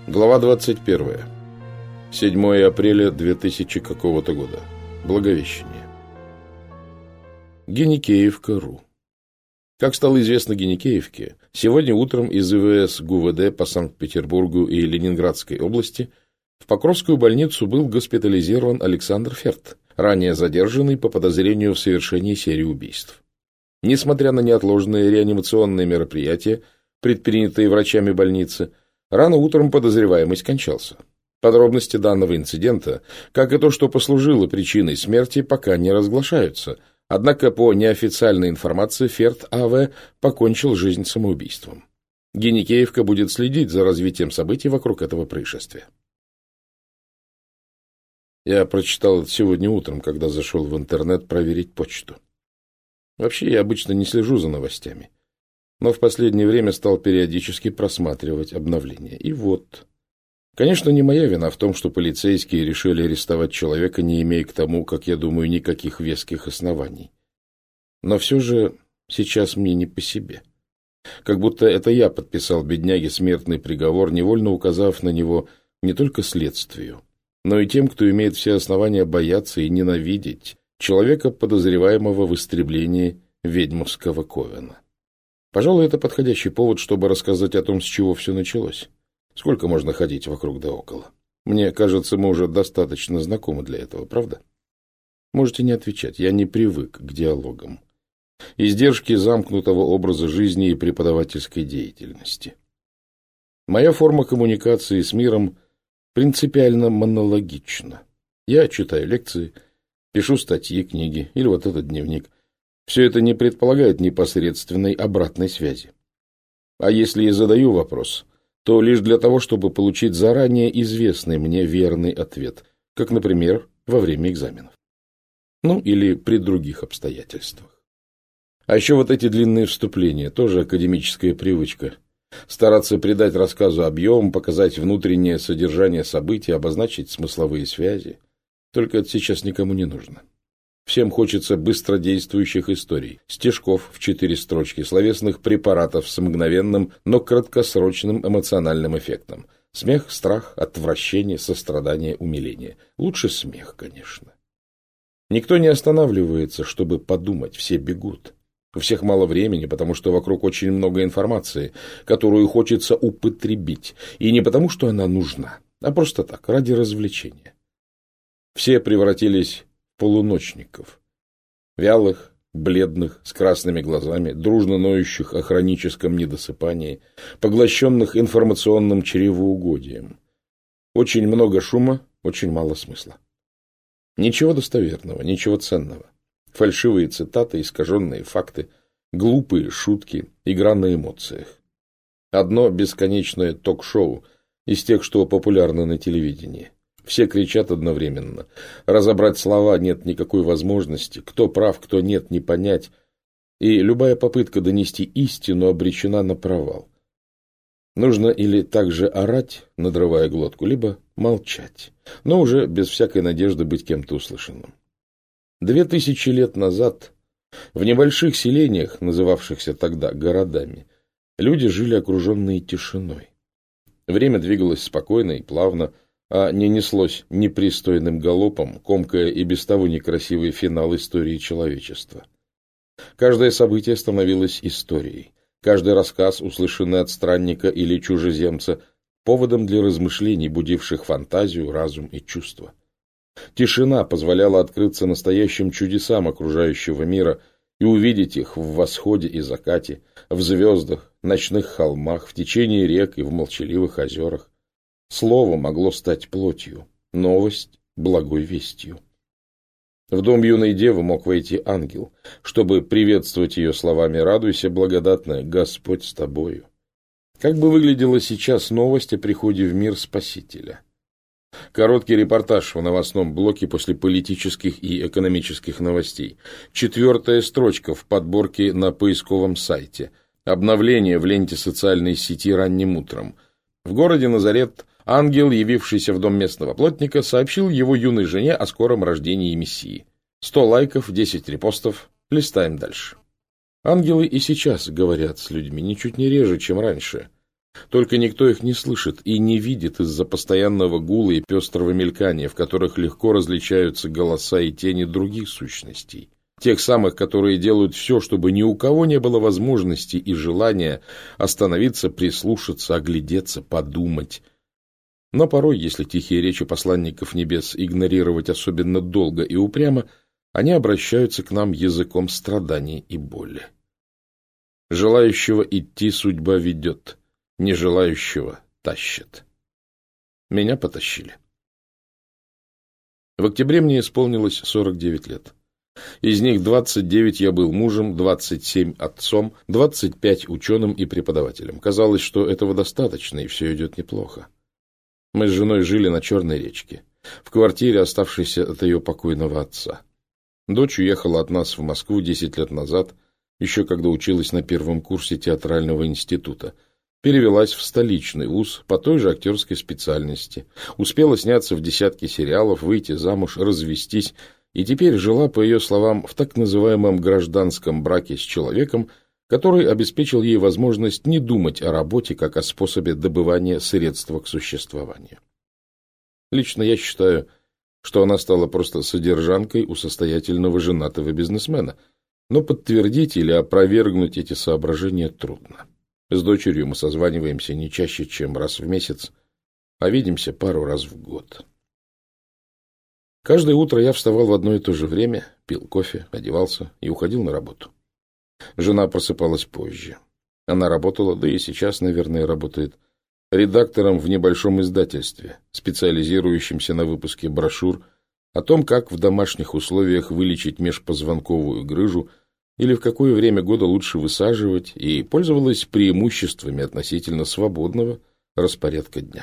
Глава 21. 7 апреля 2000 какого-то года. Благовещение. Геникеевка.ру. Как стало известно Геникеевке, сегодня утром из ИВС ГУВД по Санкт-Петербургу и Ленинградской области в Покровскую больницу был госпитализирован Александр Ферт, ранее задержанный по подозрению в совершении серии убийств. Несмотря на неотложные реанимационные мероприятия, предпринятые врачами больницы, рано утром подозреваемый скончался. Подробности данного инцидента, как и то, что послужило причиной смерти, пока не разглашаются. Однако, по неофициальной информации, Ферт А.В. покончил жизнь самоубийством. Геникеевка будет следить за развитием событий вокруг этого происшествия. Я прочитал это сегодня утром, когда зашел в интернет проверить почту. Вообще, я обычно не слежу за новостями, но в последнее время стал периодически просматривать обновления. И вот. Конечно, не моя вина в том, что полицейские решили арестовать человека, не имея к тому, как я думаю, никаких веских оснований. Но все же сейчас мне не по себе. Как будто это я подписал бедняге смертный приговор, невольно указав на него не только следствию, но и тем, кто имеет все основания бояться и ненавидеть человека, подозреваемого в истреблении ведьмовского ковена. Пожалуй, это подходящий повод, чтобы рассказать о том, с чего все началось. Сколько можно ходить вокруг да около? Мне кажется, мы уже достаточно знакомы для этого, правда? Можете не отвечать, я не привык к диалогам. Издержки замкнутого образа жизни и преподавательской деятельности. Моя форма коммуникации с миром принципиально монологична. Я читаю лекции, пишу статьи, книги или вот этот дневник. Все это не предполагает непосредственной обратной связи. А если я задаю вопрос, то лишь для того, чтобы получить заранее известный мне верный ответ, как, например, во время экзаменов. Ну, или при других обстоятельствах. А еще вот эти длинные вступления, тоже академическая привычка. Стараться придать рассказу объем, показать внутреннее содержание событий, обозначить смысловые связи. Только это сейчас никому не нужно. Всем хочется быстродействующих историй, стишков в 4 строчки, словесных препаратов с мгновенным, но краткосрочным эмоциональным эффектом. Смех, страх, отвращение, сострадание, умиление. Лучше смех, конечно. Никто не останавливается, чтобы подумать, все бегут. У всех мало времени, потому что вокруг очень много информации, которую хочется употребить. И не потому, что она нужна, а просто так, ради развлечения. Все превратились в полуночников. Вялых, бледных, с красными глазами, дружно ноющих о хроническом недосыпании, поглощенных информационным чревоугодием. Очень много шума, очень мало смысла. Ничего достоверного, ничего ценного. Фальшивые цитаты, искаженные факты, глупые шутки, игра на эмоциях. Одно бесконечное ток-шоу из тех, что популярны на телевидении. Все кричат одновременно. Разобрать слова нет никакой возможности. Кто прав, кто нет, не понять. И любая попытка донести истину обречена на провал. Нужно или так же орать, надрывая глотку, либо молчать, но уже без всякой надежды быть кем-то услышанным. 2000 лет назад в небольших селениях, называвшихся тогда городами, люди жили окруженные тишиной. Время двигалось спокойно и плавно, а не неслось непристойным галопом, комкая и без того некрасивый финал истории человечества. Каждое событие становилось историей, каждый рассказ, услышанный от странника или чужеземца, поводом для размышлений, будивших фантазию, разум и чувства. Тишина позволяла открыться настоящим чудесам окружающего мира и увидеть их в восходе и закате, в звездах, ночных холмах, в течении рек и в молчаливых озерах. Слово могло стать плотью, новость – благой вестью. В дом юной девы мог войти ангел, чтобы приветствовать ее словами «Радуйся, благодатная, Господь с тобою». Как бы выглядела сейчас новость о приходе в мир Спасителя? Короткий репортаж в новостном блоке после политических и экономических новостей. 4-я строчка в подборке на поисковом сайте. Обновление в ленте социальной сети ранним утром. В городе Назарет ангел, явившийся в дом местного плотника, сообщил его юной жене о скором рождении Мессии. 100 лайков, 10 репостов. Листаем дальше. Ангелы и сейчас говорят с людьми ничуть не реже, чем раньше. Только никто их не слышит и не видит из-за постоянного гула и пестрого мелькания, в которых легко различаются голоса и тени других сущностей. Тех самых, которые делают все, чтобы ни у кого не было возможности и желания остановиться, прислушаться, оглядеться, подумать. Но порой, если тихие речи посланников небес игнорировать особенно долго и упрямо, они обращаются к нам языком страданий и боли. Желающего идти судьба ведет, не желающего тащит. Меня потащили. В октябре мне исполнилось 49 лет. Из них 29 я был мужем, 27 отцом, 25 ученым и преподавателем. Казалось, что этого достаточно, и все идет неплохо. Мы с женой жили на Черной речке, в квартире, оставшейся от ее покойного отца. Дочь уехала от нас в Москву 10 лет назад, еще когда училась на первом курсе театрального института. Перевелась в столичный вуз по той же актерской специальности. Успела сняться в десятке сериалов, выйти замуж, развестись, и теперь жила, по ее словам, в так называемом гражданском браке с человеком, который обеспечил ей возможность не думать о работе как о способе добывания средства к существованию. Лично я считаю, что она стала просто содержанкой у состоятельного женатого бизнесмена, но подтвердить или опровергнуть эти соображения трудно. С дочерью мы созваниваемся не чаще, чем раз в месяц, а видимся пару раз в год. Каждое утро я вставал в одно и то же время, пил кофе, одевался и уходил на работу. Жена просыпалась позже. Она работала, да и сейчас, наверное, работает, редактором в небольшом издательстве, специализирующемся на выпуске брошюр о том, как в домашних условиях вылечить межпозвонковую грыжу или в какое время года лучше высаживать, и пользовалась преимуществами относительно свободного распорядка дня.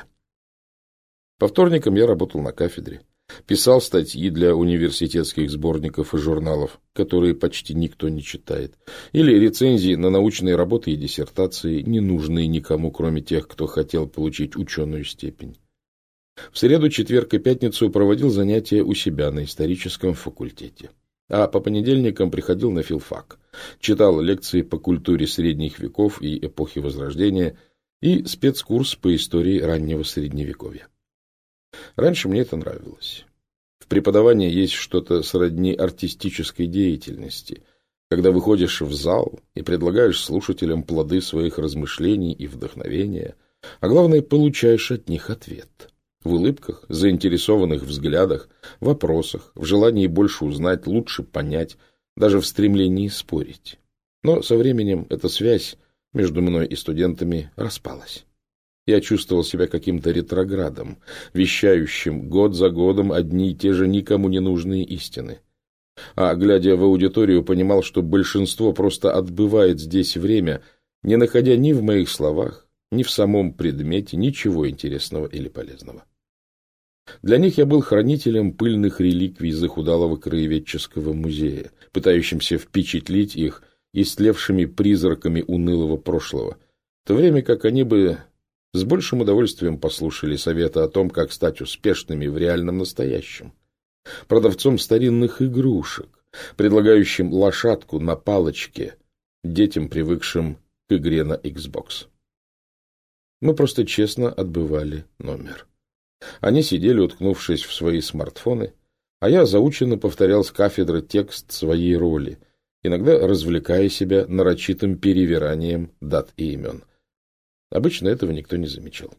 По вторникам я работал на кафедре, писал статьи для университетских сборников и журналов, которые почти никто не читает, или рецензии на научные работы и диссертации, не нужные никому, кроме тех, кто хотел получить ученую степень. В среду, четверг и пятницу проводил занятия у себя на историческом факультете, а по понедельникам приходил на филфак, читал лекции по культуре средних веков и эпохи Возрождения и спецкурс по истории раннего Средневековья. Раньше мне это нравилось. В преподавании есть что-то сродни артистической деятельности, когда выходишь в зал и предлагаешь слушателям плоды своих размышлений и вдохновения, а главное, получаешь от них ответ. В улыбках, заинтересованных взглядах, вопросах, в желании больше узнать, лучше понять, даже в стремлении спорить. Но со временем эта связь между мной и студентами распалась. Я чувствовал себя каким-то ретроградом, вещающим год за годом одни и те же никому не нужные истины. А, глядя в аудиторию, понимал, что большинство просто отбывает здесь время, не находя ни в моих словах, ни в самом предмете ничего интересного или полезного. Для них я был хранителем пыльных реликвий захудалого краеведческого музея, пытающимся впечатлить их истлевшими призраками унылого прошлого, в то время как они бы с большим удовольствием послушали совета о том, как стать успешными в реальном настоящем. Продавцом старинных игрушек, предлагающим лошадку на палочке детям, привыкшим к игре на Xbox. Мы просто честно отбывали номер. Они сидели, уткнувшись в свои смартфоны, а я заученно повторял с кафедры текст своей роли, иногда развлекая себя нарочитым перевиранием дат и имен. Обычно этого никто не замечал.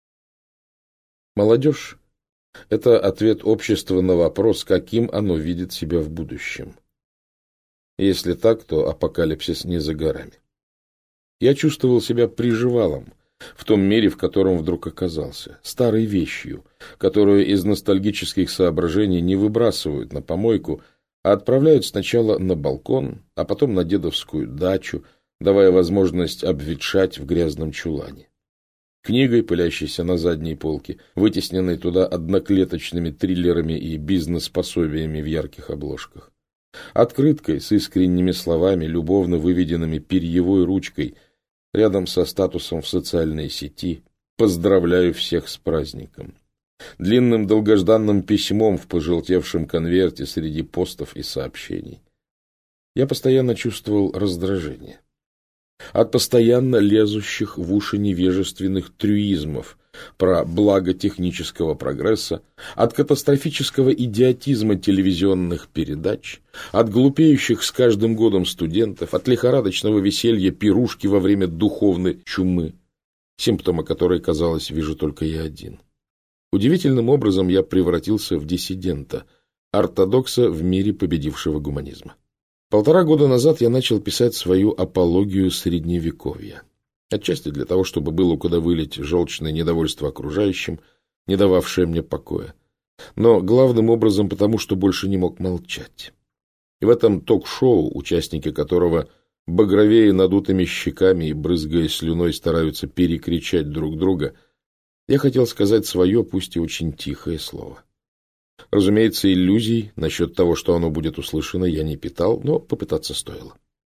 Молодежь — это ответ общества на вопрос, каким оно видит себя в будущем. Если так, то апокалипсис не за горами. Я чувствовал себя приживалом в том мире, в котором вдруг оказался, старой вещью, которую из ностальгических соображений не выбрасывают на помойку, а отправляют сначала на балкон, а потом на дедовскую дачу, давая возможность обветшать в грязном чулане. Книгой, пылящейся на задней полке, вытесненной туда одноклеточными триллерами и бизнес-пособиями в ярких обложках. Открыткой с искренними словами, любовно выведенными перьевой ручкой, рядом со статусом в социальной сети «Поздравляю всех с праздником». Длинным долгожданным письмом в пожелтевшем конверте среди постов и сообщений. Я постоянно чувствовал раздражение. от постоянно лезущих в уши невежественных трюизмов про благо технического прогресса, от катастрофического идиотизма телевизионных передач, от глупеющих с каждым годом студентов, от лихорадочного веселья пирушки во время духовной чумы, симптомы которой, казалось, вижу только я один. Удивительным образом я превратился в диссидента, ортодокса в мире победившего гуманизма. 1,5 года назад я начал писать свою апологию Средневековья. Отчасти для того, чтобы было куда вылить желчное недовольство окружающим, не дававшее мне покоя. Но главным образом потому, что больше не мог молчать. И в этом ток-шоу, участники которого, багровее надутыми щеками и брызгая слюной, стараются перекричать друг друга, я хотел сказать свое, пусть и очень тихое слово. Разумеется, иллюзий насчет того, что оно будет услышано, я не питал, но попытаться стоило.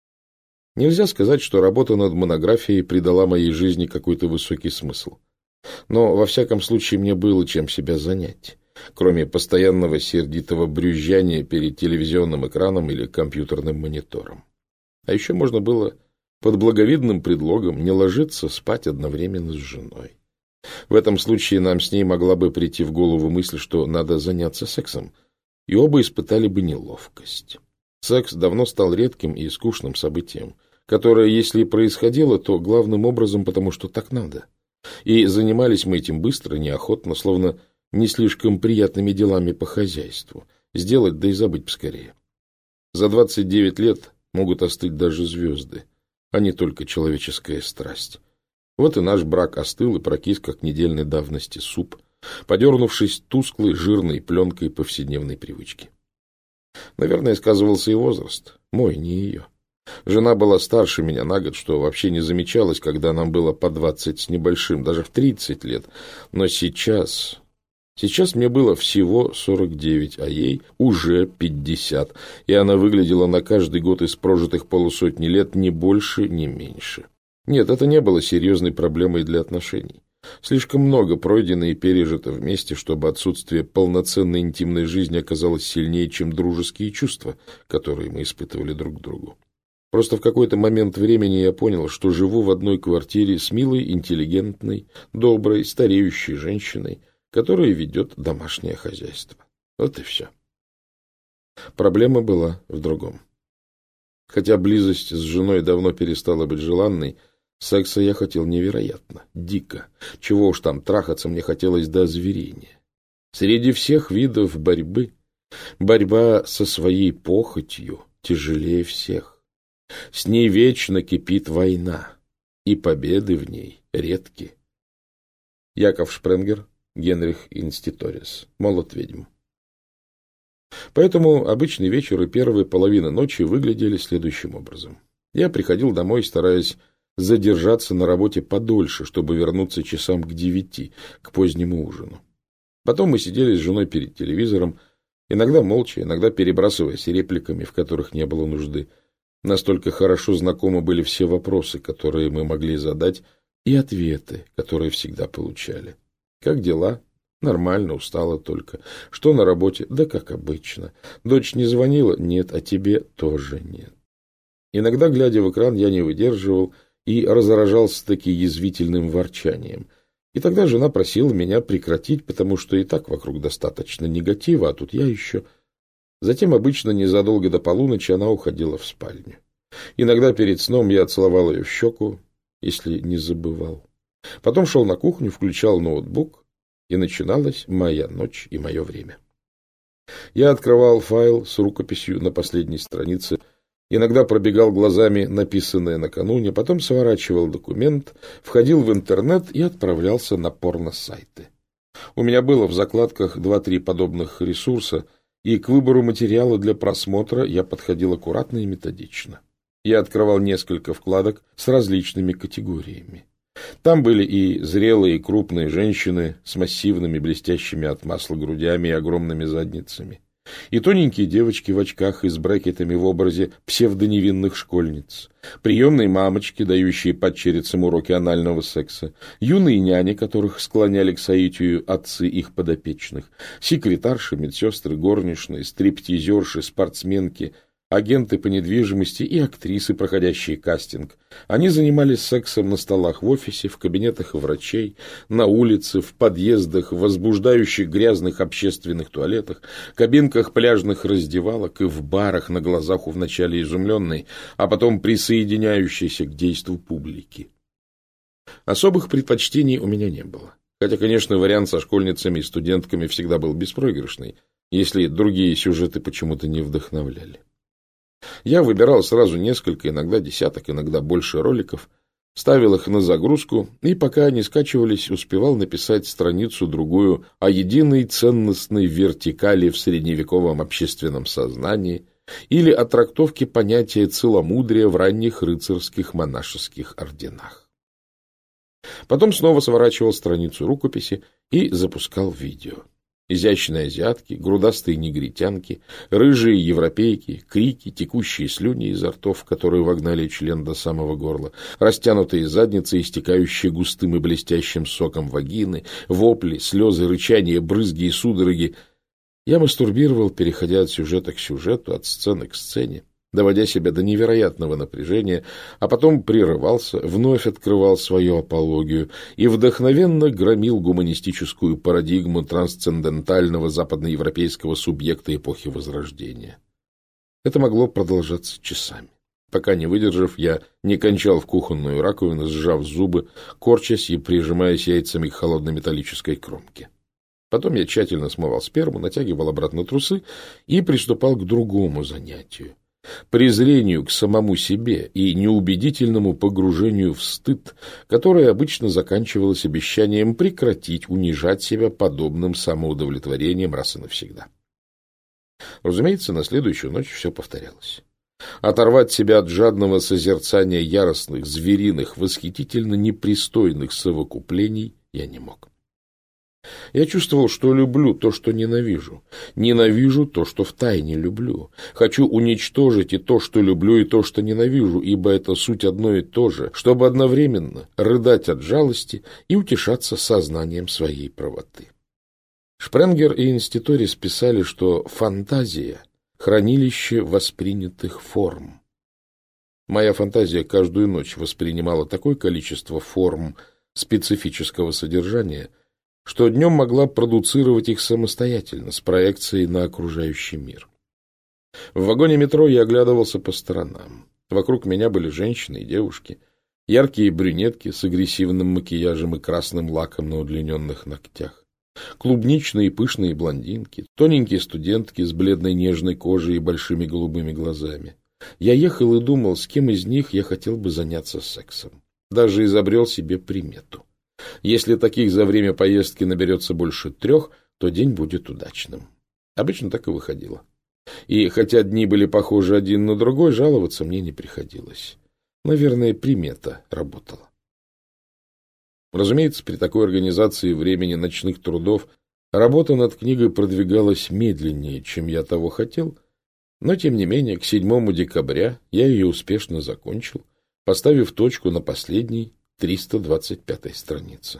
Нельзя сказать, что работа над монографией придала моей жизни какой-то высокий смысл. Но, во всяком случае, мне было чем себя занять, кроме постоянного сердитого брюзжания перед телевизионным экраном или компьютерным монитором. А еще можно было под благовидным предлогом не ложиться спать одновременно с женой. В этом случае нам с ней могла бы прийти в голову мысль, что надо заняться сексом, и оба испытали бы неловкость. Секс давно стал редким и скучным событием, которое, если и происходило, то главным образом потому, что так надо. И занимались мы этим быстро, неохотно, словно не слишком приятными делами по хозяйству. Сделать, да и забыть поскорее. За 29 лет могут остыть даже звезды, а не только человеческая страсть. Вот и наш брак остыл и прокис, как недельной давности суп, подернувшись тусклой жирной пленкой повседневной привычки. Наверное, сказывался и возраст, мой, не ее. Жена была старше меня на год, что вообще не замечалось, когда нам было по 20 с небольшим, даже в 30 лет. Но сейчас мне было всего 49, а ей уже 50, и она выглядела на каждый год из прожитых полусотни лет не больше, не меньше. Нет, это не было серьезной проблемой для отношений. Слишком много пройдено и пережито вместе, чтобы отсутствие полноценной интимной жизни оказалось сильнее, чем дружеские чувства, которые мы испытывали друг к другу. Просто в какой-то момент времени я понял, что живу в одной квартире с милой, интеллигентной, доброй, стареющей женщиной, которая ведет домашнее хозяйство. Вот и все. Проблема была в другом. Хотя близость с женой давно перестала быть желанной, секса я хотел невероятно, дико. Чего уж там, трахаться мне хотелось до озверения. Среди всех видов борьбы, борьба со своей похотью тяжелее всех. С ней вечно кипит война, и победы в ней редки. Яков Шпренгер, Генрих Инститорис. Молот ведьм. Поэтому обычный вечер и первая половина ночи выглядели следующим образом. Я приходил домой, стараясь задержаться на работе подольше, чтобы вернуться часам к 9, к позднему ужину. Потом мы сидели с женой перед телевизором, иногда молча, иногда перебрасываясь репликами, в которых не было нужды. Настолько хорошо знакомы были все вопросы, которые мы могли задать, и ответы, которые всегда получали. Как дела? Нормально, устала только. Что на работе? Да как обычно. Дочь не звонила? Нет, а тебе тоже нет. Иногда, глядя в экран, я не выдерживал и разражался-таки язвительным ворчанием. И тогда жена просила меня прекратить, потому что и так вокруг достаточно негатива, а тут я еще... Затем обычно незадолго до полуночи она уходила в спальню. Иногда перед сном я целовал ее в щеку, если не забывал. Потом шел на кухню, включал ноутбук, и начиналась моя ночь и мое время. Я открывал файл с рукописью на последней странице, иногда пробегал глазами написанное накануне, потом сворачивал документ, входил в интернет и отправлялся на порно-сайты. У меня было в закладках 2-3 подобных ресурса, и к выбору материала для просмотра я подходил аккуратно и методично. Я открывал несколько вкладок с различными категориями. Там были и зрелые, и крупные женщины с массивными, блестящими от масла грудями и огромными задницами, и тоненькие девочки в очках и с брекетами в образе псевдоневинных школьниц, приемные мамочки, дающие падчерицам уроки анального секса, юные няни, которых склоняли к соитию отцы их подопечных, секретарши, медсестры, горничные, стриптизерши, спортсменки, агенты по недвижимости и актрисы, проходящие кастинг. Они занимались сексом на столах в офисе, в кабинетах врачей, на улице, в подъездах, в возбуждающих грязных общественных туалетах, кабинках пляжных раздевалок и в барах на глазах у вначале изумленной, а потом присоединяющейся к действу публики. Особых предпочтений у меня не было. Хотя, конечно, вариант со школьницами и студентками всегда был беспроигрышный, если другие сюжеты почему-то не вдохновляли. Я выбирал сразу несколько, иногда десяток, иногда больше роликов, ставил их на загрузку и, пока они скачивались, успевал написать страницу-другую о единой ценностной вертикали в средневековом общественном сознании или о трактовке понятия целомудрия в ранних рыцарских монашеских орденах. Потом снова сворачивал страницу рукописи и запускал видео. Изящные азиатки, грудастые негритянки, рыжие европейки, крики, текущие слюни изо ртов, которые вогнали член до самого горла, растянутые задницы, истекающие густым и блестящим соком вагины, вопли, слезы, рычания, брызги и судороги. Я мастурбировал, переходя от сюжета к сюжету, от сцены к сцене, доводя себя до невероятного напряжения, а потом прерывался, вновь открывал свою апологию и вдохновенно громил гуманистическую парадигму трансцендентального западноевропейского субъекта эпохи Возрождения. Это могло продолжаться часами. Пока не выдержав, я не кончал в кухонную раковину, сжав зубы, корчась и прижимаясь яйцами к холодной металлической кромке. Потом я тщательно смывал сперму, натягивал обратно трусы и приступал к другому занятию. Презрению к самому себе и неубедительному погружению в стыд, которое обычно заканчивалось обещанием прекратить унижать себя подобным самоудовлетворением раз и навсегда. Разумеется, на следующую ночь все повторялось. Оторвать себя от жадного созерцания яростных, звериных, восхитительно непристойных совокуплений я не мог. Я чувствовал, что люблю то, что ненавижу. Ненавижу то, что втайне люблю. Хочу уничтожить и то, что люблю, и то, что ненавижу, ибо это суть одно и то же, чтобы одновременно рыдать от жалости и утешаться сознанием своей правоты. Шпренгер и Инститорис писали, что фантазия — хранилище воспринятых форм. Моя фантазия каждую ночь воспринимала такое количество форм специфического содержания, что днем могла продуцировать их самостоятельно, с проекцией на окружающий мир. В вагоне метро я оглядывался по сторонам. Вокруг меня были женщины и девушки, яркие брюнетки с агрессивным макияжем и красным лаком на удлиненных ногтях, клубничные пышные блондинки, тоненькие студентки с бледной нежной кожей и большими голубыми глазами. Я ехал и думал, с кем из них я хотел бы заняться сексом. Даже изобрел себе примету. Если таких за время поездки наберется больше 3, то день будет удачным. Обычно так и выходило. И хотя дни были похожи один на другой, жаловаться мне не приходилось. Наверное, примета работала. Разумеется, при такой организации времени ночных трудов работа над книгой продвигалась медленнее, чем я того хотел, но, тем не менее, к 7 декабря я ее успешно закончил, поставив точку на последней 325-й странице.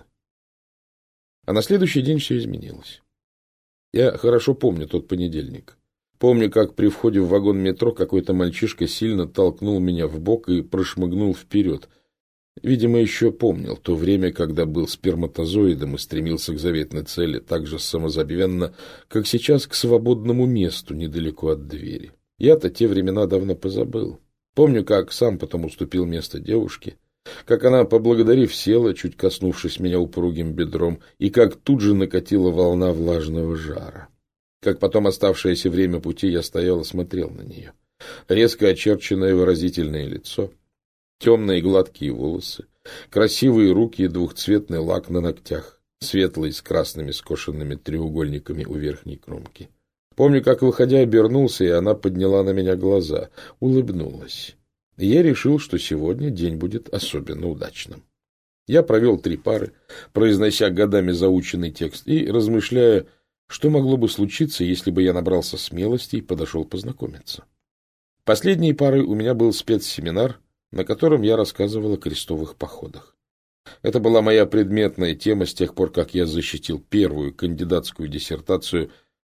А на следующий день все изменилось. Я хорошо помню тот понедельник. Помню, как при входе в вагон метро какой-то мальчишка сильно толкнул меня в бок и прошмыгнул вперед. Видимо, еще помнил то время, когда был сперматозоидом и стремился к заветной цели так же самозабвенно, как сейчас к свободному месту недалеко от двери. Я-то те времена давно позабыл. Помню, как сам потом уступил место девушке, как она, поблагодарив, села, чуть коснувшись меня упругим бедром, и как тут же накатила волна влажного жара. Как потом оставшееся время пути я стоял и смотрел на нее. Резко очерченное выразительное лицо, темные гладкие волосы, красивые руки и двухцветный лак на ногтях, светлый с красными скошенными треугольниками у верхней кромки. Помню, как, выходя, обернулся, и она подняла на меня глаза, улыбнулась. И я решил, что сегодня день будет особенно удачным. Я провел 3 пары, произнося годами заученный текст и размышляя, что могло бы случиться, если бы я набрался смелости и подошел познакомиться. Последней парой у меня был спецсеминар, на котором я рассказывал о крестовых походах. Это была моя предметная тема с тех пор, как я защитил первую кандидатскую диссертацию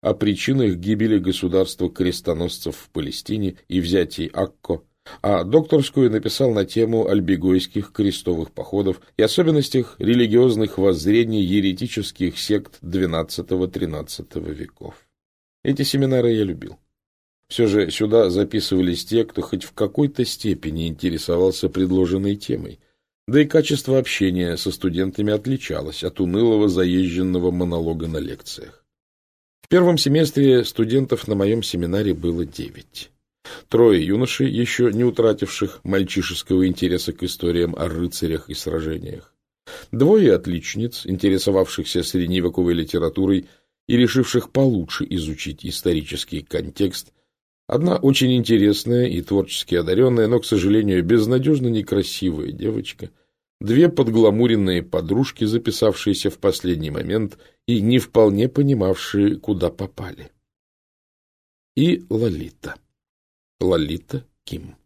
о причинах гибели государства-крестоносцев в Палестине и взятии Акко, а докторскую написал на тему альбегойских крестовых походов и особенностях религиозных воззрений еретических сект XII-XIII веков. Эти семинары я любил. Все же сюда записывались те, кто хоть в какой-то степени интересовался предложенной темой, да и качество общения со студентами отличалось от унылого заезженного монолога на лекциях. В первом семестре студентов на моем семинаре было 9. 3 юношей, еще не утративших мальчишеского интереса к историям о рыцарях и сражениях. 2 отличниц, интересовавшихся средневековой литературой и решивших получше изучить исторический контекст. 1 очень интересная и творчески одаренная, но, к сожалению, безнадежно некрасивая девочка. 2 подгламуренные подружки, записавшиеся в последний момент и не вполне понимавшие, куда попали. И Лолита. Лолита Ким.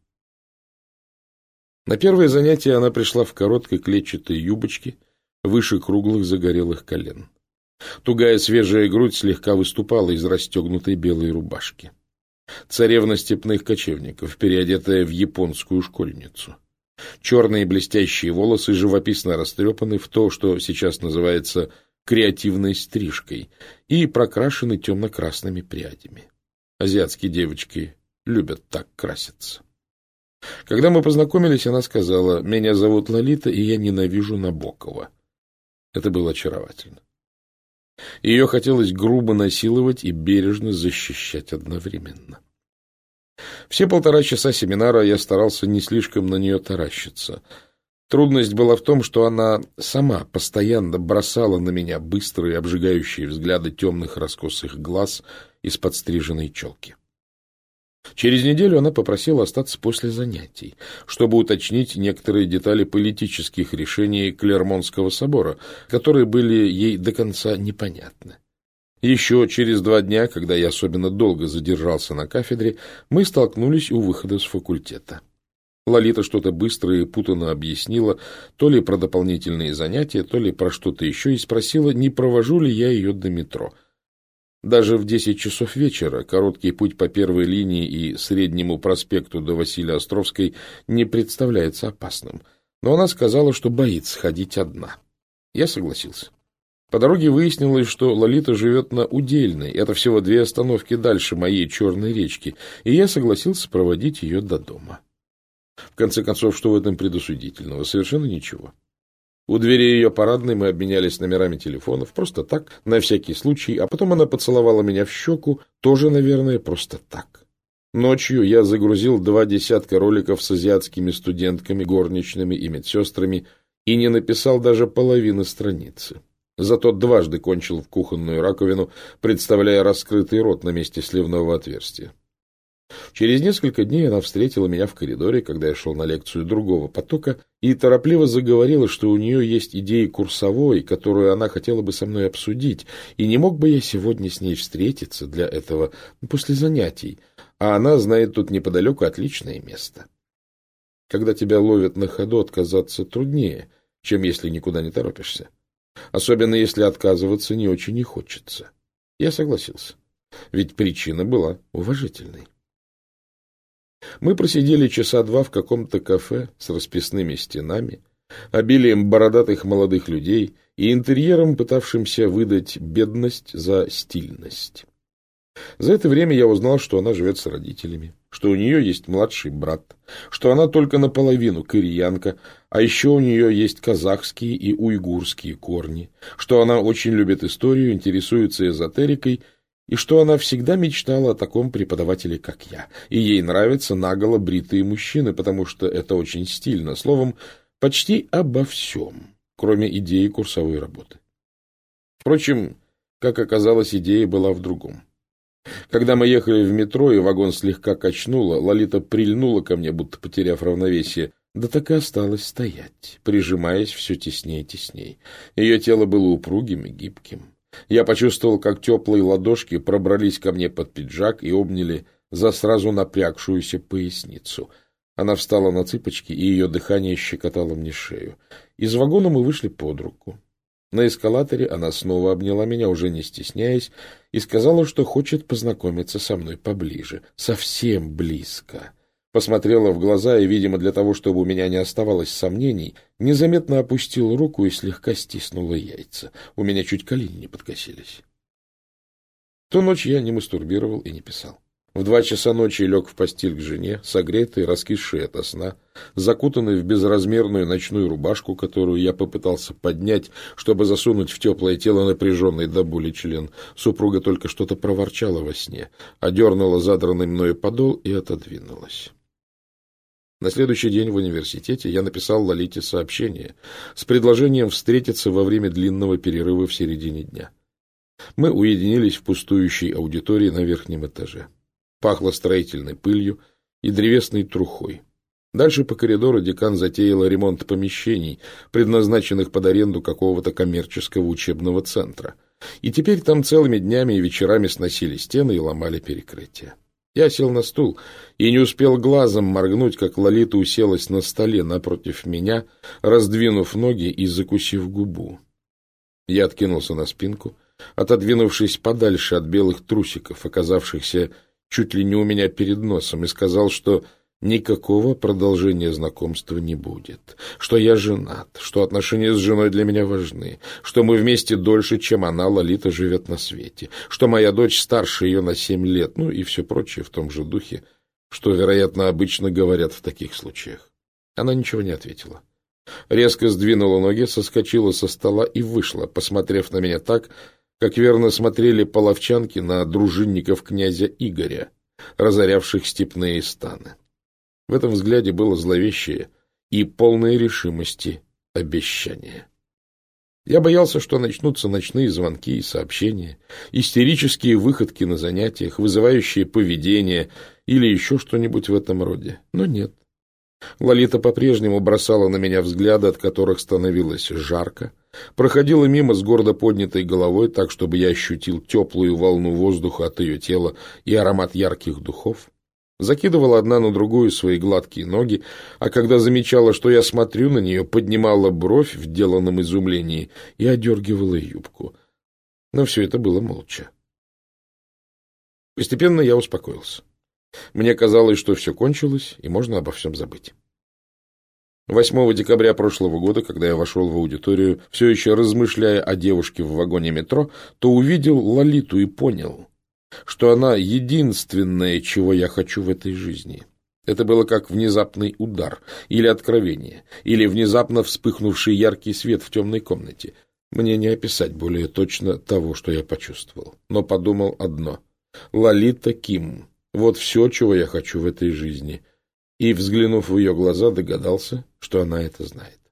На первое занятие она пришла в короткой клетчатой юбочке, выше круглых загорелых колен. Тугая свежая грудь слегка выступала из расстегнутой белой рубашки. Царевна степных кочевников, переодетая в японскую школьницу. Черные блестящие волосы живописно растрепаны в то, что сейчас называется креативной стрижкой, и прокрашены темно-красными прядями. Азиатские девочки любят так краситься. Когда мы познакомились, она сказала: «Меня зовут Лолита, и я ненавижу Набокова». Это было очаровательно. Ее хотелось грубо насиловать и бережно защищать одновременно. Все 1,5 часа семинара я старался не слишком на нее таращиться. Трудность была в том, что она сама постоянно бросала на меня быстрые обжигающие взгляды темных раскосых глаз из подстриженной челки. Через неделю она попросила остаться после занятий, чтобы уточнить некоторые детали политических решений Клермонского собора, которые были ей до конца непонятны. Еще через 2 дня, когда я особенно долго задержался на кафедре, мы столкнулись у выхода с факультета. Лолита что-то быстро и путанно объяснила, то ли про дополнительные занятия, то ли про что-то еще, и спросила, не провожу ли я ее до метро. Даже в 10 часов вечера короткий путь по первой линии и Среднему проспекту до Василия-Островской не представляется опасным, но она сказала, что боится ходить одна. Я согласился. По дороге выяснилось, что Лолита живет на Удельной, это всего 2 остановки дальше моей Черной речки, и я согласился проводить ее до дома. В конце концов, что в этом предосудительного? Совершенно ничего. У двери ее парадной мы обменялись номерами телефонов, просто так, на всякий случай, а потом она поцеловала меня в щеку, тоже, наверное, просто так. Ночью я загрузил 2 десятка роликов с азиатскими студентками, горничными и медсестрами и не написал даже половины страницы. Зато дважды кончил в кухонную раковину, представляя раскрытый рот на месте сливного отверстия. Через несколько дней она встретила меня в коридоре, когда я шел на лекцию другого потока, и торопливо заговорила, что у нее есть идеи курсовой, которую она хотела бы со мной обсудить, и не мог бы я сегодня с ней встретиться для этого после занятий, а она знает тут неподалеку отличное место. Когда тебя ловят на ходу, отказаться труднее, чем если никуда не торопишься. Особенно если отказываться не очень и хочется. Я согласился, ведь причина была уважительной. Мы просидели часа 2 в каком-то кафе с расписными стенами, обилием бородатых молодых людей и интерьером, пытавшимся выдать бедность за стильность. За это время я узнал, что она живет с родителями, что у нее есть младший брат, что она только наполовину кореянка, а еще у нее есть казахские и уйгурские корни, что она очень любит историю, интересуется эзотерикой, и что она всегда мечтала о таком преподавателе, как я, и ей нравятся наголо бритые мужчины, потому что это очень стильно, словом, почти обо всем, кроме идеи курсовой работы. Впрочем, как оказалось, идея была в другом. Когда мы ехали в метро, и вагон слегка качнуло, Лолита прильнула ко мне, будто потеряв равновесие, да так и осталась стоять, прижимаясь все теснее и теснее. Ее тело было упругим и гибким. Я почувствовал, как теплые ладошки пробрались ко мне под пиджак и обняли за сразу напрягшуюся поясницу. Она встала на цыпочки, и ее дыхание щекотало мне шею. Из вагона мы вышли под руку. На эскалаторе она снова обняла меня, уже не стесняясь, и сказала, что хочет познакомиться со мной поближе, совсем близко. Посмотрела в глаза и, видимо, для того, чтобы у меня не оставалось сомнений, незаметно опустила руку и слегка стиснула яйца. У меня чуть колени не подкосились. Ту ночь я не мастурбировал и не писал. В 2 часа ночи лег в постель к жене, согретый, раскисший ото сна, закутанный в безразмерную ночную рубашку, которую я попытался поднять, чтобы засунуть в теплое тело напряженный до боли член. Супруга только что-то проворчала во сне, одернула задранный мною подол и отодвинулась. На следующий день в университете я написал Лолите сообщение с предложением встретиться во время длинного перерыва в середине дня. Мы уединились в пустующей аудитории на верхнем этаже. Пахло строительной пылью и древесной трухой. Дальше по коридору декан затеяла ремонт помещений, предназначенных под аренду какого-то коммерческого учебного центра. И теперь там целыми днями и вечерами сносили стены и ломали перекрытия. Я сел на стул и не успел глазом моргнуть, как Лолита уселась на столе напротив меня, раздвинув ноги и закусив губу. Я откинулся на спинку, отодвинувшись подальше от белых трусиков, оказавшихся чуть ли не у меня перед носом, и сказал, что никакого продолжения знакомства не будет, что я женат, что отношения с женой для меня важны, что мы вместе дольше, чем она, Лолита, живет на свете, что моя дочь старше ее на 7 лет, ну и все прочее в том же духе, что, вероятно, обычно говорят в таких случаях. Она ничего не ответила. Резко сдвинула ноги, соскочила со стола и вышла, посмотрев на меня так, как верно смотрели половчанки на дружинников князя Игоря, разорявших степные станы. В этом взгляде было зловещее и полное решимости обещание. Я боялся, что начнутся ночные звонки и сообщения, истерические выходки на занятиях, вызывающие поведение или еще что-нибудь в этом роде. Но нет. Лолита по-прежнему бросала на меня взгляды, от которых становилось жарко, проходила мимо с гордо поднятой головой так, чтобы я ощутил теплую волну воздуха от ее тела и аромат ярких духов, закидывала одна на другую свои гладкие ноги, а когда замечала, что я смотрю на нее, поднимала бровь в деланном изумлении и одергивала юбку. Но все это было молча. Постепенно я успокоился. Мне казалось, что все кончилось, и можно обо всем забыть. 8 декабря прошлого года, когда я вошел в аудиторию, все еще размышляя о девушке в вагоне метро, то увидел Лолиту и понял, что она единственное, чего я хочу в этой жизни. Это было как внезапный удар, или откровение, или внезапно вспыхнувший яркий свет в темной комнате. Мне не описать более точно того, что я почувствовал, но подумал одно: Лолита Ким. Вот все, чего я хочу в этой жизни. И, взглянув в ее глаза, догадался, что она это знает.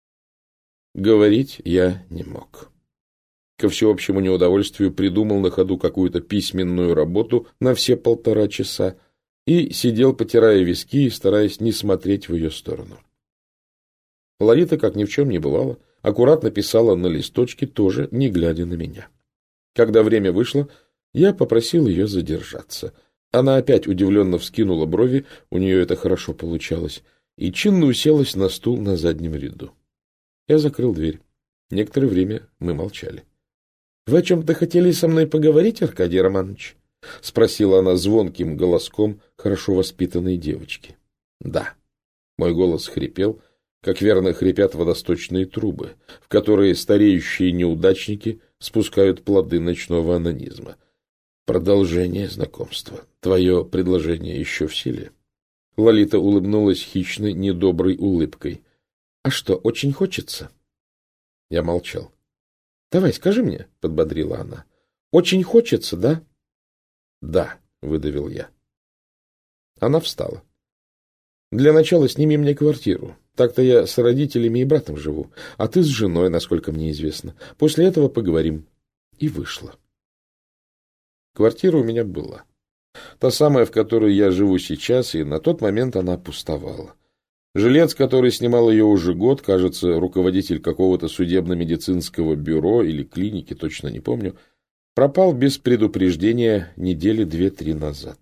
Говорить я не мог. Ко всеобщему неудовольствию придумал на ходу какую-то письменную работу на все 1,5 часа и сидел, потирая виски и стараясь не смотреть в ее сторону. Лолита, как ни в чем не бывало, аккуратно писала на листочке, тоже не глядя на меня. Когда время вышло, я попросил ее задержаться. Она опять удивленно вскинула брови, у нее это хорошо получалось, и чинно уселась на стул на заднем ряду. Я закрыл дверь. Некоторое время мы молчали. — Вы о чем-то хотели со мной поговорить, Аркадий Романович? — спросила она звонким голоском хорошо воспитанной девочки. — Да. Мой голос хрипел, как верно хрипят водосточные трубы, в которые стареющие неудачники спускают плоды ночного онанизма. Продолжение знакомства. Твое предложение еще в силе? Лолита улыбнулась хищной, недоброй улыбкой. — А что, очень хочется? Я молчал. — Давай, скажи мне, — подбодрила она. — Очень хочется, да? — Да, — выдавил я. Она встала. — Для начала сними мне квартиру. Так-то я с родителями и братом живу, а ты с женой, насколько мне известно. После этого поговорим. И вышла. Квартира у меня была. Та самая, в которой я живу сейчас, и на тот момент она пустовала. Жилец, который снимал ее уже год, кажется, руководитель какого-то судебно-медицинского бюро или клиники, точно не помню, пропал без предупреждения недели 2-3 назад.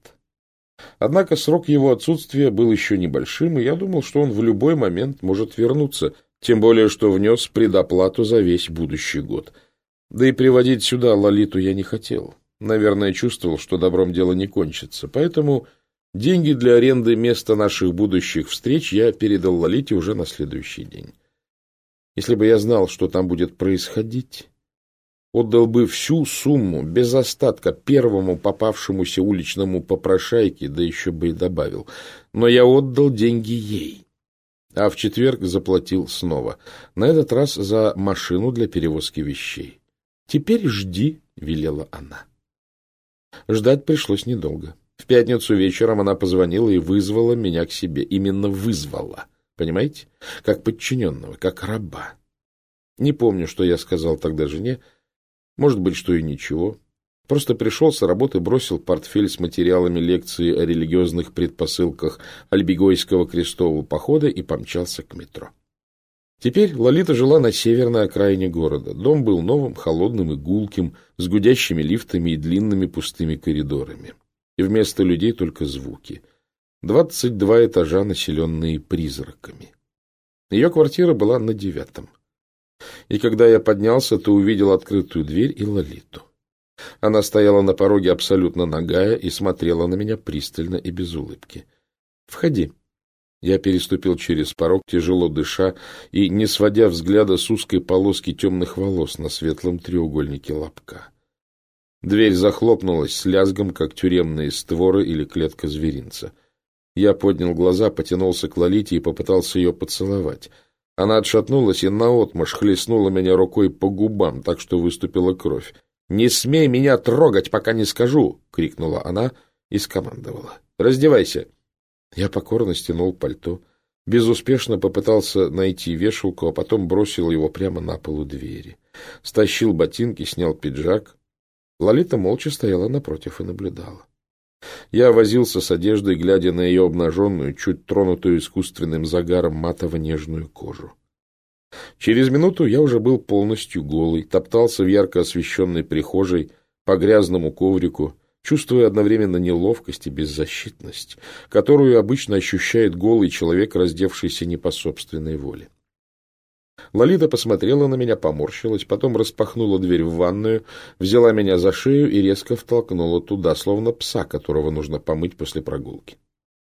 Однако срок его отсутствия был еще небольшим, и я думал, что он в любой момент может вернуться, Тем более, что внес предоплату за весь будущий год. Да и приводить сюда Лолиту я не хотел. Наверное, чувствовал, что добром дело не кончится. Поэтому деньги для аренды места наших будущих встреч я передал Лолите уже на следующий день. Если бы я знал, что там будет происходить, отдал бы всю сумму без остатка первому попавшемуся уличному попрошайке, да еще бы и добавил. Но я отдал деньги ей, а в четверг заплатил снова, на этот раз за машину для перевозки вещей. «Теперь жди», — велела она. Ждать пришлось недолго. В пятницу вечером она позвонила и вызвала меня к себе. Именно вызвала. Понимаете? Как подчиненного, как раба. Не помню, что я сказал тогда жене. Может быть, что и ничего. Просто пришел с работы, бросил портфель с материалами лекции о религиозных предпосылках Альбегойского крестового похода и помчался к метро. Теперь Лолита жила на северной окраине города. Дом был новым, холодным и гулким, с гудящими лифтами и длинными пустыми коридорами. И вместо людей только звуки. 22 этажа, населенные призраками. Ее квартира была на 9-м. И когда я поднялся, то увидел открытую дверь и Лолиту. Она стояла на пороге абсолютно нагая и смотрела на меня пристально и без улыбки. «Входи». Я переступил через порог, тяжело дыша и не сводя взгляда с узкой полоски темных волос на светлом треугольнике лобка. Дверь захлопнулась с лязгом, как тюремные створы или клетка зверинца. Я поднял глаза, потянулся к Лолите и попытался ее поцеловать. Она отшатнулась и наотмашь хлестнула меня рукой по губам, так что выступила кровь. «Не смей меня трогать, пока не скажу!» — крикнула она и скомандовала. «Раздевайся!» Я покорно стянул пальто, безуспешно попытался найти вешалку, а потом бросил его прямо на пол у двери. Стащил ботинки, снял пиджак. Лолита молча стояла напротив и наблюдала. Я возился с одеждой, глядя на ее обнаженную, чуть тронутую искусственным загаром матово-нежную кожу. Через минуту я уже был полностью голый, топтался в ярко освещенной прихожей по грязному коврику, чувствуя одновременно неловкость и беззащитность, которую обычно ощущает голый человек, раздевшийся не по собственной воле. Лолита посмотрела на меня, поморщилась, потом распахнула дверь в ванную, взяла меня за шею и резко втолкнула туда, словно пса, которого нужно помыть после прогулки.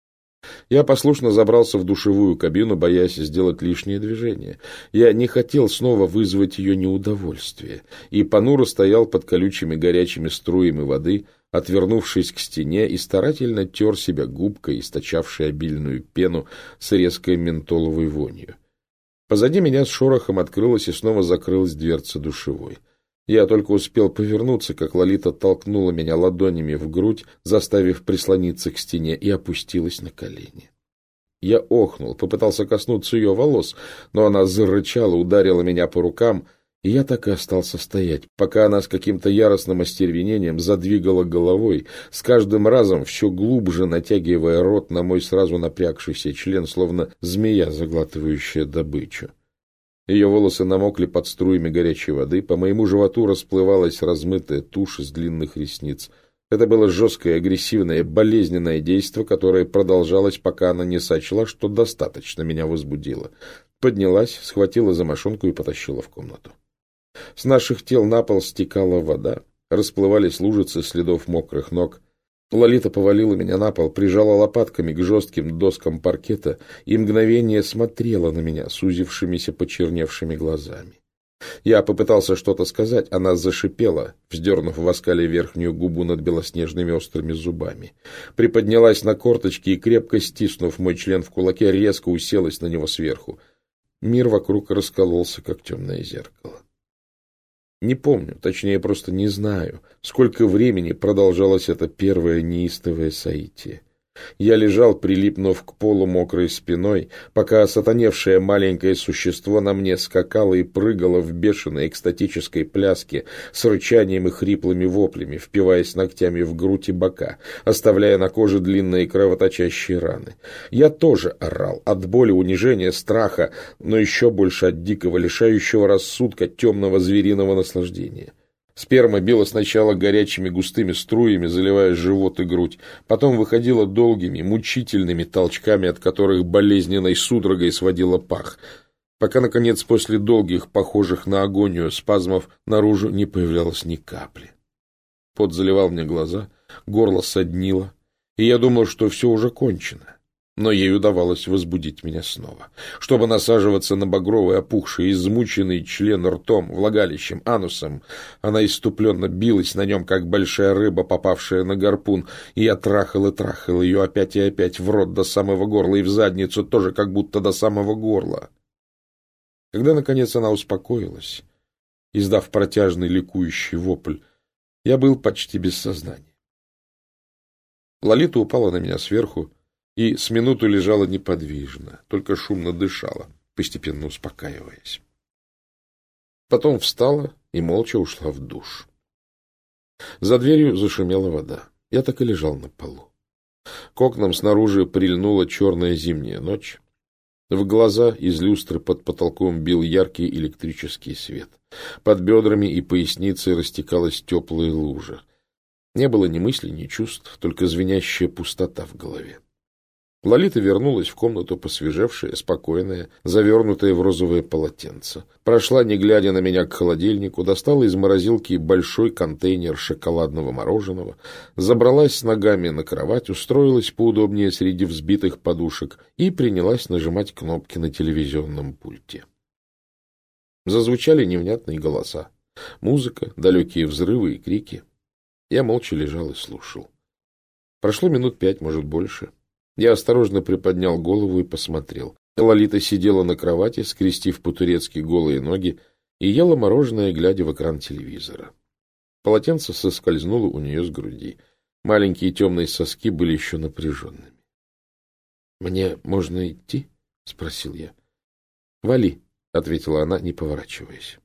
Я послушно забрался в душевую кабину, боясь сделать лишнее движение. Я не хотел снова вызвать ее неудовольствие, и понуро стоял под колючими горячими струями воды, отвернувшись к стене, и старательно тер себя губкой, источавшей обильную пену с резкой ментоловой вонью. Позади меня с шорохом открылась и снова закрылась дверца душевой. Я только успел повернуться, как Лолита толкнула меня ладонями в грудь, заставив прислониться к стене, и опустилась на колени. Я охнул, попытался коснуться ее волос, но она зарычала, ударила меня по рукам, и я так и остался стоять, пока она с каким-то яростным остервенением задвигала головой, с каждым разом все глубже натягивая рот на мой сразу напрягшийся член, словно змея, заглатывающая добычу. Ее волосы намокли под струями горячей воды, по моему животу расплывалась размытая тушь из длинных ресниц. Это было жесткое, агрессивное, болезненное действо, которое продолжалось, пока она не сочла, что достаточно меня возбудило. Поднялась, схватила за мошонку и потащила в комнату. С наших тел на пол стекала вода, расплывались лужицы следов мокрых ног. Лолита повалила меня на пол, прижала лопатками к жестким доскам паркета и мгновение смотрела на меня сузившимися почерневшими глазами. Я попытался что-то сказать, она зашипела, вздернув в оскале верхнюю губу над белоснежными острыми зубами. Приподнялась на корточки и, крепко стиснув мой член в кулаке, резко уселась на него сверху. Мир вокруг раскололся, как темное зеркало. Не помню, точнее, просто не знаю, сколько времени продолжалось это первое неистовое соитие. Я лежал, прилипнув к полу мокрой спиной, пока сатаневшее маленькое существо на мне скакало и прыгало в бешеной экстатической пляске с рычанием и хриплыми воплями, впиваясь ногтями в грудь и бока, оставляя на коже длинные кровоточащие раны. Я тоже орал от боли, унижения, страха, но еще больше от дикого, лишающего рассудка темного звериного наслаждения. Сперма била сначала горячими густыми струями, заливая живот и грудь, потом выходила долгими, мучительными толчками, от которых болезненной судорогой сводила пах. пока, наконец, после долгих, похожих на агонию спазмов, наружу не появлялось ни капли. Пот заливал мне глаза, горло соднило, и я думал, что все уже кончено. Но ей удавалось возбудить меня снова. Чтобы насаживаться на багровый, опухший, измученный член ртом, влагалищем, анусом, она исступленно билась на нем, как большая рыба, попавшая на гарпун, и я трахал и трахал ее опять и опять в рот до самого горла и в задницу тоже как будто до самого горла. Когда, наконец, она успокоилась, издав протяжный ликующий вопль, я был почти без сознания. Лолита упала на меня сверху и с минуту лежала неподвижно, только шумно дышала, постепенно успокаиваясь. Потом встала и молча ушла в душ. За дверью зашумела вода. Я так и лежал на полу. К окнам снаружи прильнула черная зимняя ночь. В глаза из люстры под потолком бил яркий электрический свет. Под бедрами и поясницей растекалась теплая лужа. Не было ни мыслей, ни чувств, только звенящая пустота в голове. Лолита вернулась в комнату посвежевшая, спокойная, завернутая в розовое полотенце. Прошла, не глядя на меня, к холодильнику, достала из морозилки большой контейнер шоколадного мороженого, забралась с ногами на кровать, устроилась поудобнее среди взбитых подушек и принялась нажимать кнопки на телевизионном пульте. Зазвучали невнятные голоса, музыка, далекие взрывы и крики. Я молча лежал и слушал. Прошло минут 5, может, больше. Я осторожно приподнял голову и посмотрел. Лолита сидела на кровати, скрестив по-турецки голые ноги, и ела мороженое, глядя в экран телевизора. Полотенце соскользнуло у нее с груди. Маленькие темные соски были еще напряженными. — Мне можно идти? — спросил я. — Вали, — ответила она, не поворачиваясь.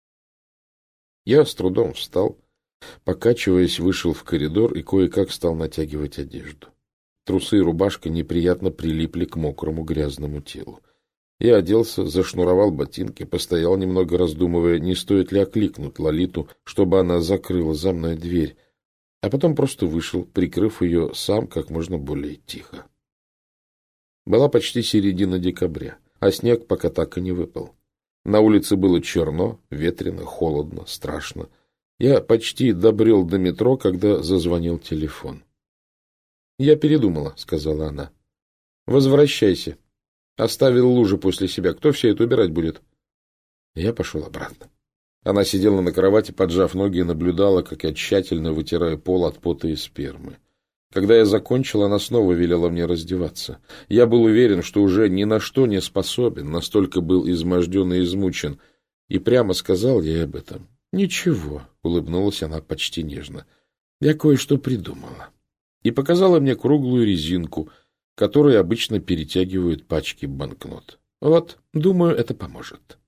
Я с трудом встал, покачиваясь, вышел в коридор и кое-как стал натягивать одежду. Трусы и рубашка неприятно прилипли к мокрому грязному телу. Я оделся, зашнуровал ботинки, постоял немного, раздумывая, не стоит ли окликнуть Лолиту, чтобы она закрыла за мной дверь, а потом просто вышел, прикрыв ее сам как можно более тихо. Была почти середина декабря, а снег пока так и не выпал. На улице было черно, ветрено, холодно, страшно. Я почти добрел до метро, когда зазвонил телефон. — Я передумала, — сказала она. — Возвращайся. Оставил лужи после себя. Кто все это убирать будет? Я пошел обратно. Она сидела на кровати, поджав ноги, и наблюдала, как я тщательно вытираю пол от пота и спермы. Когда я закончил, она снова велела мне раздеваться. Я был уверен, что уже ни на что не способен, настолько был изможден и измучен. И прямо сказал ей об этом. — Ничего, — улыбнулась она почти нежно. — Я кое-что придумала. И показала мне круглую резинку, которой обычно перетягивают пачки банкнот. Вот, думаю, это поможет.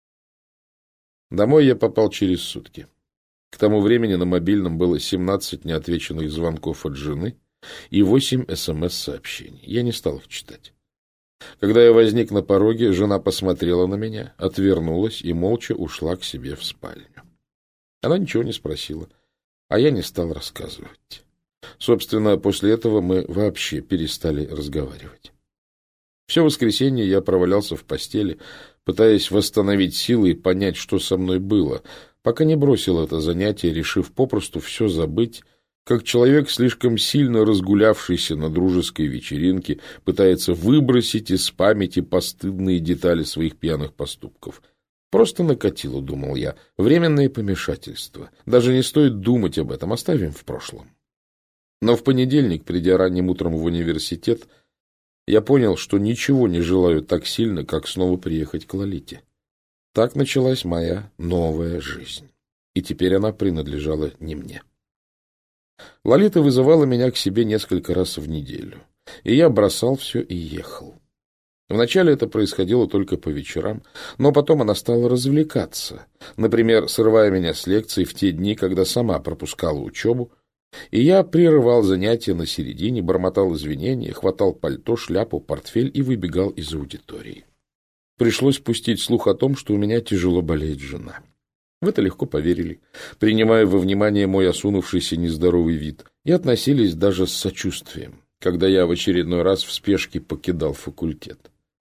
Домой я попал через сутки. К тому времени на мобильном было 17 неотвеченных звонков от жены и 8 СМС-сообщений. Я не стал их читать. Когда я возник на пороге, жена посмотрела на меня, отвернулась и молча ушла к себе в спальню. Она ничего не спросила, а я не стал рассказывать. Собственно, после этого мы вообще перестали разговаривать. Все воскресенье я провалялся в постели, пытаясь восстановить силы и понять, что со мной было, пока не бросил это занятие, решив попросту все забыть, как человек, слишком сильно разгулявшийся на дружеской вечеринке, пытается выбросить из памяти постыдные детали своих пьяных поступков. Просто накатило, думал я, временное помешательство. Даже не стоит думать об этом, оставим в прошлом. Но в понедельник, придя ранним утром в университет, я понял, что ничего не желаю так сильно, как снова приехать к Лолите. Так началась моя новая жизнь. И теперь она принадлежала не мне. Лолита вызывала меня к себе несколько раз в неделю. И я бросал все и ехал. Вначале это происходило только по вечерам, но потом она стала развлекаться. Например, срывая меня с лекций в те дни, когда сама пропускала учебу, и я прерывал занятия на середине, бормотал извинения, хватал пальто, шляпу, портфель и выбегал из аудитории. Пришлось пустить слух о том, что у меня тяжело болеет жена. В это легко поверили, принимая во внимание мой осунувшийся нездоровый вид, и относились даже с сочувствием, когда я в очередной раз в спешке покидал факультет.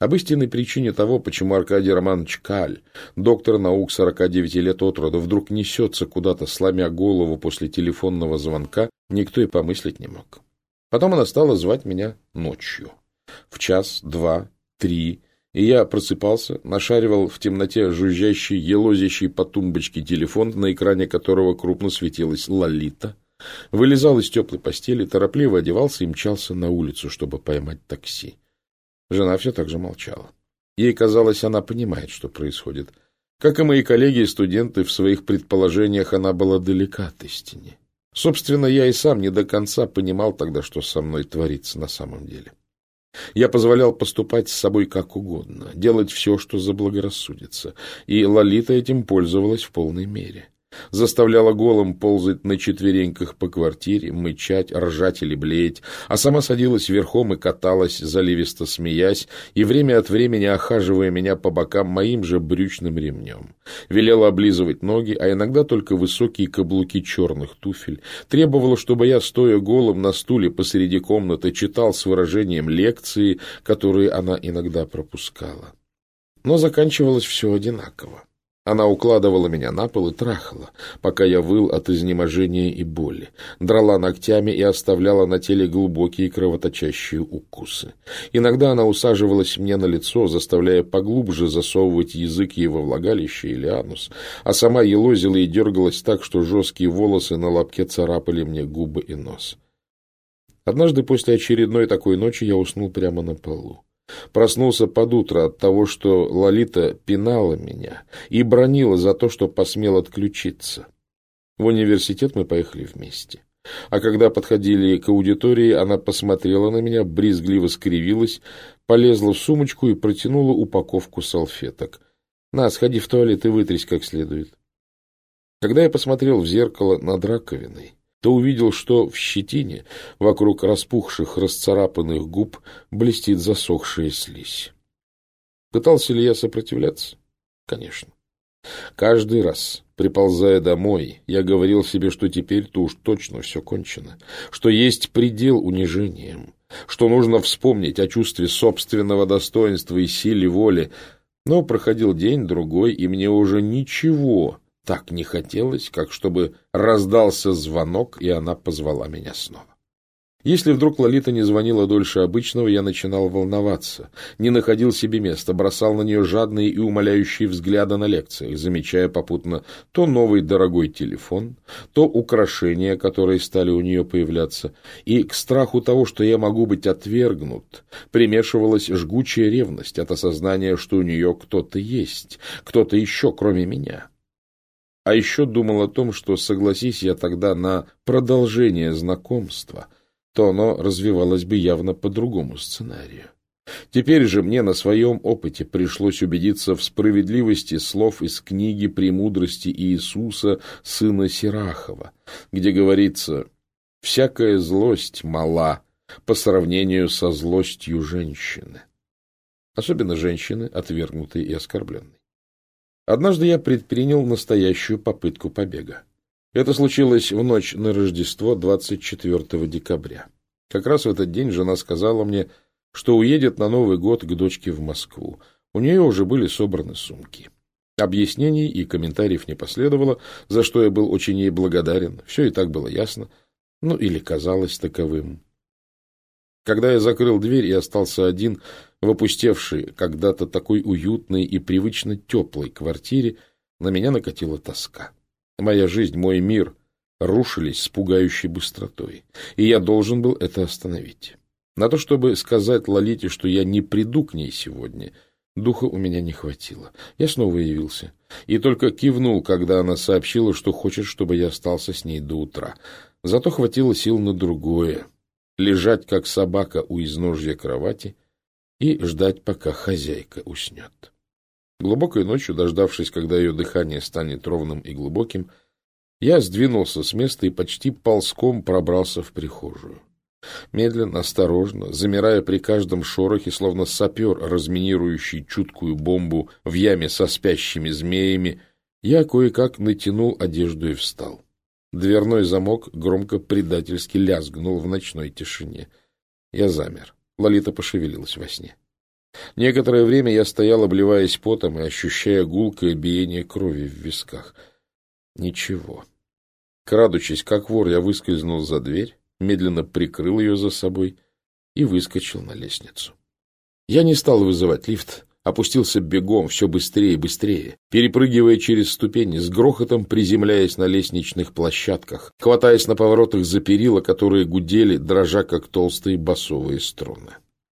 Об истинной причине того, почему Аркадий Романович Каль, доктор наук 49 лет от роду, вдруг несется куда-то, сломя голову после телефонного звонка, никто и помыслить не мог. Потом она стала звать меня ночью. В час, два, три, и я просыпался, нашаривал в темноте жужжащий, елозящий по тумбочке телефон, на экране которого крупно светилась Лолита, вылезал из теплой постели, торопливо одевался и мчался на улицу, чтобы поймать такси. Жена все так же молчала. Ей казалось, она понимает, что происходит. Как и мои коллеги и студенты, в своих предположениях она была далека от истины. Собственно, я и сам не до конца понимал тогда, что со мной творится на самом деле. Я позволял поступать с собой как угодно, делать все, что заблагорассудится, и Лолита этим пользовалась в полной мере. Заставляла голым ползать на четвереньках по квартире, мычать, ржать или блеять, а сама садилась верхом и каталась, заливисто смеясь, и время от времени охаживая меня по бокам моим же брючным ремнем. Велела облизывать ноги, а иногда только высокие каблуки черных туфель. Требовала, чтобы я, стоя голым на стуле посреди комнаты, читал с выражением лекции, которые она иногда пропускала. Но заканчивалось все одинаково. Она укладывала меня на пол и трахала, пока я выл от изнеможения и боли, драла ногтями и оставляла на теле глубокие кровоточащие укусы. Иногда она усаживалась мне на лицо, заставляя поглубже засовывать язык ей во влагалище или анус, а сама елозила и дергалась так, что жесткие волосы на лобке царапали мне губы и нос. Однажды после очередной такой ночи я уснул прямо на полу. Проснулся под утро от того, что Лолита пинала меня и бранила за то, что посмел отключиться. В университет мы поехали вместе. А когда подходили к аудитории, она посмотрела на меня, брезгливо скривилась, полезла в сумочку и протянула упаковку салфеток. «На, сходи в туалет и вытрись как следует». Когда я посмотрел в зеркало над раковиной, то увидел, что в щетине, вокруг распухших, расцарапанных губ, блестит засохшая слизь. Пытался ли я сопротивляться? Конечно. Каждый раз, приползая домой, я говорил себе, что теперь-то уж точно все кончено, что есть предел унижениям, что нужно вспомнить о чувстве собственного достоинства и силе воли. Но проходил день-другой, и мне уже ничего так не хотелось, как чтобы раздался звонок, и она позвала меня снова. Если вдруг Лолита не звонила дольше обычного, я начинал волноваться, не находил себе места, бросал на нее жадные и умоляющие взгляды на лекциях, замечая попутно то новый дорогой телефон, то украшения, которые стали у нее появляться, и к страху того, что я могу быть отвергнут, примешивалась жгучая ревность от осознания, что у нее кто-то есть, кто-то еще, кроме меня. А еще думал о том, что, согласись я тогда на продолжение знакомства, то оно развивалось бы явно по другому сценарию. Теперь же мне на своем опыте пришлось убедиться в справедливости слов из книги «Премудрости Иисуса, сына Сирахова», где говорится: «Всякая злость мала по сравнению со злостью женщины». Особенно женщины, отвергнутой и оскорбленной. Однажды я предпринял настоящую попытку побега. Это случилось в ночь на Рождество 24 декабря. Как раз в этот день жена сказала мне, что уедет на Новый год к дочке в Москву. У нее уже были собраны сумки. Объяснений и комментариев не последовало, за что я был очень ей благодарен. Все и так было ясно, ну или казалось таковым. Когда я закрыл дверь и остался один в опустевшей, когда-то такой уютной и привычно теплой квартире, на меня накатила тоска. Моя жизнь, мой мир рушились с пугающей быстротой, и я должен был это остановить. На то, чтобы сказать Лолите, что я не приду к ней сегодня, духа у меня не хватило. Я снова явился, и только кивнул, когда она сообщила, что хочет, чтобы я остался с ней до утра. Зато хватило сил на другое — лежать, как собака, у изножья кровати и ждать, пока хозяйка уснет. Глубокой ночью, дождавшись, когда ее дыхание станет ровным и глубоким, я сдвинулся с места и почти ползком пробрался в прихожую. Медленно, осторожно, замирая при каждом шорохе, словно сапер, разминирующий чуткую бомбу в яме со спящими змеями, я кое-как натянул одежду и встал. Дверной замок громко предательски лязгнул в ночной тишине. Я замер. Лолита пошевелилась во сне. Некоторое время я стоял, обливаясь потом и ощущая гулкое биение крови в висках. Ничего. Крадучись, как вор, я выскользнул за дверь, медленно прикрыл ее за собой и выскочил на лестницу. Я не стал вызывать лифт, опустился бегом, все быстрее и быстрее, перепрыгивая через ступени, с грохотом приземляясь на лестничных площадках, хватаясь на поворотах за перила, которые гудели, дрожа, как толстые басовые струны.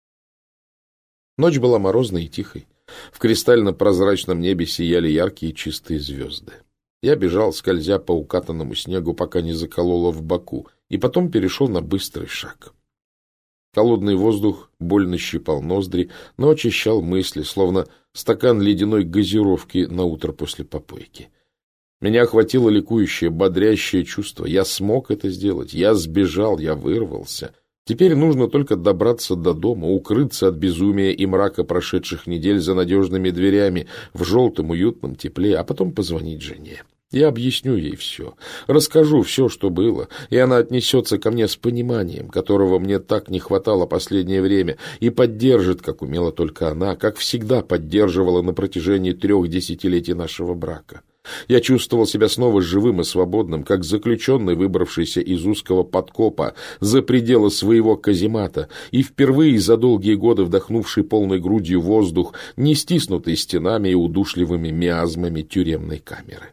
Ночь была морозной и тихой. В кристально-прозрачном небе сияли яркие чистые звезды. Я бежал, скользя по укатанному снегу, пока не закололо в боку, и потом перешел на быстрый шаг. Холодный воздух больно щипал ноздри, но очищал мысли, словно стакан ледяной газировки на утро после попойки. Меня охватило ликующее, бодрящее чувство. Я смог это сделать, я сбежал, я вырвался. Теперь нужно только добраться до дома, укрыться от безумия и мрака прошедших недель за надежными дверями в желтом уютном тепле, а потом позвонить жене. Я объясню ей все, расскажу все, что было, и она отнесется ко мне с пониманием, которого мне так не хватало последнее время, и поддержит, как умела только она, как всегда поддерживала на протяжении 3 десятилетий нашего брака. Я чувствовал себя снова живым и свободным, как заключенный, выбравшийся из узкого подкопа за пределы своего каземата и впервые за долгие годы вдохнувший полной грудью воздух, не стиснутый стенами и удушливыми миазмами тюремной камеры.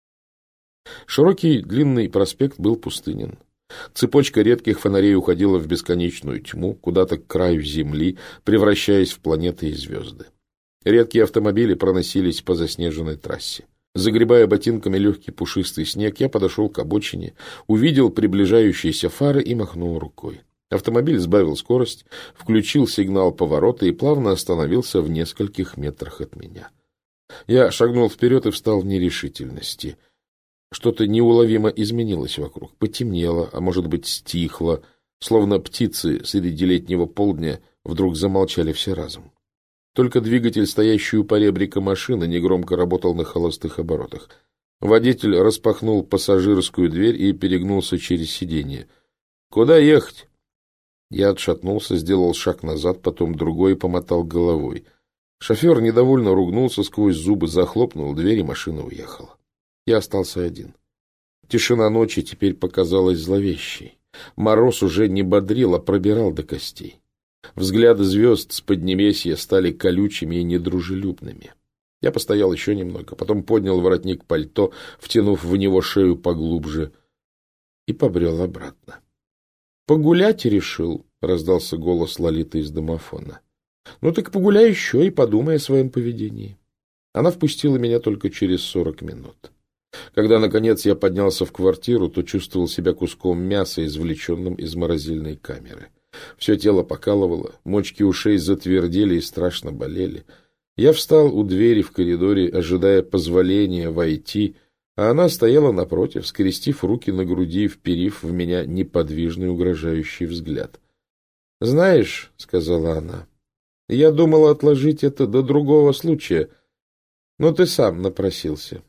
Широкий длинный проспект был пустынен. Цепочка редких фонарей уходила в бесконечную тьму, куда-то к краю земли, превращаясь в планеты и звезды. Редкие автомобили проносились по заснеженной трассе. Загребая ботинками легкий пушистый снег, я подошел к обочине, увидел приближающиеся фары и махнул рукой. Автомобиль сбавил скорость, включил сигнал поворота и плавно остановился в нескольких метрах от меня. Я шагнул вперед и встал в нерешительности. Что-то неуловимо изменилось вокруг, потемнело, а может быть стихло, словно птицы среди летнего полдня вдруг замолчали все разом. Только двигатель, стоящий у поребрика машины, негромко работал на холостых оборотах. Водитель распахнул пассажирскую дверь и перегнулся через сиденье. «Куда ехать?» Я отшатнулся, сделал шаг назад, потом другой и помотал головой. Шофер недовольно ругнулся сквозь зубы, захлопнул дверь, и машина уехала. Я остался один. Тишина ночи теперь показалась зловещей. Мороз уже не бодрил, а пробирал до костей. Взгляды звезд с поднебесья стали колючими и недружелюбными. Я постоял еще немного, потом поднял воротник пальто, втянув в него шею поглубже, и побрел обратно. «Погулять решил», — раздался голос Лолиты из домофона. «Ну так погуляй еще и подумай о своем поведении». Она впустила меня только через 40 минут. Когда, наконец, я поднялся в квартиру, то чувствовал себя куском мяса, извлеченным из морозильной камеры. Все тело покалывало, мочки ушей затвердели и страшно болели. Я встал у двери в коридоре, ожидая позволения войти, а она стояла напротив, скрестив руки на груди и вперив в меня неподвижный угрожающий взгляд. — Знаешь, — сказала она, — я думала отложить это до другого случая, но ты сам напросился.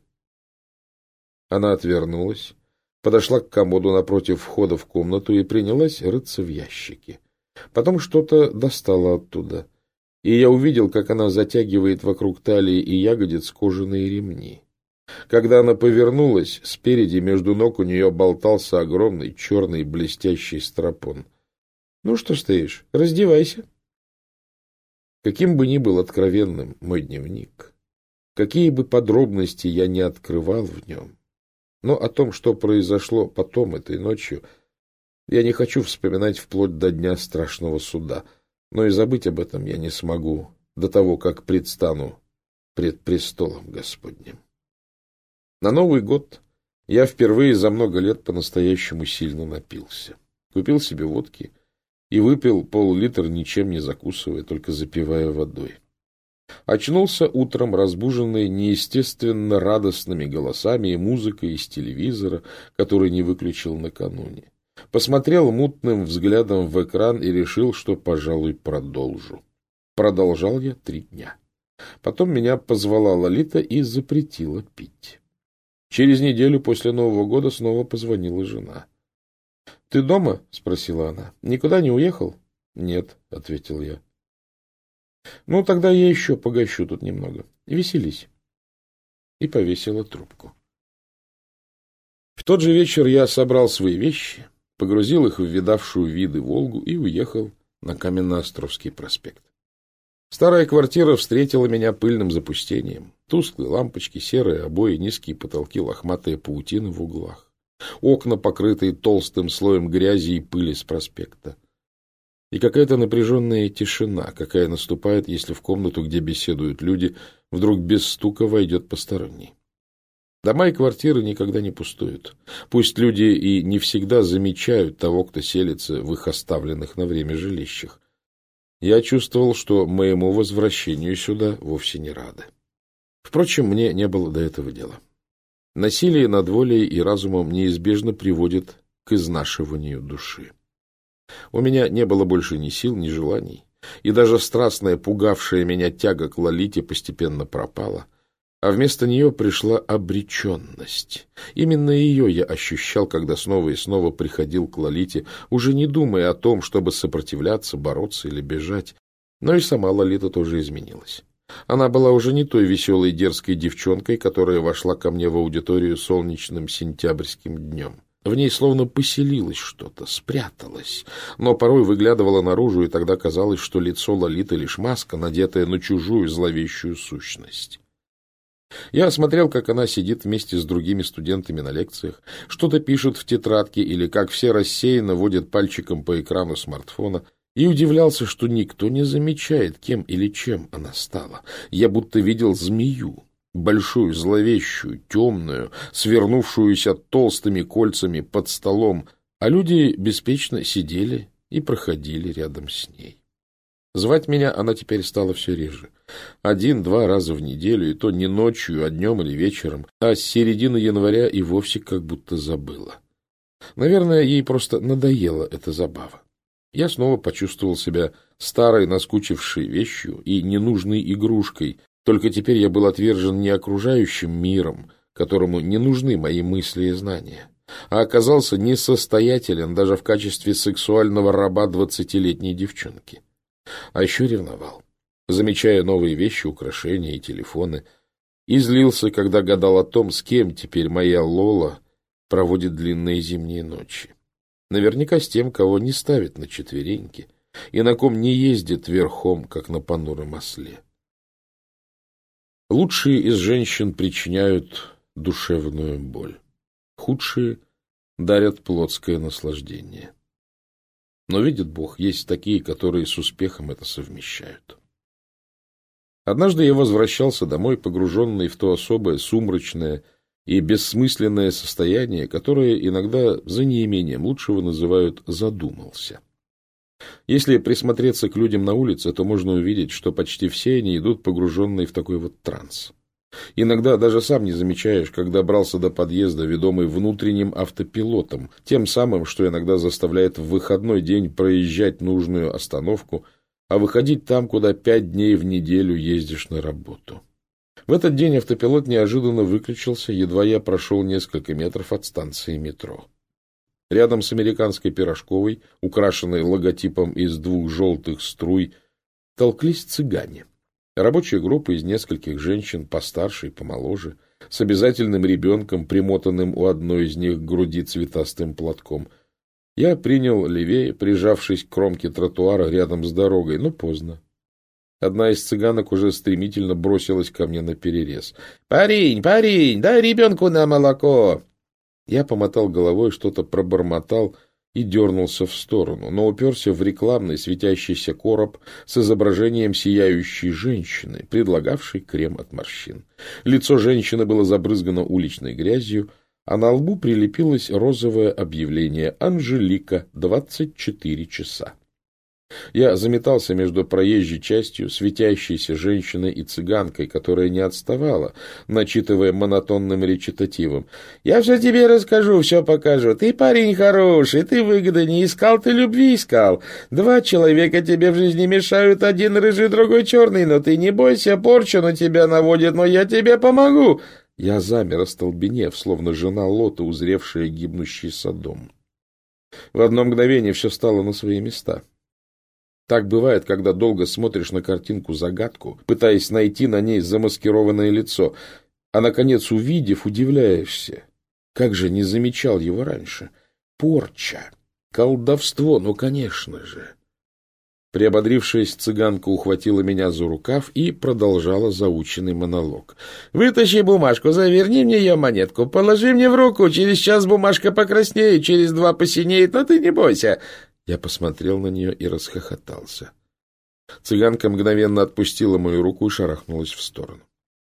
Она отвернулась, подошла к комоду напротив входа в комнату и принялась рыться в ящике. Потом что-то достала оттуда, и я увидел, как она затягивает вокруг талии и ягодиц кожаные ремни. Когда она повернулась, спереди между ног у нее болтался огромный черный блестящий стропон. — Ну что стоишь? Раздевайся. Каким бы ни был откровенным мой дневник, какие бы подробности я ни открывал в нем, но о том, что произошло потом этой ночью, я не хочу вспоминать вплоть до дня страшного суда, но и забыть об этом я не смогу до того, как предстану пред престолом Господним. На Новый год я впервые за много лет по-настоящему сильно напился. Купил себе водки и выпил пол-литра, ничем не закусывая, только запивая водой. Очнулся утром, разбуженный неестественно радостными голосами и музыкой из телевизора, который не выключил накануне. Посмотрел мутным взглядом в экран и решил, что, пожалуй, продолжу. Продолжал я 3 дня. Потом меня позвала Лолита и запретила пить. Через неделю после Нового года снова позвонила жена. — Ты дома? — спросила она. — Никуда не уехал? — Нет, — ответил я. Ну, тогда я еще погощу тут немного. Веселись. И повесила трубку. В тот же вечер я собрал свои вещи, погрузил их в видавшую виды Волгу и уехал на Каменноостровский проспект. Старая квартира встретила меня пыльным запустением. Тусклые лампочки, серые обои, низкие потолки, лохматые паутины в углах. Окна, покрытые толстым слоем грязи и пыли с проспекта. И какая-то напряженная тишина, какая наступает, если в комнату, где беседуют люди, вдруг без стука войдет посторонний. Дома и квартиры никогда не пустуют. Пусть люди и не всегда замечают того, кто селится в их оставленных на время жилищах. Я чувствовал, что моему возвращению сюда вовсе не рады. Впрочем, мне не было до этого дела. Насилие над волей и разумом неизбежно приводит к изнашиванию души. У меня не было больше ни сил, ни желаний, и даже страстная, пугавшая меня тяга к Лолите постепенно пропала, а вместо нее пришла обреченность. Именно ее я ощущал, когда снова и снова приходил к Лолите, уже не думая о том, чтобы сопротивляться, бороться или бежать. Но и сама Лолита тоже изменилась. Она была уже не той веселой дерзкой девчонкой, которая вошла ко мне в аудиторию солнечным сентябрьским днем. В ней словно поселилось что-то, спряталось, но порой выглядывало наружу, и тогда казалось, что лицо Лолиты лишь маска, надетая на чужую зловещую сущность. Я смотрел, как она сидит вместе с другими студентами на лекциях, что-то пишет в тетрадке или как все рассеянно водят пальчиком по экрану смартфона, и удивлялся, что никто не замечает, кем или чем она стала. Я будто видел змею, большую, зловещую, темную, свернувшуюся толстыми кольцами под столом, а люди беспечно сидели и проходили рядом с ней. Звать меня она теперь стала все реже. 1-2 раза в неделю, и то не ночью, а днем или вечером, а с середины января и вовсе как будто забыла. Наверное, ей просто надоела эта забава. Я снова почувствовал себя старой, наскучившей вещью и ненужной игрушкой, только теперь я был отвержен не окружающим миром, которому не нужны мои мысли и знания, а оказался несостоятелен даже в качестве сексуального раба 20-летней девчонки. А еще ревновал, замечая новые вещи, украшения и телефоны, и злился, когда гадал о том, с кем теперь моя Лола проводит длинные зимние ночи. Наверняка с тем, кого не ставит на четвереньки и на ком не ездит верхом, как на понуром осле. Лучшие из женщин причиняют душевную боль. Худшие дарят плотское наслаждение. Но, видит Бог, есть такие, которые с успехом это совмещают. Однажды я возвращался домой, погруженный в то особое, сумрачное и бессмысленное состояние, которое иногда за неимением лучшего называют «задумался». Если присмотреться к людям на улице, то можно увидеть, что почти все они идут погруженные в такой вот транс. Иногда даже сам не замечаешь, как добрался до подъезда, ведомый внутренним автопилотом, тем самым, что иногда заставляет в выходной день проезжать нужную остановку, а выходить там, куда 5 дней в неделю ездишь на работу. В этот день автопилот неожиданно выключился, едва я прошел несколько метров от станции метро. Рядом с американской пирожковой, украшенной логотипом из 2 желтых струй, толклись цыгане. Рабочая группа из нескольких женщин, постарше и помоложе, с обязательным ребенком, примотанным у одной из них к груди цветастым платком. Я принял левее, прижавшись к кромке тротуара рядом с дорогой, но поздно. Одна из цыганок уже стремительно бросилась ко мне наперерез. «Парень, парень, дай ребенку на молоко!» Я помотал головой, что-то пробормотал и дернулся в сторону, но уперся в рекламный светящийся короб с изображением сияющей женщины, предлагавшей крем от морщин. Лицо женщины было забрызгано уличной грязью, а на лбу прилепилось розовое объявление «Анжелика, 24 часа». Я заметался между проезжей частью, светящейся женщиной и цыганкой, которая не отставала, начитывая монотонным речитативом. «Я все тебе расскажу, все покажу. Ты парень хороший, ты выгоды не искал, ты любви искал. 2 человека тебе в жизни мешают, один рыжий, другой черный, но ты не бойся, порчу на тебя наводит, но я тебе помогу». Я замер, остолбенев, словно жена Лота, узревшая гибнущий Содом. В одно мгновение все стало на свои места. Так бывает, когда долго смотришь на картинку-загадку, пытаясь найти на ней замаскированное лицо, а, наконец, увидев, удивляешься. Как же не замечал его раньше? Порча, колдовство, ну, конечно же. Приободрившись, цыганка ухватила меня за рукав и продолжала заученный монолог. «Вытащи бумажку, заверни мне ее монетку, положи мне в руку, через час бумажка покраснеет, через 2 посинеет, но ты не бойся». Я посмотрел на нее и расхохотался. Цыганка мгновенно отпустила мою руку и шарахнулась в сторону.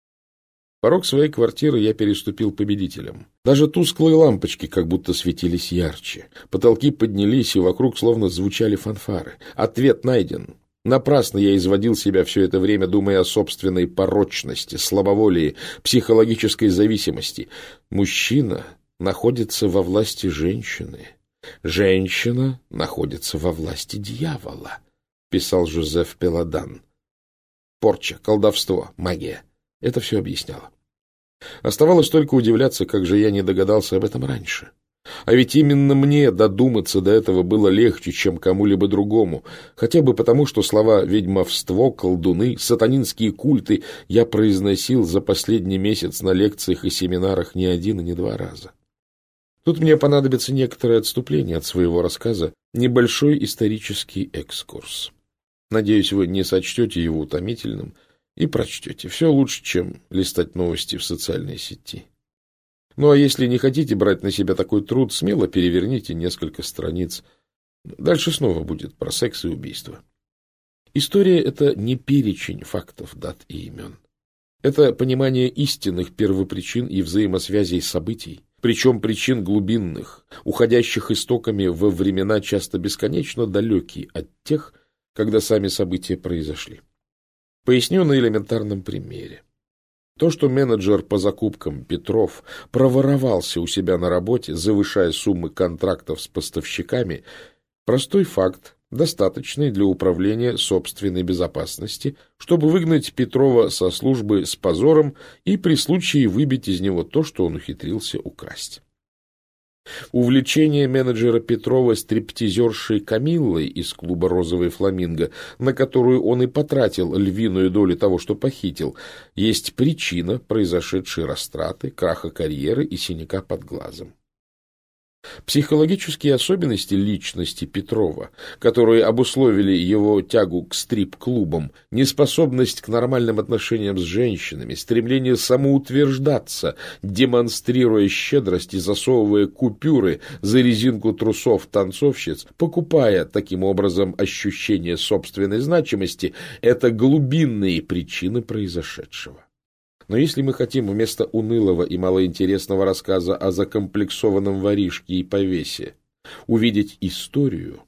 Порог своей квартиры я переступил победителем. Даже тусклые лампочки как будто светились ярче. Потолки поднялись, и вокруг словно звучали фанфары. Ответ найден. Напрасно я изводил себя все это время, думая о собственной порочности, слабоволии, психологической зависимости. Мужчина находится во власти женщины. Женщина находится во власти дьявола, писал Жозеф Пеладан. Порча, колдовство, магия. Это все объясняло. Оставалось только удивляться, как же я не догадался об этом раньше. А ведь именно мне додуматься до этого было легче, чем кому-либо другому, хотя бы потому, что слова «ведьмовство», «колдуны», «сатанинские культы» я произносил за последний месяц на лекциях и семинарах не 1 и не 2 раза. Тут мне понадобится некоторое отступление от своего рассказа, небольшой исторический экскурс. Надеюсь, вы не сочтете его утомительным и прочтете. Все лучше, чем листать новости в социальной сети. Ну, а если не хотите брать на себя такой труд, смело переверните несколько страниц. Дальше снова будет про секс и убийство. История — это не перечень фактов, дат и имен. Это понимание истинных первопричин и взаимосвязей событий, причем причин глубинных, уходящих истоками во времена часто бесконечно далекие от тех, когда сами события произошли. Поясню на элементарном примере. То, что менеджер по закупкам Петров проворовался у себя на работе, завышая суммы контрактов с поставщиками, простой факт, достаточный для управления собственной безопасности, чтобы выгнать Петрова со службы с позором и при случае выбить из него то, что он ухитрился украсть. Увлечение менеджера Петрова стриптизершей Камиллой из клуба «Розовый фламинго», на которую он и потратил львиную долю того, что похитил, есть причина произошедшей растраты, краха карьеры и синяка под глазом. Психологические особенности личности Петрова, которые обусловили его тягу к стрип-клубам, неспособность к нормальным отношениям с женщинами, стремление самоутверждаться, демонстрируя щедрость и засовывая купюры за резинку трусов танцовщиц, покупая таким образом ощущение собственной значимости, это глубинные причины произошедшего. Но если мы хотим вместо унылого и малоинтересного рассказа о закомплексованном воришке и повесе увидеть историю,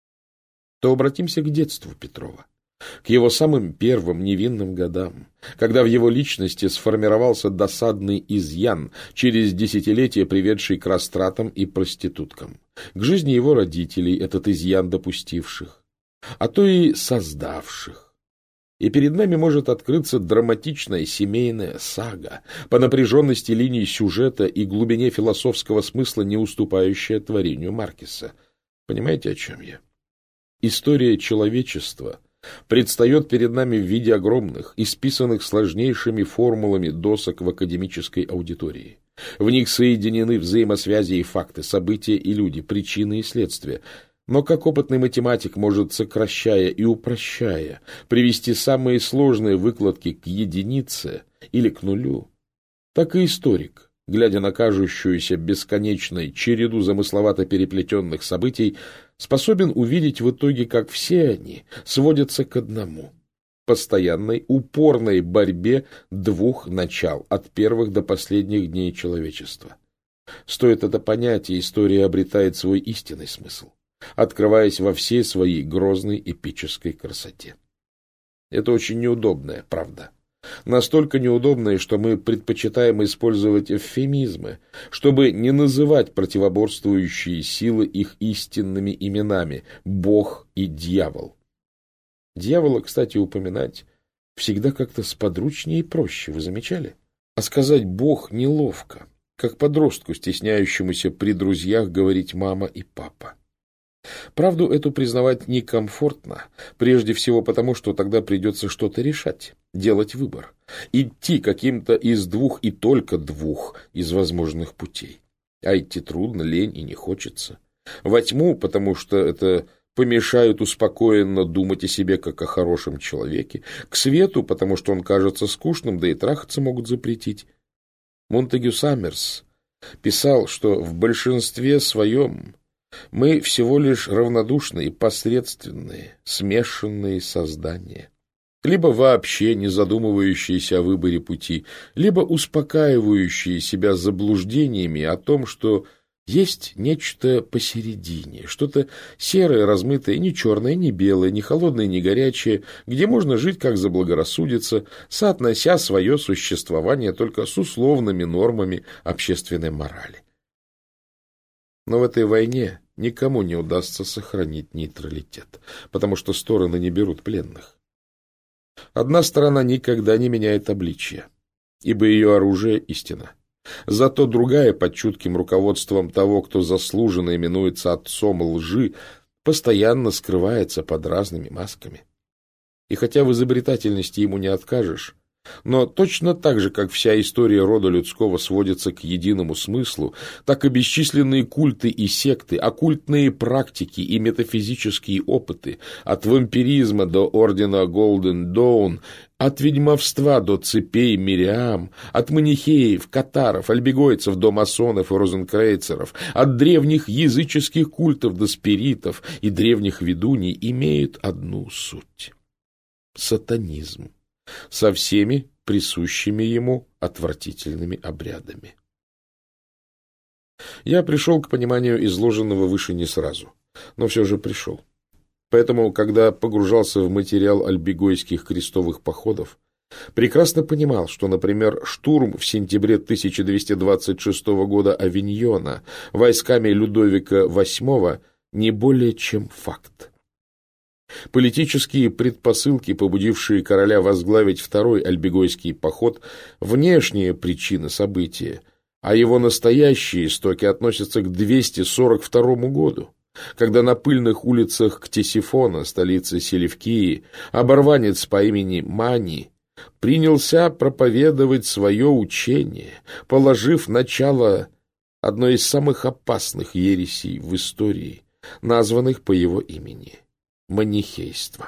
то обратимся к детству Петрова, к его самым первым невинным годам, когда в его личности сформировался досадный изъян, через десятилетия приведший к растратам и проституткам, к жизни его родителей, этот изъян допустивших, а то и создавших. И перед нами может открыться драматичная семейная сага, по напряженности линий сюжета и глубине философского смысла, не уступающая творению Маркеса. Понимаете, о чем я? История человечества предстает перед нами в виде огромных, исписанных сложнейшими формулами досок в академической аудитории. В них соединены взаимосвязи и факты, события и люди, причины и следствия. Но как опытный математик может, сокращая и упрощая, привести самые сложные выкладки к единице или к нулю, так и историк, глядя на кажущуюся бесконечной череду замысловато переплетенных событий, способен увидеть в итоге, как все они сводятся к одному – постоянной, упорной борьбе 2 начал, от первых до последних дней человечества. Стоит это понять, и история обретает свой истинный смысл, открываясь во всей своей грозной эпической красоте. Это очень неудобная правда. Настолько неудобная, что мы предпочитаем использовать эвфемизмы, чтобы не называть противоборствующие силы их истинными именами – Бог и дьявол. Дьявола, кстати, упоминать всегда как-то сподручнее и проще, вы замечали? А сказать «Бог» неловко, как подростку, стесняющемуся при друзьях говорить «мама» и «папа». Правду эту признавать некомфортно, прежде всего потому, что тогда придется что-то решать, делать выбор, идти каким-то из двух и только двух из возможных путей. А идти трудно, лень и не хочется. Во тьму, потому что это помешает успокоенно думать о себе как о хорошем человеке, к свету, потому что он кажется скучным, да и трахаться могут запретить. Монтегю Саммерс писал, что в большинстве своем мы всего лишь равнодушные, посредственные, смешанные создания, либо вообще не задумывающиеся о выборе пути, либо успокаивающие себя заблуждениями о том, что есть нечто посередине, что-то серое, размытое, не черное, не белое, не холодное, не горячее, где можно жить, как заблагорассудится, соотнося свое существование только с условными нормами общественной морали. Но в этой войне никому не удастся сохранить нейтралитет, потому что стороны не берут пленных. Одна сторона никогда не меняет обличия, ибо ее оружие — истина. Зато другая, под чутким руководством того, кто заслуженно именуется отцом лжи, постоянно скрывается под разными масками. И хотя в изобретательности ему не откажешь, но точно так же, как вся история рода людского сводится к единому смыслу, так и бесчисленные культы и секты, оккультные практики и метафизические опыты, от вампиризма до ордена Голден Даун, от ведьмовства до цепей Мириам, от манихеев, катаров, альбегойцев до масонов и розенкрейцеров, от древних языческих культов до спиритов и древних ведуней имеют одну суть — сатанизм, со всеми присущими ему отвратительными обрядами. Я пришел к пониманию изложенного выше не сразу, но все же пришел. Поэтому, когда погружался в материал альбегойских крестовых походов, прекрасно понимал, что, например, штурм в сентябре 1226 года Авиньона войсками Людовика VIII не более чем факт. Политические предпосылки, побудившие короля возглавить второй альбегойский поход, внешние причины события, а его настоящие истоки относятся к 242 году, когда на пыльных улицах Ктесифона, столицы Селевкии, оборванец по имени Мани принялся проповедовать свое учение, положив начало одной из самых опасных ересей в истории, названных по его имени — манихейство.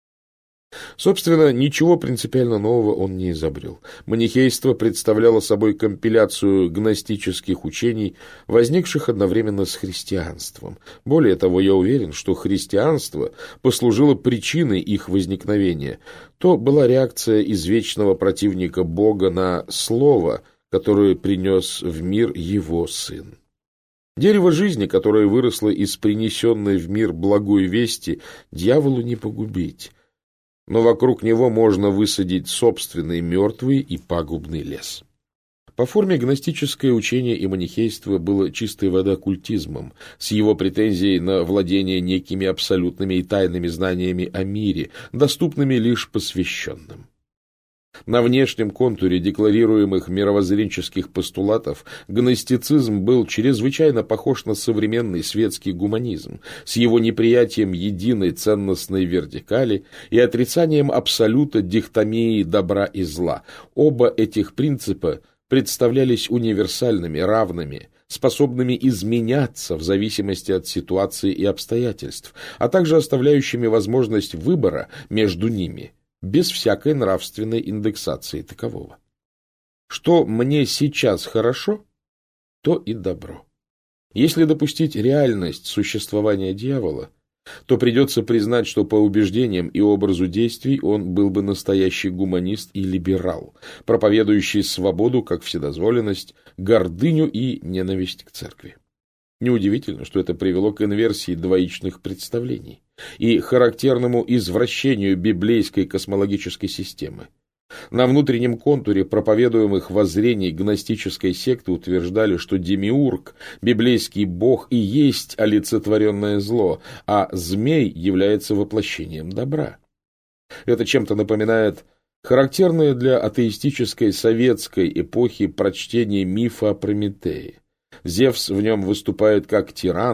Собственно, ничего принципиально нового он не изобрел. Манихейство представляло собой компиляцию гностических учений, возникших одновременно с христианством. Более того, я уверен, что христианство послужило причиной их возникновения. То была реакция извечного противника Бога на слово, которое принес в мир его Сын. Дерево жизни, которое выросло из принесенной в мир благой вести, дьяволу не погубить, но вокруг него можно высадить собственный мертвый и пагубный лес. По форме гностическое учение и манихейство было чистой воды оккультизмом, с его претензией на владение некими абсолютными и тайными знаниями о мире, доступными лишь посвященным. На внешнем контуре декларируемых мировоззренческих постулатов гностицизм был чрезвычайно похож на современный светский гуманизм с его неприятием единой ценностной вертикали и отрицанием абсолюта дихотомии добра и зла. Оба этих принципа представлялись универсальными, равными, способными изменяться в зависимости от ситуации и обстоятельств, а также оставляющими возможность выбора между ними, без всякой нравственной индексации такового. Что мне сейчас хорошо, то и добро. Если допустить реальность существования дьявола, то придется признать, что по убеждениям и образу действий он был бы настоящий гуманист и либерал, проповедующий свободу как вседозволенность, гордыню и ненависть к церкви. Неудивительно, что это привело к инверсии двоичных представлений и характерному извращению библейской космологической системы. На внутреннем контуре проповедуемых воззрений гностической секты утверждали, что демиург, библейский бог, и есть олицетворенное зло, а змей является воплощением добра. Это чем-то напоминает характерное для атеистической советской эпохи прочтение мифа о Прометее. Зевс в нем выступает как тиран,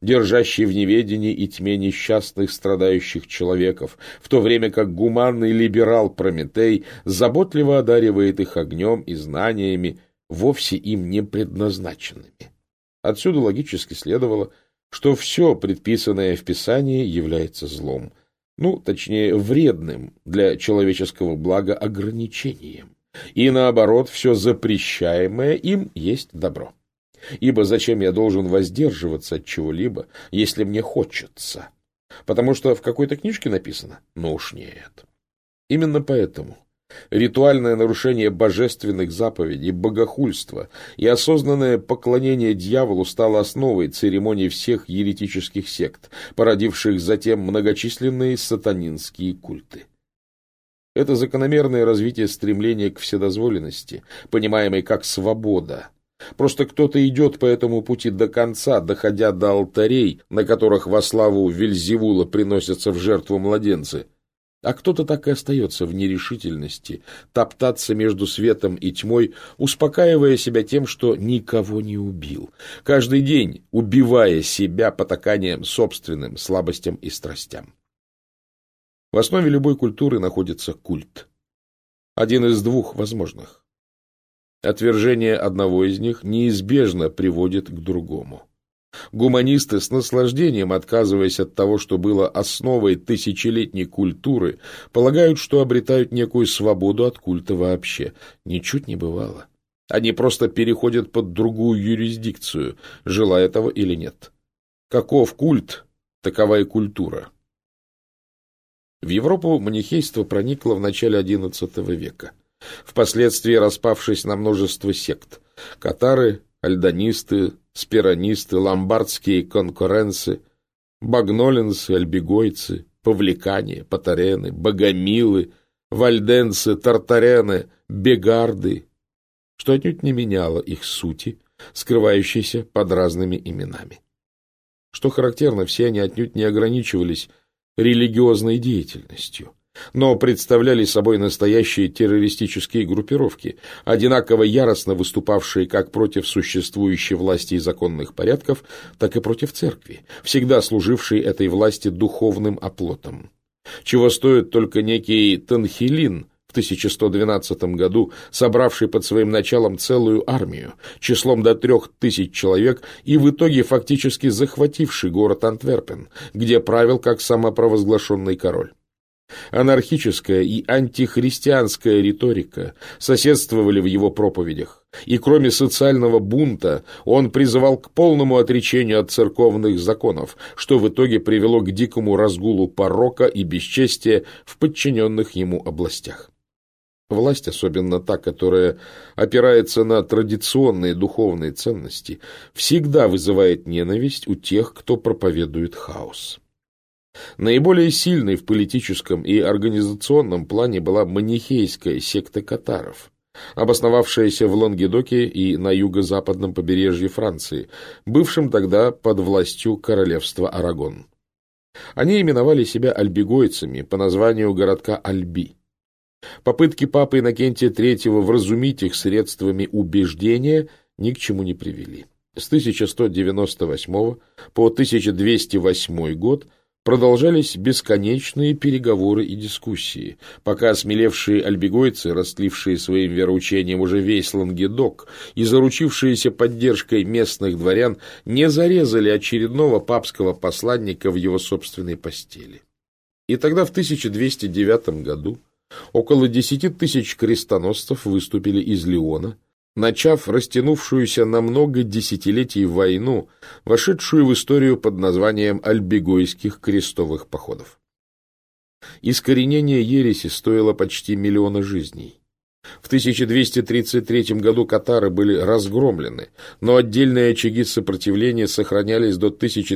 держащий в неведении и тьме несчастных страдающих человеков, в то время как гуманный либерал Прометей заботливо одаривает их огнем и знаниями, вовсе им не предназначенными. Отсюда логически следовало, что все, предписанное в Писании, является злом, точнее, вредным для человеческого блага ограничением, и наоборот, все запрещаемое им есть добро. Ибо зачем я должен воздерживаться от чего-либо, если мне хочется? Потому что в какой-то книжке написано? Ну уж нет. Именно поэтому ритуальное нарушение божественных заповедей, богохульство и осознанное поклонение дьяволу стало основой церемоний всех еретических сект, породивших затем многочисленные сатанинские культы. Это закономерное развитие стремления к вседозволенности, понимаемой как свобода. Просто кто-то идет по этому пути до конца, доходя до алтарей, на которых во славу Вельзевула приносятся в жертву младенцы. А кто-то так и остается в нерешительности, топтаться между светом и тьмой, успокаивая себя тем, что никого не убил, каждый день убивая себя потаканием собственным слабостям и страстям. В основе любой культуры находится культ. Один из двух возможных. Отвержение одного из них неизбежно приводит к другому. Гуманисты, с наслаждением отказываясь от того, что было основой тысячелетней культуры, полагают, что обретают некую свободу от культа вообще. Ничуть не бывало. Они просто переходят под другую юрисдикцию, желая этого или нет. Каков культ, такова и культура. В Европу манихейство проникло в начале XI века, впоследствии распавшись на множество сект. Катары, альдонисты, спиранисты, ломбардские конкуренцы, багноленцы, альбигойцы, павликане, патарены, богомилы, вальденцы, тартарены, бегарды, что отнюдь не меняло их сути, скрывающейся под разными именами. Что характерно, все они отнюдь не ограничивались религиозной деятельностью, но представляли собой настоящие террористические группировки, одинаково яростно выступавшие как против существующей власти и законных порядков, так и против церкви, всегда служившей этой власти духовным оплотом. Чего стоит только некий Танхилин в 1112 году, собравший под своим началом целую армию, числом до 3000 человек, и в итоге фактически захвативший город Антверпен, где правил как самопровозглашенный король. Анархическая и антихристианская риторика соседствовали в его проповедях, и кроме социального бунта он призывал к полному отречению от церковных законов, что в итоге привело к дикому разгулу порока и бесчестия в подчиненных ему областях. Власть, особенно та, которая опирается на традиционные духовные ценности, всегда вызывает ненависть у тех, кто проповедует хаос. Наиболее сильной в политическом и организационном плане была манихейская секта катаров, обосновавшаяся в Лангедоке и на юго-западном побережье Франции, бывшем тогда под властью королевства Арагон. Они именовали себя альбигойцами по названию городка Альби. Попытки папы Иннокентия III вразумить их средствами убеждения ни к чему не привели. С 1198 по 1208 год продолжались бесконечные переговоры и дискуссии, пока осмелевшие альбигойцы, растлившие своим вероучением уже весь Лангедок и заручившиеся поддержкой местных дворян, не зарезали очередного папского посланника в его собственной постели. И тогда в 1209 году около 10 000 крестоносцев выступили из Лиона, начав растянувшуюся на много десятилетий войну, вошедшую в историю под названием Альбигойских крестовых походов. Искоренение ереси стоило почти 1 000 000 жизней. В 1233 году катары были разгромлены, но отдельные очаги сопротивления сохранялись до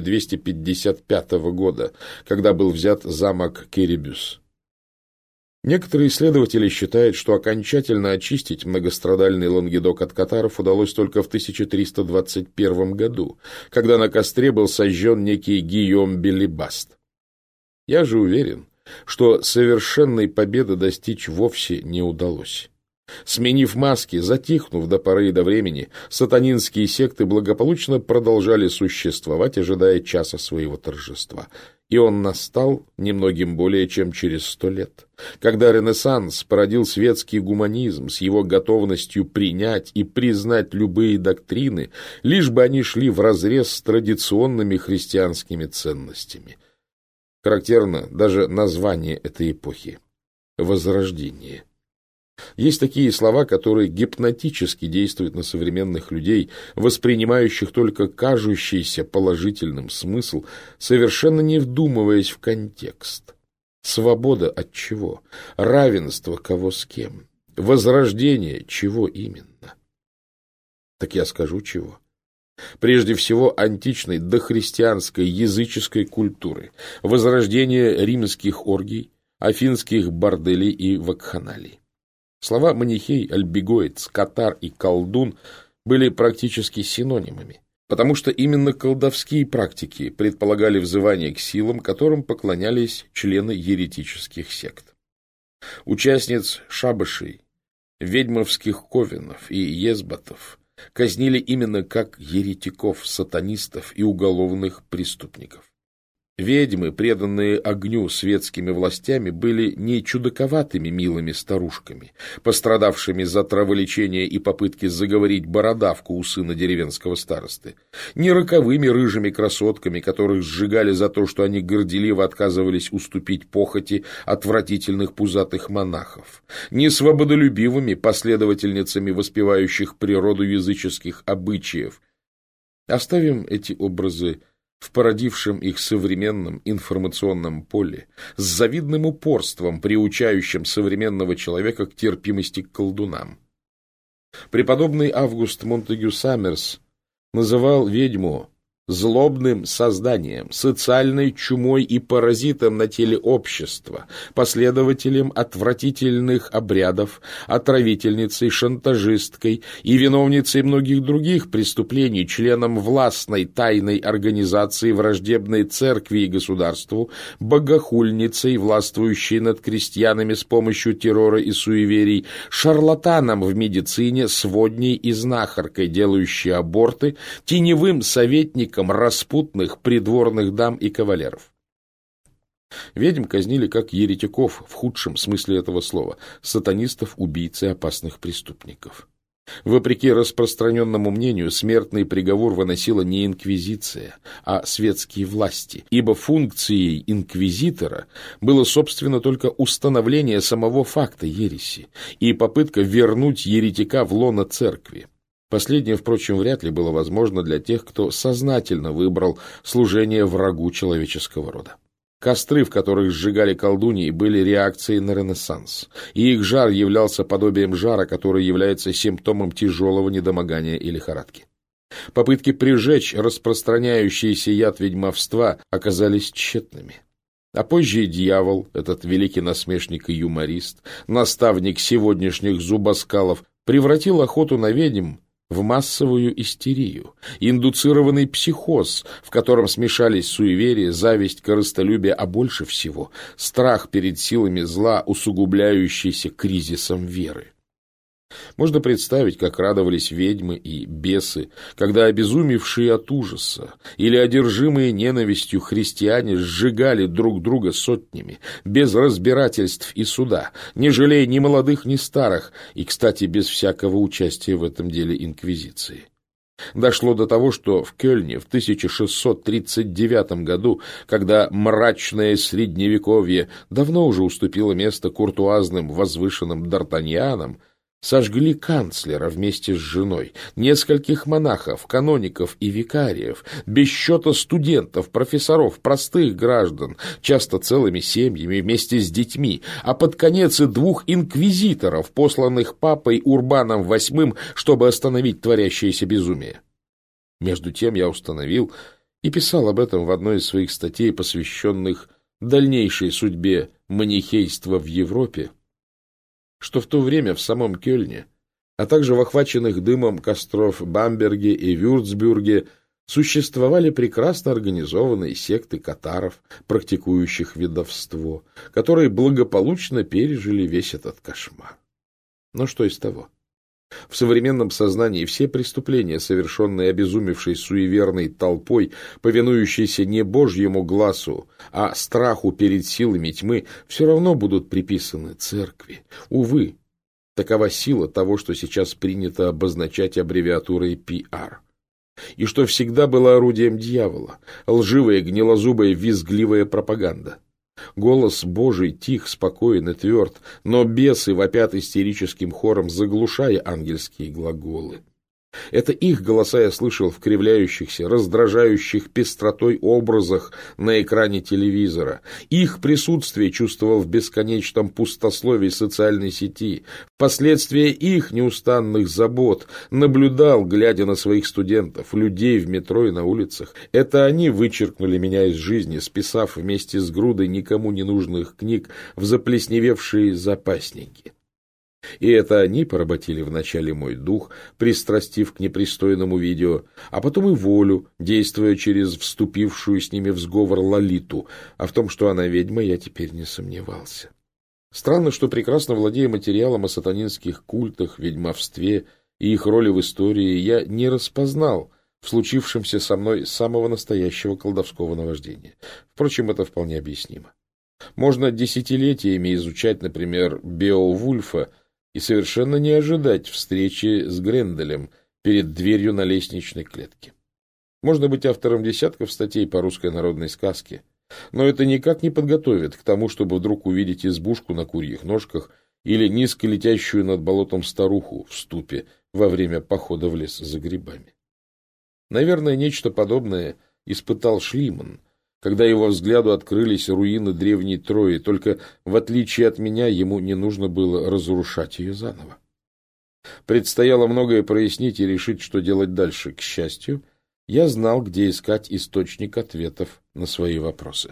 1255 года, когда был взят замок Керебюс. Некоторые исследователи считают, что окончательно очистить многострадальный Лангедок от катаров удалось только в 1321 году, когда на костре был сожжен некий Гийом Белибаст. Я же уверен, что совершенной победы достичь вовсе не удалось. Сменив маски, затихнув до поры и до времени, сатанинские секты благополучно продолжали существовать, ожидая часа своего торжества. И он настал немногим более чем через 100 лет, когда Ренессанс породил светский гуманизм с его готовностью принять и признать любые доктрины, лишь бы они шли вразрез с традиционными христианскими ценностями. Характерно даже название этой эпохи – Возрождение. Есть такие слова, которые гипнотически действуют на современных людей, воспринимающих только кажущийся положительным смысл, совершенно не вдумываясь в контекст. Свобода от чего? Равенство кого с кем? Возрождение чего именно? Так я скажу чего. Прежде всего, античной дохристианской языческой культуры, возрождение римских оргий, афинских борделей и вакханалий. Слова манихей, альбегоец, катар и колдун были практически синонимами, потому что именно колдовские практики предполагали взывание к силам, которым поклонялись члены еретических сект. Участниц шабашей, ведьмовских ковенов и езботов казнили именно как еретиков, сатанистов и уголовных преступников. Ведьмы, преданные огню светскими властями, были не чудаковатыми милыми старушками, пострадавшими за траволечение и попытки заговорить бородавку у сына деревенского старосты, не роковыми рыжими красотками, которых сжигали за то, что они горделиво отказывались уступить похоти отвратительных пузатых монахов, не свободолюбивыми последовательницами воспевающих природу языческих обычаев. Оставим эти образы в породившем их современном информационном поле, с завидным упорством, приучающим современного человека к терпимости к колдунам. Преподобный Август Монтегю Саммерс называл ведьму злобным созданием, социальной чумой и паразитом на теле общества, последователем отвратительных обрядов, отравительницей, шантажисткой и виновницей многих других преступлений, членом властной тайной организации, враждебной церкви и государству, богохульницей, властвующей над крестьянами с помощью террора и суеверий, шарлатаном в медицине, сводней и знахаркой, делающей аборты, теневым советником распутных придворных дам и кавалеров. Ведьм казнили как еретиков в худшем смысле этого слова, сатанистов, убийц и опасных преступников. Вопреки распространенному мнению, смертный приговор выносила не инквизиция, а светские власти, ибо функцией инквизитора было, собственно, только установление самого факта ереси и попытка вернуть еретика в лоно церкви. Последнее, впрочем, вряд ли было возможно для тех, кто сознательно выбрал служение врагу человеческого рода. Костры, в которых сжигали колдуньи, были реакцией на Ренессанс, и их жар являлся подобием жара, который является симптомом тяжелого недомогания и лихорадки. Попытки прижечь распространяющийся яд ведьмовства оказались тщетными. А позже и дьявол, этот великий насмешник и юморист, наставник сегодняшних зубоскалов, превратил охоту на ведьм в массовую истерию, индуцированный психоз, в котором смешались суеверие, зависть, корыстолюбие, а больше всего страх перед силами зла, усугубляющийся кризисом веры. Можно представить, как радовались ведьмы и бесы, когда обезумевшие от ужаса или одержимые ненавистью христиане сжигали друг друга сотнями, без разбирательств и суда, не жалея ни молодых, ни старых, и, кстати, без всякого участия в этом деле инквизиции. Дошло до того, что в Кёльне в 1639 году, когда мрачное средневековье давно уже уступило место куртуазным возвышенным д'Артаньянам, сожгли канцлера вместе с женой, нескольких монахов, каноников и викариев, без счета студентов, профессоров, простых граждан, часто целыми семьями вместе с детьми, а под конец и 2 инквизиторов, посланных папой Урбаном VIII, чтобы остановить творящееся безумие. Между тем я установил и писал об этом в одной из своих статей, посвященных дальнейшей судьбе манихейства в Европе, что в то время в самом Кёльне, а также в охваченных дымом костров Бамберге и Вюрцбюрге существовали прекрасно организованные секты катаров, практикующих ведовство, которые благополучно пережили весь этот кошмар. Но что из того? В современном сознании все преступления, совершенные обезумевшей суеверной толпой, повинующейся не Божьему глазу, а страху перед силами тьмы, все равно будут приписаны церкви. Увы, такова сила того, что сейчас принято обозначать аббревиатурой PR. И что всегда было орудием дьявола, лживая, гнилозубая, визгливая пропаганда. Голос Божий тих, спокоен и тверд, но бесы вопят истерическим хором, заглушая ангельские глаголы. Это их голоса я слышал в кривляющихся, раздражающих пестротой образах на экране телевизора. Их присутствие чувствовал в бесконечном пустословии социальной сети. Впоследствии их неустанных забот наблюдал, глядя на своих студентов, людей в метро и на улицах. Это они вычеркнули меня из жизни, списав вместе с грудой никому не нужных книг в заплесневевшие запасники. И это они поработили вначале мой дух, пристрастив к непристойному видео, а потом и волю, действуя через вступившую с ними в сговор Лолиту, а в том, что она ведьма, я теперь не сомневался. Странно, что, прекрасно владея материалом о сатанинских культах, ведьмовстве и их роли в истории, я не распознал в случившемся со мной самого настоящего колдовского наваждения. Впрочем, это вполне объяснимо. Можно десятилетиями изучать, например, Беовульфа, и совершенно не ожидать встречи с Гренделем перед дверью на лестничной клетке. Можно быть автором десятков статей по русской народной сказке, но это никак не подготовит к тому, чтобы вдруг увидеть избушку на курьих ножках или низко летящую над болотом старуху в ступе во время похода в лес за грибами. Наверное, нечто подобное испытал Шлиман, когда его взгляду открылись руины древней Трои, только, в отличие от меня, ему не нужно было разрушать ее заново. Предстояло многое прояснить и решить, что делать дальше. К счастью, я знал, где искать источник ответов на свои вопросы.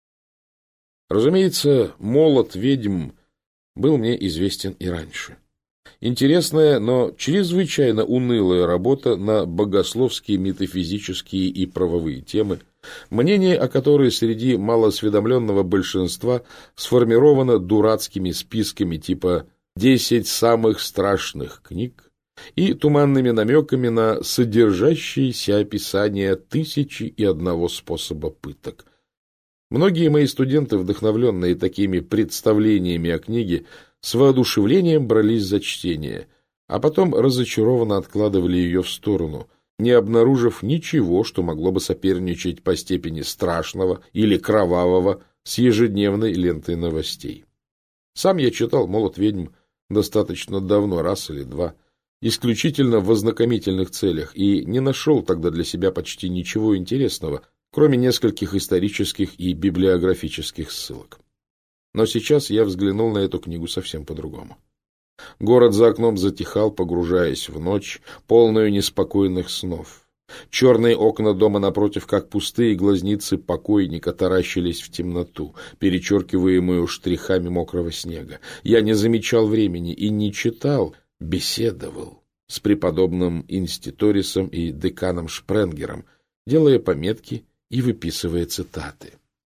Разумеется, молот ведьм был мне известен и раньше. Интересная, но чрезвычайно унылая работа на богословские, метафизические и правовые темы, мнение о которой среди малоосведомленного большинства сформировано дурацкими списками типа «10 самых страшных книг» и туманными намеками на содержащиеся описания 1001 способа пыток. Многие мои студенты, вдохновленные такими представлениями о книге, с воодушевлением брались за чтение, а потом разочарованно откладывали ее в сторону, не обнаружив ничего, что могло бы соперничать по степени страшного или кровавого с ежедневной лентой новостей. Сам я читал «Молот ведьм» достаточно давно, раз или два, исключительно в ознакомительных целях, и не нашел тогда для себя почти ничего интересного, кроме нескольких исторических и библиографических ссылок. Но сейчас я взглянул на эту книгу совсем по-другому. Город за окном затихал, погружаясь в ночь, полную неспокойных снов. Черные окна дома напротив, как пустые глазницы покойника, таращились в темноту, перечеркиваемую штрихами мокрого снега. Я не замечал времени и не читал, беседовал с преподобным инститорисом и деканом Шпренгером, делая пометки и выписывая цитаты.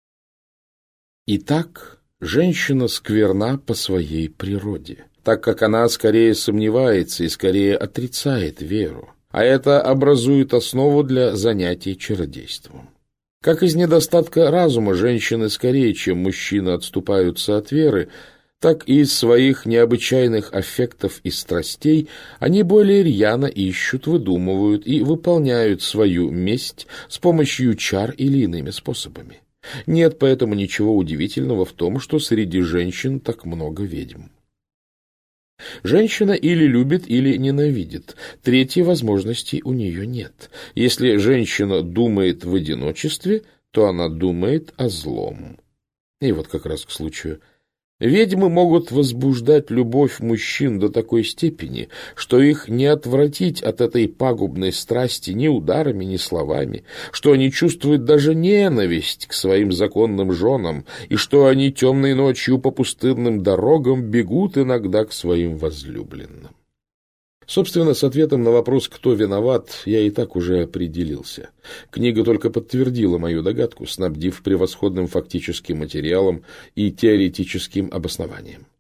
Итак, женщина скверна по своей природе, так как она скорее сомневается и скорее отрицает веру, а это образует основу для занятий чародейством. Как из недостатка разума женщины скорее, чем мужчины, отступаются от веры, так и из своих необычайных аффектов и страстей они более рьяно ищут, выдумывают и выполняют свою месть с помощью чар или иными способами. Нет поэтому ничего удивительного в том, что среди женщин так много ведьм. Женщина или любит, или ненавидит. Третьей возможности у нее нет. Если женщина думает в одиночестве, то она думает о злом. И вот как раз к случаю. Ведьмы могут возбуждать любовь мужчин до такой степени, что их не отвратить от этой пагубной страсти ни ударами, ни словами, что они чувствуют даже ненависть к своим законным женам, и что они темной ночью по пустынным дорогам бегут иногда к своим возлюбленным. Собственно, с ответом на вопрос, кто виноват, я и так уже определился. Книга только подтвердила мою догадку, снабдив превосходным фактическим материалом и теоретическим обоснованием.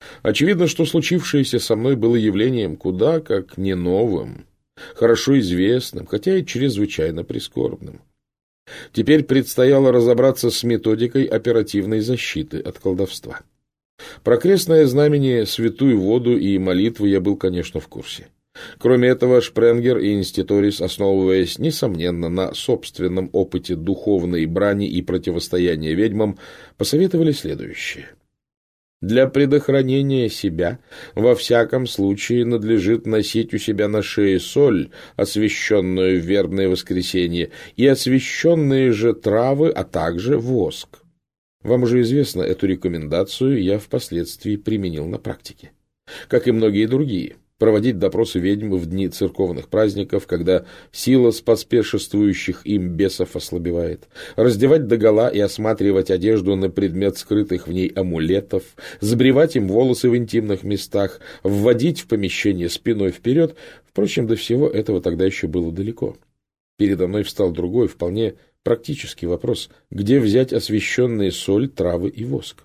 Очевидно, что случившееся со мной было явлением куда как не новым, хорошо известным, хотя и чрезвычайно прискорбным. Теперь предстояло разобраться с методикой оперативной защиты от колдовства. Про крестное знамение, святую воду и молитвы я был, конечно, в курсе. Кроме этого, Шпренгер и Инститорис, основываясь, несомненно, на собственном опыте духовной брани и противостояния ведьмам, посоветовали следующее. Для предохранения себя во всяком случае надлежит носить у себя на шее соль, освященную в вербное воскресенье, и освященные же травы, а также воск. Вам уже известно, эту рекомендацию я впоследствии применил на практике. Как и многие другие, проводить допросы ведьм в дни церковных праздников, когда сила споспешествующих им бесов ослабевает, раздевать догола и осматривать одежду на предмет скрытых в ней амулетов, сбривать им волосы в интимных местах, вводить в помещение спиной вперед. Впрочем, до всего этого тогда еще было далеко. Передо мной встал другой, вполне практический вопрос: где взять освященные соль, травы и воск?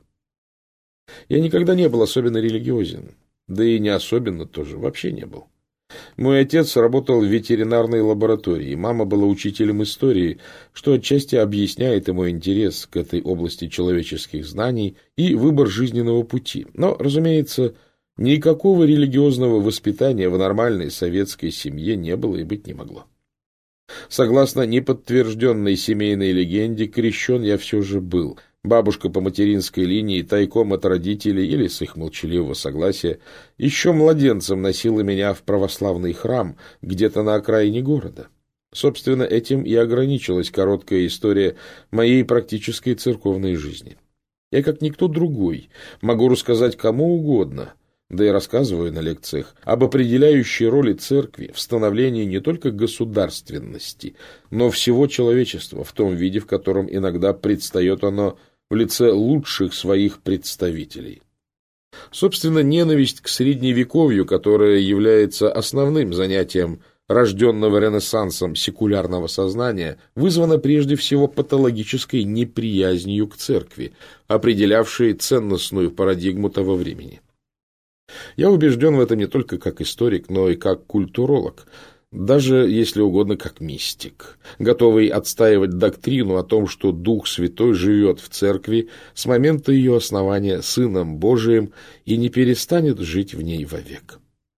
Я никогда не был особенно религиозен. Да и не особенно тоже, вообще не был. Мой отец работал в ветеринарной лаборатории, мама была учителем истории, что отчасти объясняет и мой интерес к этой области человеческих знаний и выбор жизненного пути. Но, разумеется, никакого религиозного воспитания в нормальной советской семье не было и быть не могло. Согласно неподтвержденной семейной легенде, крещен я все же был. Бабушка по материнской линии тайком от родителей или с их молчаливого согласия еще младенцем носила меня в православный храм где-то на окраине города. Собственно, этим и ограничилась короткая история моей практической церковной жизни. Я, как никто другой, могу рассказать кому угодно, да и рассказываю на лекциях, об определяющей роли церкви в становлении не только государственности, но всего человечества в том виде, в котором иногда предстает оно в лице лучших своих представителей. Собственно, ненависть к средневековью, которая является основным занятием рожденного Ренессансом секулярного сознания, вызвана прежде всего патологической неприязнью к церкви, определявшей ценностную парадигму того времени. Я убежден в этом не только как историк, но и как культуролог, даже, если угодно, как мистик, готовый отстаивать доктрину о том, что Дух Святой живет в церкви с момента ее основания Сыном Божиим и не перестанет жить в ней вовек.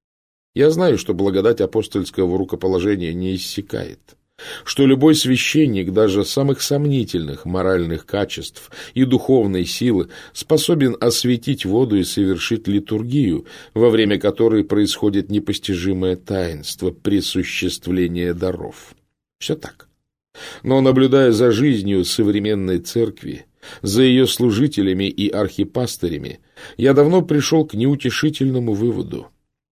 Я знаю, что благодать апостольского рукоположения не иссякает, что любой священник даже самых сомнительных моральных качеств и духовной силы способен осветить воду и совершить литургию, во время которой происходит непостижимое таинство присуществления даров. Все так. Но, наблюдая за жизнью современной церкви, за ее служителями и архипастырями, я давно пришел к неутешительному выводу.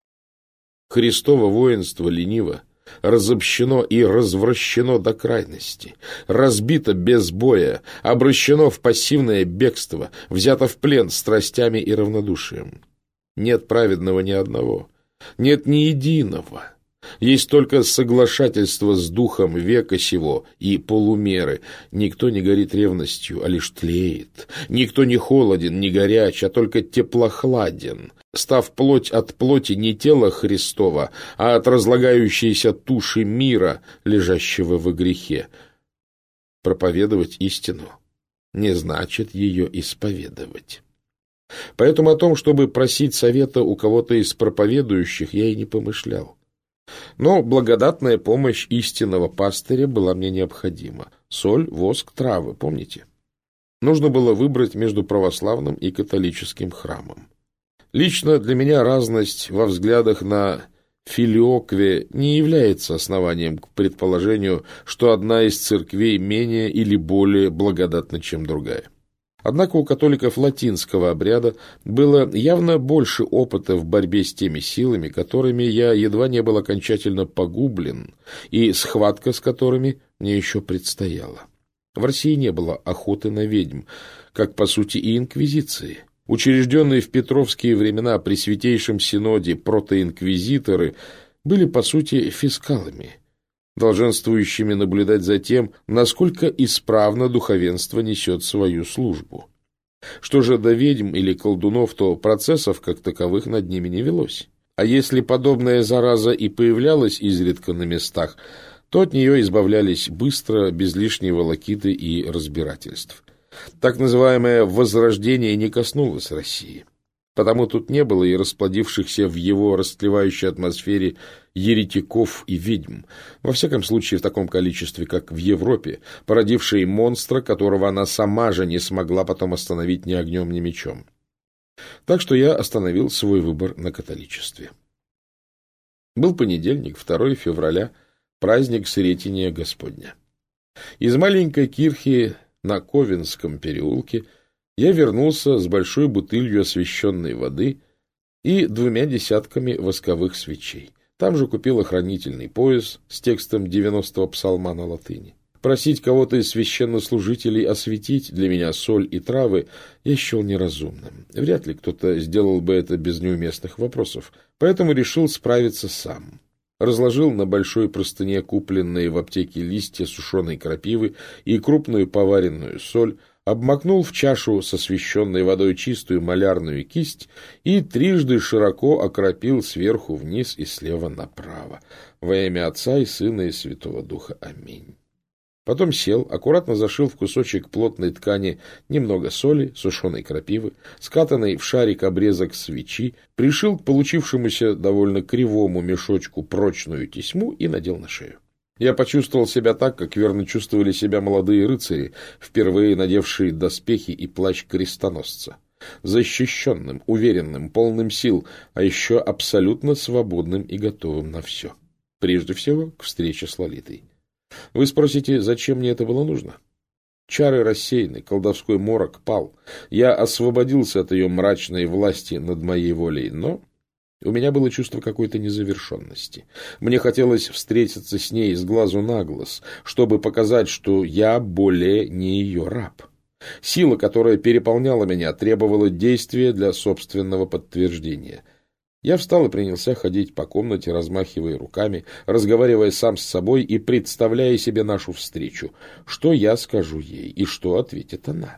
Христово воинство лениво, разобщено и развращено до крайности, разбито без боя, обращено в пассивное бегство, взято в плен страстями и равнодушием. Нет праведного ни одного, нет ни единого. Есть только соглашательство с духом века сего и полумеры. Никто не горит ревностью, а лишь тлеет. Никто не холоден, не горяч, а только теплохладен, став плоть от плоти не тела Христова, а от разлагающейся туши мира, лежащего во грехе. Проповедовать истину не значит ее исповедовать. Поэтому о том, чтобы просить совета у кого-то из проповедующих, я и не помышлял. Но благодатная помощь истинного пастыря была мне необходима. Соль, воск, травы, помните? Нужно было выбрать между православным и католическим храмом. Лично для меня разность во взглядах на филиокве не является основанием к предположению, что одна из церквей менее или более благодатна, чем другая. Однако у католиков латинского обряда было явно больше опыта в борьбе с теми силами, которыми я едва не был окончательно погублен, и схватка с которыми мне еще предстояла. В России не было охоты на ведьм, как, по сути, и инквизиции. Учрежденные в петровские времена при Святейшем Синоде протоинквизиторы были, по сути, фискалами, долженствующими наблюдать за тем, насколько исправно духовенство несет свою службу. Что же до ведьм или колдунов, то процессов как таковых над ними не велось. А если подобная зараза и появлялась изредка на местах, то от нее избавлялись быстро, без лишней волокиты и разбирательств. Так называемое «возрождение» не коснулось России. Потому тут не было и расплодившихся в его растлевающей атмосфере еретиков и ведьм, во всяком случае в таком количестве, как в Европе, породившей монстра, которого она сама же не смогла потом остановить ни огнем, ни мечом. Так что я остановил свой выбор на католичестве. Был понедельник, 2 февраля, праздник Сретения Господня. Из маленькой кирхи на Ковенском переулке я вернулся с большой бутылью освященной воды и 2 десятками восковых свечей. Там же купил охранительный пояс с текстом 90-го псалма на латыни. Просить кого-то из священнослужителей осветить для меня соль и травы я счел неразумным. Вряд ли кто-то сделал бы это без неуместных вопросов, поэтому решил справиться сам. Разложил на большой простыне купленные в аптеке листья сушеной крапивы и крупную поваренную соль, обмакнул в чашу с освященной водой чистую малярную кисть и трижды широко окропил сверху вниз и слева направо. Во имя Отца и Сына и Святого Духа. Аминь. Потом сел, аккуратно зашил в кусочек плотной ткани немного соли, сушеной крапивы, скатанный в шарик обрезок свечи, пришил к получившемуся довольно кривому мешочку прочную тесьму и надел на шею. Я почувствовал себя так, как верно чувствовали себя молодые рыцари, впервые надевшие доспехи и плащ крестоносца. Защищенным, уверенным, полным сил, а еще абсолютно свободным и готовым на все. Прежде всего, к встрече с Лолитой. Вы спросите, зачем мне это было нужно? Чары рассеяны, колдовской морок пал. Я освободился от ее мрачной власти над моей волей, но у меня было чувство какой-то незавершенности. Мне хотелось встретиться с ней с глазу на глаз, чтобы показать, что я более не ее раб. Сила, которая переполняла меня, требовала действия для собственного подтверждения. Я встал и принялся ходить по комнате, размахивая руками, разговаривая сам с собой и представляя себе нашу встречу, что я скажу ей и что ответит она.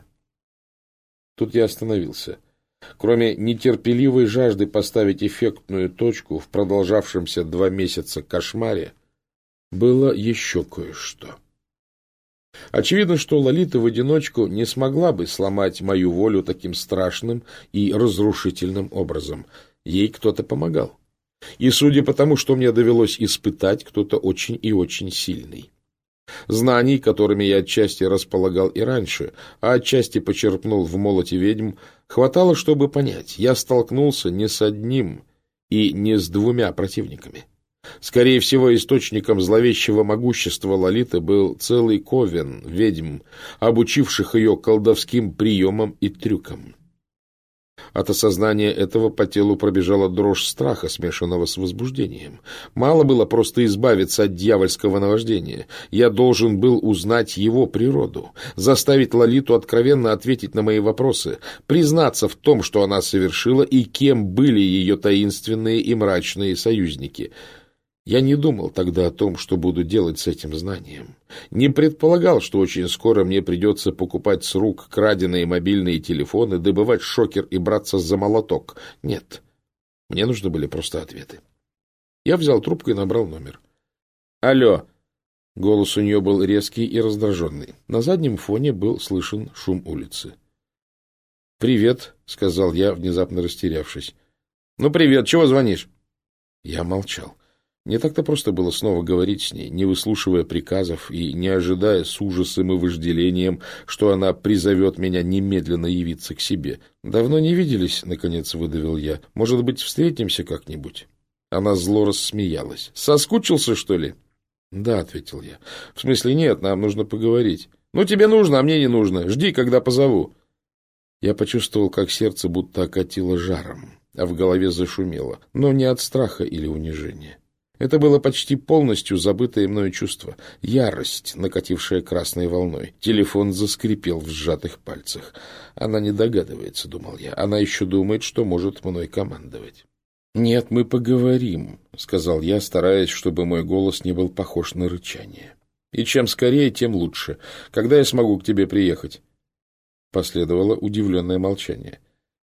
Тут я остановился. Кроме нетерпеливой жажды поставить эффектную точку в продолжавшемся 2 месяца кошмаре, было еще кое-что. Очевидно, что Лолита в одиночку не смогла бы сломать мою волю таким страшным и разрушительным образом. Ей кто-то помогал. И, судя по тому, что мне довелось испытать, кто-то очень и очень сильный. Знаний, которыми я отчасти располагал и раньше, а отчасти почерпнул в молоте ведьм, хватало, чтобы понять, я столкнулся не с одним и не с 2 противниками. Скорее всего, источником зловещего могущества Лолиты был целый ковен ведьм, обучивших ее колдовским приемам и трюкам. От осознания этого по телу пробежала дрожь страха, смешанного с возбуждением. Мало было просто избавиться от дьявольского наваждения. Я должен был узнать его природу, заставить Лолиту откровенно ответить на мои вопросы, признаться в том, что она совершила и кем были ее таинственные и мрачные союзники. Я не думал тогда о том, что буду делать с этим знанием. Не предполагал, что очень скоро мне придется покупать с рук краденые мобильные телефоны, добывать шокер и браться за молоток. Нет, мне нужны были просто ответы. Я взял трубку и набрал номер. «Алло!» Голос у нее был резкий и раздраженный. На заднем фоне был слышен шум улицы. «Привет», — сказал я, внезапно растерявшись. «Ну, привет, чего звонишь?» Я молчал. Не так-то просто было снова говорить с ней, не выслушивая приказов и не ожидая с ужасом и вожделением, что она призовет меня немедленно явиться к себе. «Давно не виделись», — наконец выдавил я. «Может быть, встретимся как-нибудь?» Она зло рассмеялась. «Соскучился, что ли?» «Да», — ответил я. «В смысле, нет, нам нужно поговорить». «Ну, тебе нужно, а мне не нужно. Жди, когда позову». Я почувствовал, как сердце будто окатило жаром, а в голове зашумело, но не от страха или унижения. Это было почти полностью забытое мною чувство. Ярость, накатившая красной волной. Телефон заскрипел в сжатых пальцах. Она не догадывается, думал я. Она еще думает, что может мной командовать. «Нет, мы поговорим», — сказал я, стараясь, чтобы мой голос не был похож на рычание. «И чем скорее, тем лучше. Когда я смогу к тебе приехать?» Последовало удивленное молчание.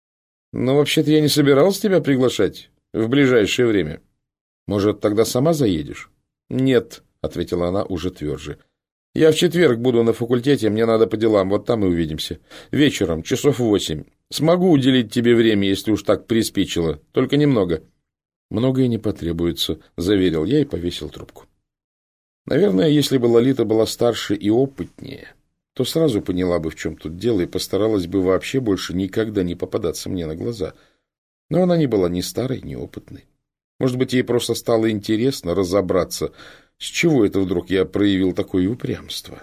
Но вообще-то я не собирался тебя приглашать в ближайшее время. Может, тогда сама заедешь? Нет, ответила она уже тверже. Я в четверг буду на факультете, мне надо по делам, вот там и увидимся. Вечером, часов 8. Смогу уделить тебе время, если уж так приспичило, только немного. Многое не потребуется, заверил я и повесил трубку. Наверное, если бы Лолита была старше и опытнее, то сразу поняла бы, в чем тут дело, и постаралась бы вообще больше никогда не попадаться мне на глаза. Но она не была ни старой, ни опытной. Может быть, ей просто стало интересно разобраться, с чего это вдруг я проявил такое упрямство.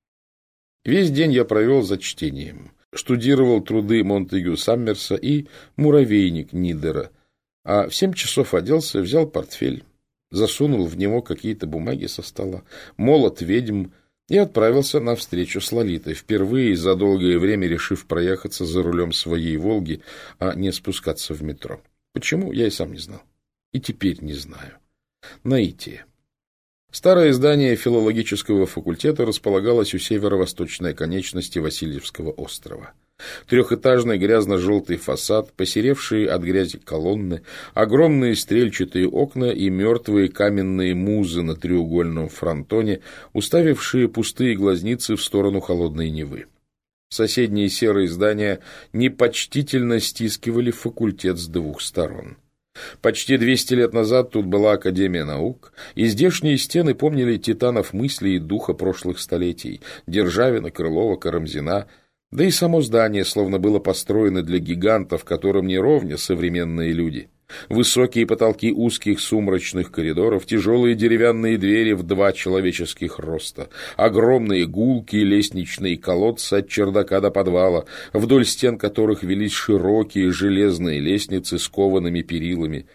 Весь день я провел за чтением. Штудировал труды Монтегю Саммерса и «Муравейник» Нидера, а в 7 часов оделся, взял портфель, засунул в него какие-то бумаги со стола, молот ведьм и отправился на встречу с Лолитой, впервые за долгое время решив проехаться за рулем своей «Волги», а не спускаться в метро. Почему, я и сам не знал. И теперь не знаю. Наитие. Старое здание филологического факультета располагалось у северо-восточной оконечности Васильевского острова. Трехэтажный грязно-желтый фасад, посеревшие от грязи колонны, огромные стрельчатые окна и мертвые каменные музы на треугольном фронтоне, уставившие пустые глазницы в сторону холодной Невы. Соседние серые здания непочтительно стискивали факультет с 2 сторон. Почти 200 лет назад тут была Академия наук, и здешние стены помнили титанов мысли и духа прошлых столетий – Державина, Крылова, Карамзина. Да и само здание словно было построено для гигантов, которым не ровня современные люди. Высокие потолки узких сумрачных коридоров, тяжелые деревянные двери в 2 человеческих роста, огромные гулкие лестничные колодцы от чердака до подвала, вдоль стен которых велись широкие железные лестницы с коваными перилами.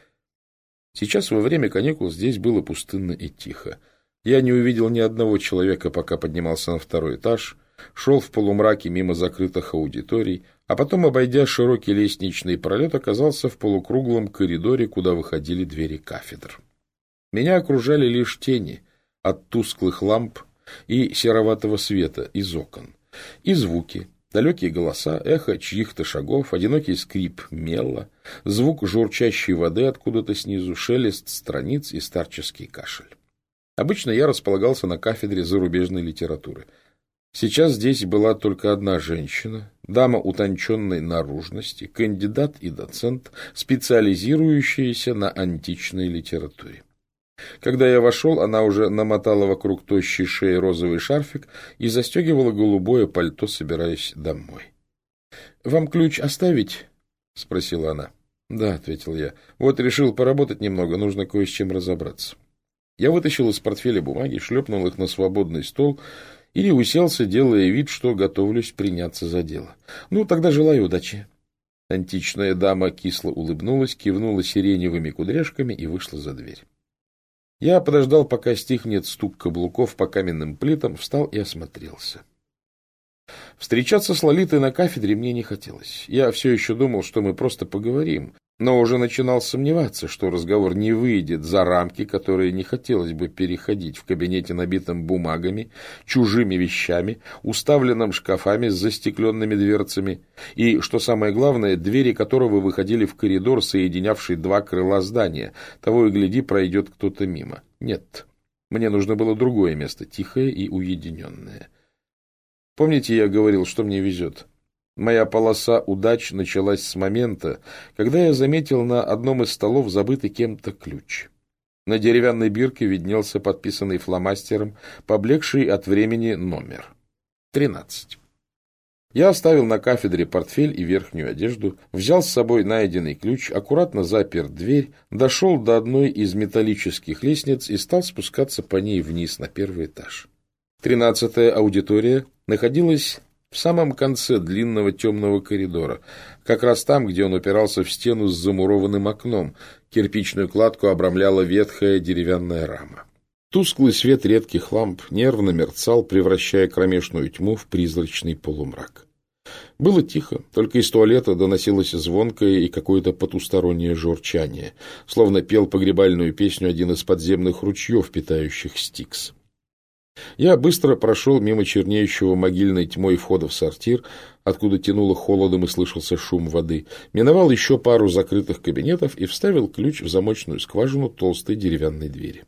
Сейчас во время каникул здесь было пустынно и тихо. Я не увидел ни одного человека, пока поднимался на 2-й этаж, шел в полумраке мимо закрытых аудиторий, а потом, обойдя широкий лестничный пролет, оказался в полукруглом коридоре, куда выходили двери кафедр. Меня окружали лишь тени от тусклых ламп и сероватого света из окон, и звуки, далекие голоса, эхо чьих-то шагов, одинокий скрип мела, звук журчащей воды откуда-то снизу, шелест страниц и старческий кашель. Обычно я располагался на кафедре зарубежной литературы. Сейчас здесь была только одна женщина, дама утонченной наружности, кандидат и доцент, специализирующаяся на античной литературе. Когда я вошел, она уже намотала вокруг тощей шеи розовый шарфик и застегивала голубое пальто, собираясь домой. — Вам ключ оставить? — спросила она. — Да, — ответил я. — Вот решил поработать немного, нужно кое с чем разобраться. Я вытащил из портфеля бумаги, шлепнул их на свободный стол или уселся, делая вид, что готовлюсь приняться за дело. Ну, тогда желаю удачи. Античная дама кисло улыбнулась, кивнула сиреневыми кудряшками и вышла за дверь. Я подождал, пока стихнет стук каблуков по каменным плитам, встал и осмотрелся. Встречаться с Лолитой на кафедре мне не хотелось. Я все еще думал, что мы просто поговорим, но уже начинал сомневаться, что разговор не выйдет за рамки, которые не хотелось бы переходить в кабинете, набитом бумагами, чужими вещами, уставленном шкафами с застекленными дверцами, и, что самое главное, двери которого выходили в коридор, соединявший 2 крыла здания. Того и гляди, пройдет кто-то мимо. Нет, мне нужно было другое место, тихое и уединенное. Помните, я говорил, что мне везет? Моя полоса удач началась с момента, когда я заметил на одном из столов забытый кем-то ключ. На деревянной бирке виднелся подписанный фломастером, поблекший от времени номер. 13. Я оставил на кафедре портфель и верхнюю одежду, взял с собой найденный ключ, аккуратно запер дверь, дошел до одной из металлических лестниц и стал спускаться по ней вниз на 1-й этаж. 13-я аудитория находилась в самом конце длинного темного коридора, как раз там, где он упирался в стену с замурованным окном. Кирпичную кладку обрамляла ветхая деревянная рама. Тусклый свет редких ламп нервно мерцал, превращая кромешную тьму в призрачный полумрак. Было тихо, только из туалета доносилось звонкое и какое-то потустороннее журчание, словно пел погребальную песню один из подземных ручьев, питающих Стикс. Я быстро прошел мимо чернеющего могильной тьмой входа в сортир, откуда тянуло холодом и слышался шум воды, миновал еще пару закрытых кабинетов и вставил ключ в замочную скважину толстой деревянной двери.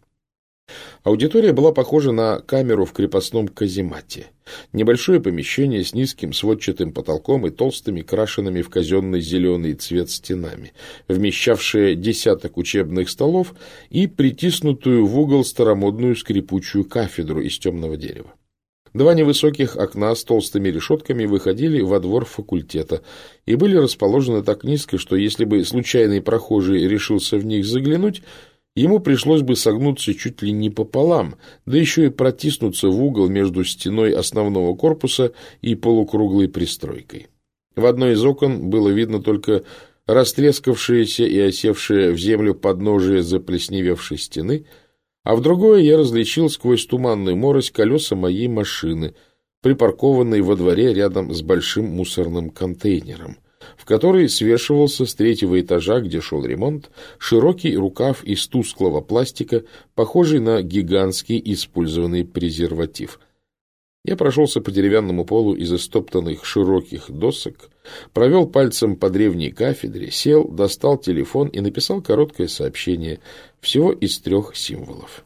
Аудитория была похожа на камеру в крепостном каземате. Небольшое помещение с низким сводчатым потолком и толстыми, крашенными в казенный зеленый цвет стенами, вмещавшее десяток учебных столов и притиснутую в угол старомодную скрипучую кафедру из темного дерева. Два невысоких окна с толстыми решетками выходили во двор факультета и были расположены так низко, что если бы случайный прохожий решился в них заглянуть, ему пришлось бы согнуться чуть ли не пополам, да еще и протиснуться в угол между стеной основного корпуса и полукруглой пристройкой. В одной из окон было видно только растрескавшееся и осевшее в землю подножие заплесневевшей стены, а в другое я различил сквозь туманную морось колеса моей машины, припаркованной во дворе рядом с большим мусорным контейнером, в который свешивался с третьего этажа, где шел ремонт, широкий рукав из тусклого пластика, похожий на гигантский использованный презерватив. Я прошелся по деревянному полу из истоптанных широких досок, провел пальцем по древней кафедре, сел, достал телефон и написал короткое сообщение, всего из 3 символов.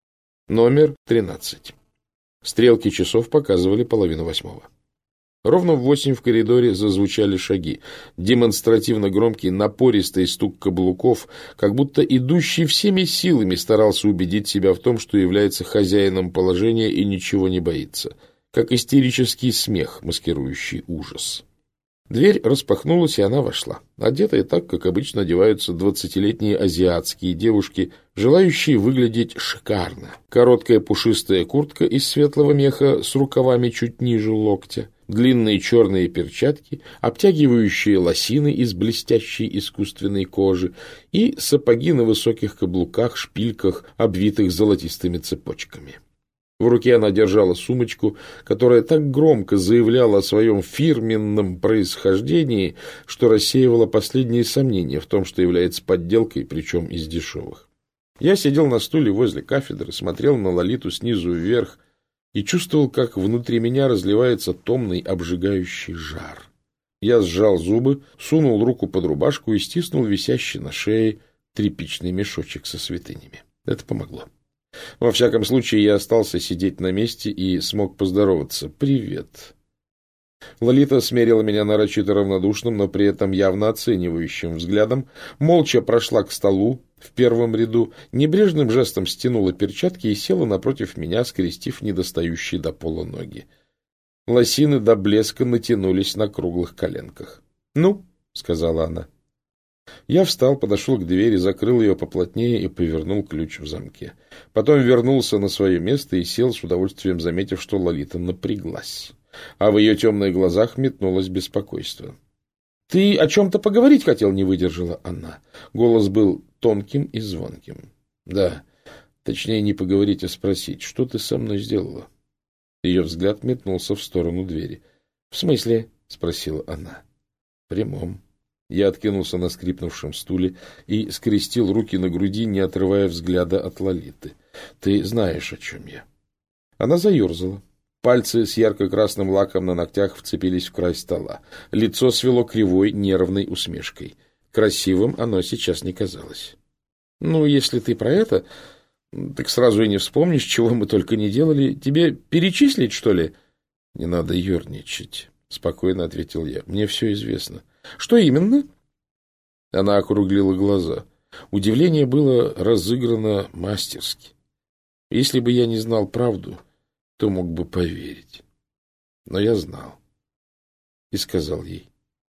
Номер 13. Стрелки часов показывали 7:30. Ровно в 8 в коридоре зазвучали шаги. Демонстративно громкий, напористый стук каблуков, как будто идущий всеми силами старался убедить себя в том, что является хозяином положения и ничего не боится. Как истерический смех, маскирующий ужас. Дверь распахнулась, и она вошла, одетая так, как обычно одеваются 20-летние азиатские девушки, желающие выглядеть шикарно. Короткая пушистая куртка из светлого меха с рукавами чуть ниже локтя, длинные черные перчатки, обтягивающие лосины из блестящей искусственной кожи и сапоги на высоких каблуках-шпильках, обвитых золотистыми цепочками. В руке она держала сумочку, которая так громко заявляла о своем фирменном происхождении, что рассеивала последние сомнения в том, что является подделкой, причем из дешевых. Я сидел на стуле возле кафедры, смотрел на Лолиту снизу вверх и чувствовал, как внутри меня разливается томный обжигающий жар. Я сжал зубы, сунул руку под рубашку и стиснул висящий на шее тряпичный мешочек со святынями. Это помогло. Во всяком случае, я остался сидеть на месте и смог поздороваться. «Привет». Лолита смерила меня нарочито равнодушным, но при этом явно оценивающим взглядом, молча прошла к столу в первом ряду, небрежным жестом стянула перчатки и села напротив меня, скрестив недостающие до пола ноги. Лосины до блеска натянулись на круглых коленках. «Ну», — сказала она. Я встал, подошел к двери, закрыл ее поплотнее и повернул ключ в замке. Потом вернулся на свое место и сел, с удовольствием заметив, что Лолита напряглась, а в ее темных глазах метнулось беспокойство. — Ты о чем-то поговорить хотел? — не выдержала она. Голос был тонким и звонким. — Да, точнее не поговорить, а спросить, что ты со мной сделала? Ее взгляд метнулся в сторону двери. — В смысле? — спросила она. — В прямом. Я откинулся на скрипнувшем стуле и скрестил руки на груди, не отрывая взгляда от Лолиты. — Ты знаешь, о чем я. Она заерзала. Пальцы с ярко-красным лаком на ногтях вцепились в край стола. Лицо свело кривой, нервной усмешкой. Красивым оно сейчас не казалось. — Ну, если ты про это, так сразу и не вспомнишь, чего мы только не делали. Тебе перечислить, что ли? — Не надо ерничать, — спокойно ответил я. — Мне все известно. — Что именно? Она округлила глаза. Удивление было разыграно мастерски. Если бы я не знал правду, то мог бы поверить. Но я знал. И сказал ей.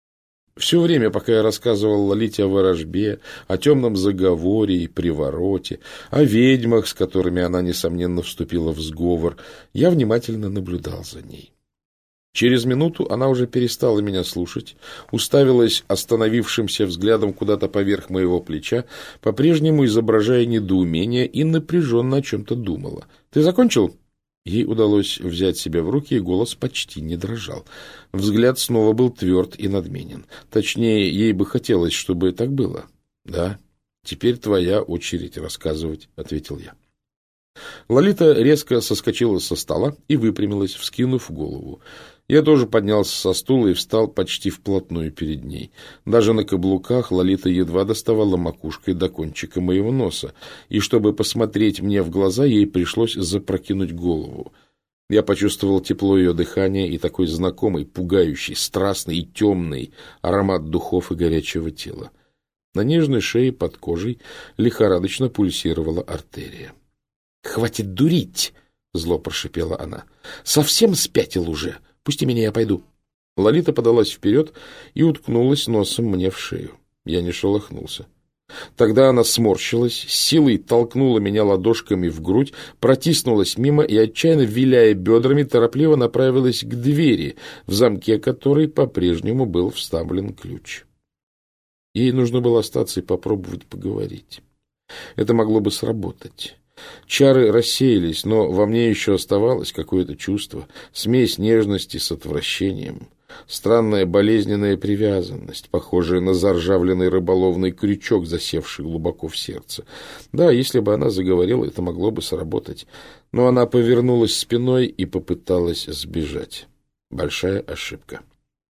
Все время, пока я рассказывал Лолите о ворожбе, о темном заговоре и привороте, о ведьмах, с которыми она, несомненно, вступила в сговор, я внимательно наблюдал за ней. Через минуту она уже перестала меня слушать, уставилась остановившимся взглядом куда-то поверх моего плеча, по-прежнему изображая недоумение и напряженно о чем-то думала. — Ты закончил? Ей удалось взять себя в руки, и голос почти не дрожал. Взгляд снова был тверд и надменен. Точнее, ей бы хотелось, чтобы так было. — Да, теперь твоя очередь рассказывать, — ответил я. Лолита резко соскочила со стола и выпрямилась, вскинув голову. Я тоже поднялся со стула и встал почти вплотную перед ней. Даже на каблуках Лолита едва доставала макушкой до кончика моего носа, и чтобы посмотреть мне в глаза, ей пришлось запрокинуть голову. Я почувствовал тепло ее дыхания и такой знакомый, пугающий, страстный и темный аромат духов и горячего тела. На нежной шее под кожей лихорадочно пульсировала артерия. — Хватит дурить! — зло прошипела она. — Совсем спятил уже! Пусти меня, я пойду. Лолита подалась вперед и уткнулась носом мне в шею. Я не шелохнулся. Тогда она сморщилась, силой толкнула меня ладошками в грудь, протиснулась мимо и, отчаянно виляя бедрами, торопливо направилась к двери, в замке которой по-прежнему был вставлен ключ. Ей нужно было остаться и попробовать поговорить. Это могло бы сработать. Чары рассеялись, но во мне еще оставалось какое-то чувство, смесь нежности с отвращением, странная болезненная привязанность, похожая на заржавленный рыболовный крючок, засевший глубоко в сердце. Да, если бы она заговорила, это могло бы сработать, но она повернулась спиной и попыталась сбежать. Большая ошибка.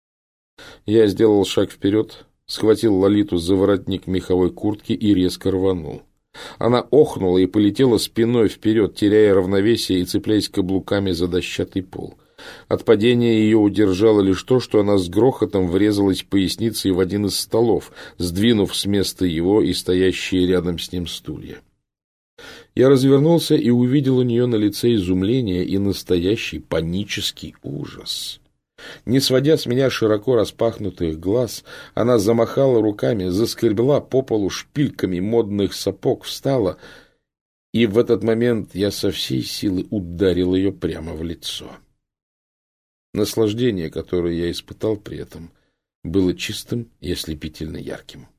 Я сделал шаг вперед, схватил Лолиту за воротник меховой куртки и резко рванул. Она охнула и полетела спиной вперед, теряя равновесие и цепляясь каблуками за дощатый пол. От падения ее удержало лишь то, что она с грохотом врезалась поясницей в один из столов, сдвинув с места его и стоящие рядом с ним стулья. Я развернулся и увидел у нее на лице изумление и настоящий панический ужас. Не сводя с меня широко распахнутых глаз, она замахала руками, заскребла по полу шпильками модных сапог, встала, и в этот момент я со всей силы ударил ее прямо в лицо. Наслаждение, которое я испытал при этом, было чистым и ослепительно ярким.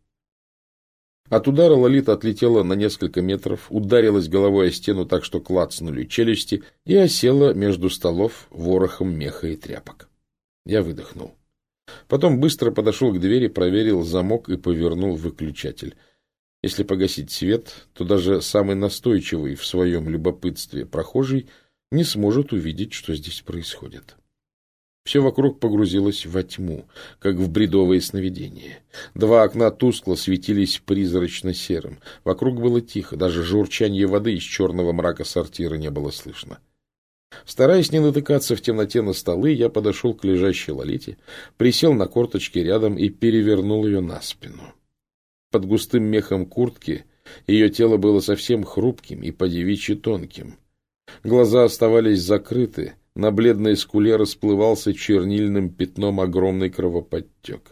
От удара Лолита отлетела на несколько метров, ударилась головой о стену так, что клацнули челюсти, и осела между столов ворохом меха и тряпок. Я выдохнул. Потом быстро подошел к двери, проверил замок и повернул выключатель. Если погасить свет, то даже самый настойчивый в своем любопытстве прохожий не сможет увидеть, что здесь происходит. Все вокруг погрузилось во тьму, как в бредовое сновидение. Два окна тускло светились призрачно-серым. Вокруг было тихо, даже журчание воды из черного мрака сортира не было слышно. Стараясь не натыкаться в темноте на столы, я подошел к лежащей Лолите, присел на корточки рядом и перевернул ее на спину. Под густым мехом куртки ее тело было совсем хрупким и по-девичьи тонким. Глаза оставались закрыты, на бледной скуле расплывался чернильным пятном огромный кровоподтек.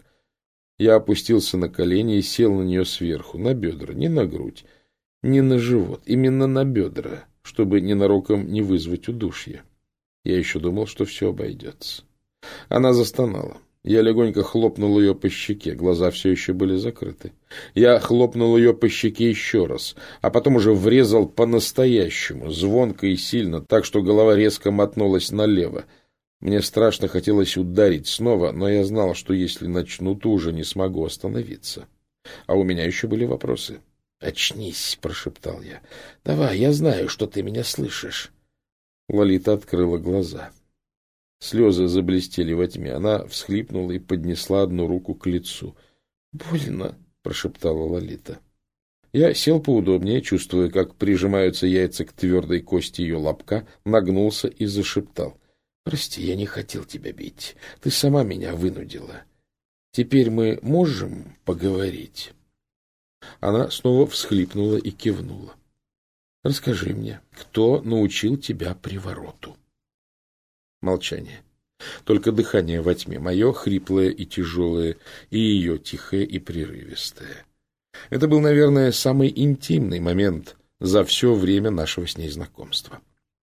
Я опустился на колени и сел на нее сверху, на бедра, не на грудь, не на живот, именно на бедра, чтобы ненароком не вызвать удушья. Я еще думал, что все обойдется. Она застонала. Я легонько хлопнул ее по щеке, глаза все еще были закрыты. Я хлопнул ее по щеке еще раз, а потом уже врезал по-настоящему, звонко и сильно, так что голова резко мотнулась налево. Мне страшно хотелось ударить снова, но я знал, что если начну, то уже не смогу остановиться. А у меня еще были вопросы. «Очнись», — прошептал я. «Давай, я знаю, что ты меня слышишь». Лолита открыла глаза. Слезы заблестели во тьме. Она всхлипнула и поднесла одну руку к лицу. «Больно», — прошептала Лолита. Я сел поудобнее, чувствуя, как прижимаются яйца к твердой кости ее лобка, нагнулся и зашептал. «Прости, я не хотел тебя бить. Ты сама меня вынудила. Теперь мы можем поговорить?» Она снова всхлипнула и кивнула. «Расскажи мне, кто научил тебя привороту?» Молчание. Только дыхание во тьме, мое хриплое и тяжелое, и ее тихое и прерывистое. Это был, наверное, самый интимный момент за все время нашего с ней знакомства.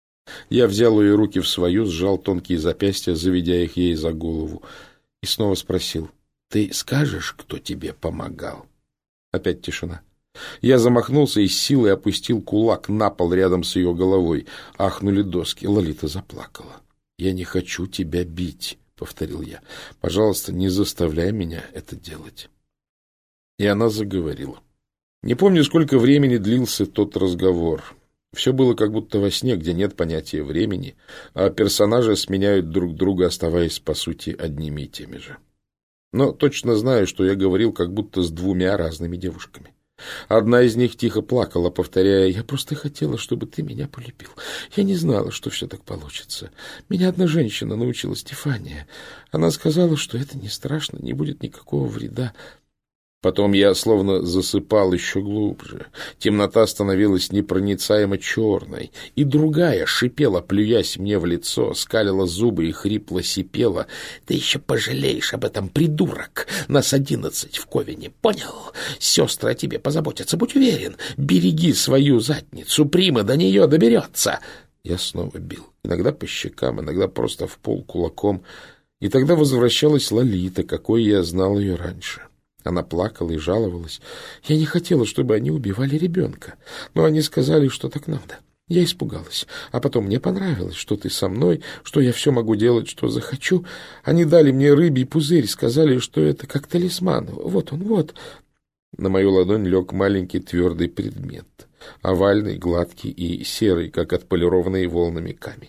Я взял ее руки в свою, сжал тонкие запястья, заведя их ей за голову, и снова спросил: «Ты скажешь, кто тебе помогал?» Опять тишина. Я замахнулся и с силой опустил кулак на пол рядом с ее головой. Ахнули доски. Лолита заплакала. «Я не хочу тебя бить», — повторил я. «Пожалуйста, не заставляй меня это делать». И она заговорила. Не помню, сколько времени длился тот разговор. Все было как будто во сне, где нет понятия времени, а персонажи сменяют друг друга, оставаясь, по сути, одними и теми же. Но точно знаю, что я говорил как будто с двумя разными девушками. Одна из них тихо плакала, повторяя: «Я просто хотела, чтобы ты меня полюбил. Я не знала, что все так получится. Меня одна женщина научила, Стефания. Она сказала, что это не страшно, не будет никакого вреда». Потом я словно засыпал еще глубже. Темнота становилась непроницаемо черной, и другая шипела, плюясь мне в лицо, скалила зубы и хрипло сипела: «Ты еще пожалеешь об этом, придурок! Нас 11 в Ковине, понял? Сестры о тебе позаботятся, будь уверен. Береги свою задницу, Прима до нее доберется!» Я снова бил, иногда по щекам, иногда просто в пол кулаком, и тогда возвращалась Лолита, какой я знал ее раньше. Она плакала и жаловалась. «Я не хотела, чтобы они убивали ребенка, но они сказали, что так надо. Я испугалась, а потом мне понравилось, что ты со мной, что я все могу делать, что захочу. Они дали мне рыбий пузырь, сказали, что это как талисман. Вот он, вот». На мою ладонь лег маленький твердый предмет, овальный, гладкий и серый, как отполированный волнами камень.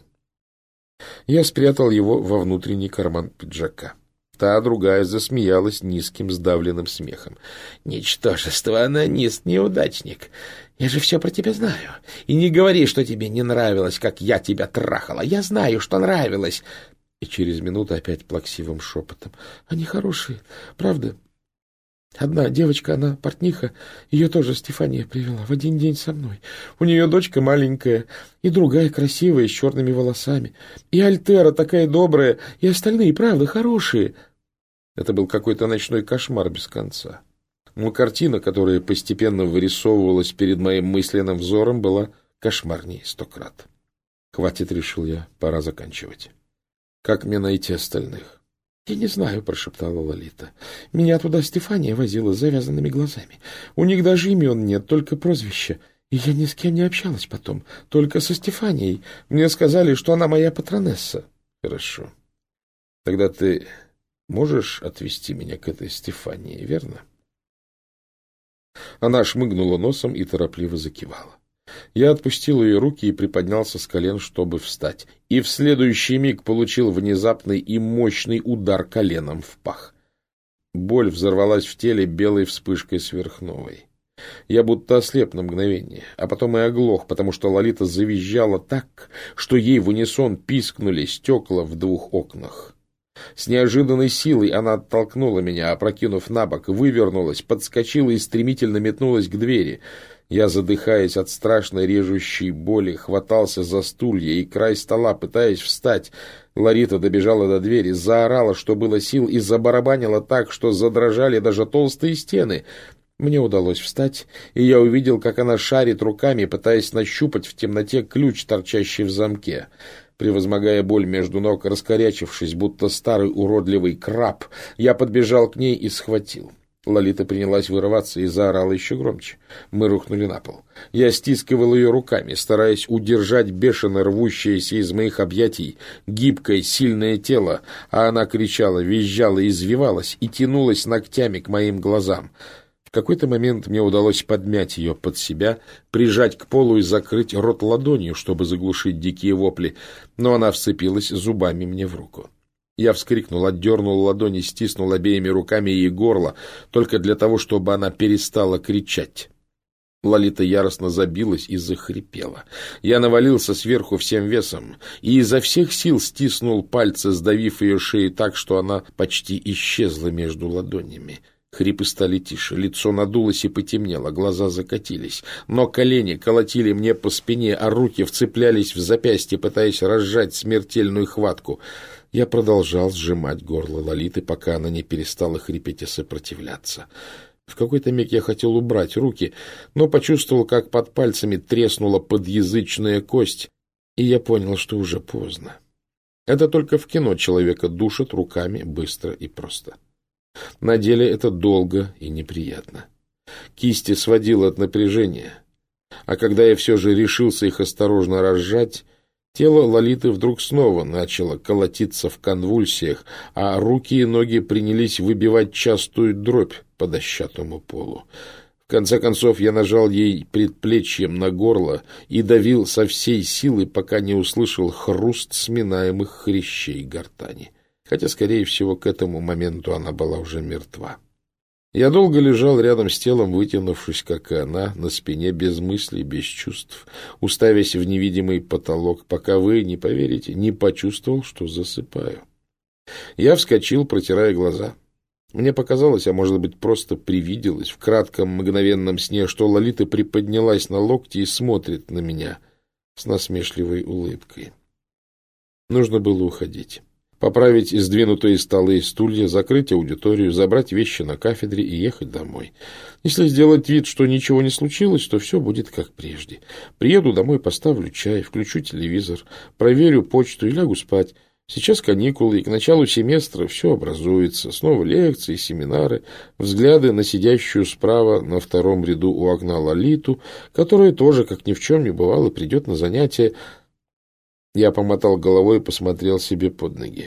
Я спрятал его во внутренний карман пиджака. Та другая засмеялась низким сдавленным смехом. «Ничтожество, анонист, неудачник. Я же все про тебя знаю. И не говори, что тебе не нравилось, как я тебя трахала. Я знаю, что нравилось». И через минуту опять плаксивым шепотом: «Они хорошие, правда? Одна девочка, она портниха, ее тоже Стефания привела в один день со мной. У нее дочка маленькая, и другая красивая, с черными волосами. И Альтера такая добрая, и остальные, правда, хорошие». Это был какой-то ночной кошмар без конца. Но картина, которая постепенно вырисовывалась перед моим мысленным взором, была кошмарнее 100 крат. «Хватит», — решил я, — «пора заканчивать. Как мне найти остальных?» «Я не знаю», — прошептала Лолита. «Меня туда Стефания возила с завязанными глазами. У них даже имен нет, только прозвища. И я ни с кем не общалась потом, только со Стефанией. Мне сказали, что она моя патронесса». «Хорошо. Тогда ты можешь отвезти меня к этой Стефании, верно?» Она шмыгнула носом и торопливо закивала. Я отпустил ее руки и приподнялся с колен, чтобы встать, и в следующий миг получил внезапный и мощный удар коленом в пах. Боль взорвалась в теле белой вспышкой сверхновой. Я будто ослеп на мгновение, а потом и оглох, потому что Лолита завизжала так, что ей в унисон пискнули стекла в 2 окнах. С неожиданной силой она оттолкнула меня, опрокинув на бок, вывернулась, подскочила и стремительно метнулась к двери. Я, задыхаясь от страшной режущей боли, хватался за стулья и край стола, пытаясь встать. Лолита добежала до двери, заорала, что было сил, и забарабанила так, что задрожали даже толстые стены. Мне удалось встать, и я увидел, как она шарит руками, пытаясь нащупать в темноте ключ, торчащий в замке. Превозмогая боль между ног, раскорячившись, будто старый уродливый краб, я подбежал к ней и схватил. Лолита принялась вырываться и заорала еще громче. Мы рухнули на пол. Я стискивал ее руками, стараясь удержать бешено рвущееся из моих объятий гибкое, сильное тело, а она кричала, визжала, извивалась и тянулась ногтями к моим глазам. В какой-то момент мне удалось подмять ее под себя, прижать к полу и закрыть рот ладонью, чтобы заглушить дикие вопли, но она вцепилась зубами мне в руку. Я вскрикнул, отдернул ладони, стиснул обеими руками ей горло, только для того, чтобы она перестала кричать. Лолита яростно забилась и захрипела. Я навалился сверху всем весом и изо всех сил стиснул пальцы, сдавив ее шею так, что она почти исчезла между ладонями. Хрипы стали тише, лицо надулось и потемнело, глаза закатились, но колени колотили мне по спине, а руки вцеплялись в запястье, пытаясь разжать смертельную хватку. Я продолжал сжимать горло Лолиты, пока она не перестала хрипеть и сопротивляться. В какой-то миг я хотел убрать руки, но почувствовал, как под пальцами треснула подъязычная кость, и я понял, что уже поздно. Это только в кино человека душат руками быстро и просто. На деле это долго и неприятно. Кисти сводило от напряжения, а когда я все же решился их осторожно разжать, тело Лолиты вдруг снова начало колотиться в конвульсиях, а руки и ноги принялись выбивать частую дробь по дощатому полу. В конце концов я нажал ей предплечьем на горло и давил со всей силы, пока не услышал хруст сминаемых хрящей гортани. Хотя, скорее всего, к этому моменту она была уже мертва. Я долго лежал рядом с телом, вытянувшись, как и она, на спине, без мыслей, без чувств, уставясь в невидимый потолок, пока вы, не поверите, не почувствовал, что засыпаю. Я вскочил, протирая глаза. Мне показалось, а может быть, просто привиделось в кратком мгновенном сне, что Лолита приподнялась на локти и смотрит на меня с насмешливой улыбкой. Нужно было уходить. Поправить сдвинутые столы и стулья, закрыть аудиторию, забрать вещи на кафедре и ехать домой. Если сделать вид, что ничего не случилось, то все будет как прежде. Приеду домой, поставлю чай, включу телевизор, проверю почту и лягу спать. Сейчас каникулы, и к началу семестра все образуется. Снова лекции, семинары, взгляды на сидящую справа на втором ряду у окна Лолиту, которая тоже, как ни в чем не бывало, придет на занятия. Я помотал головой и посмотрел себе под ноги.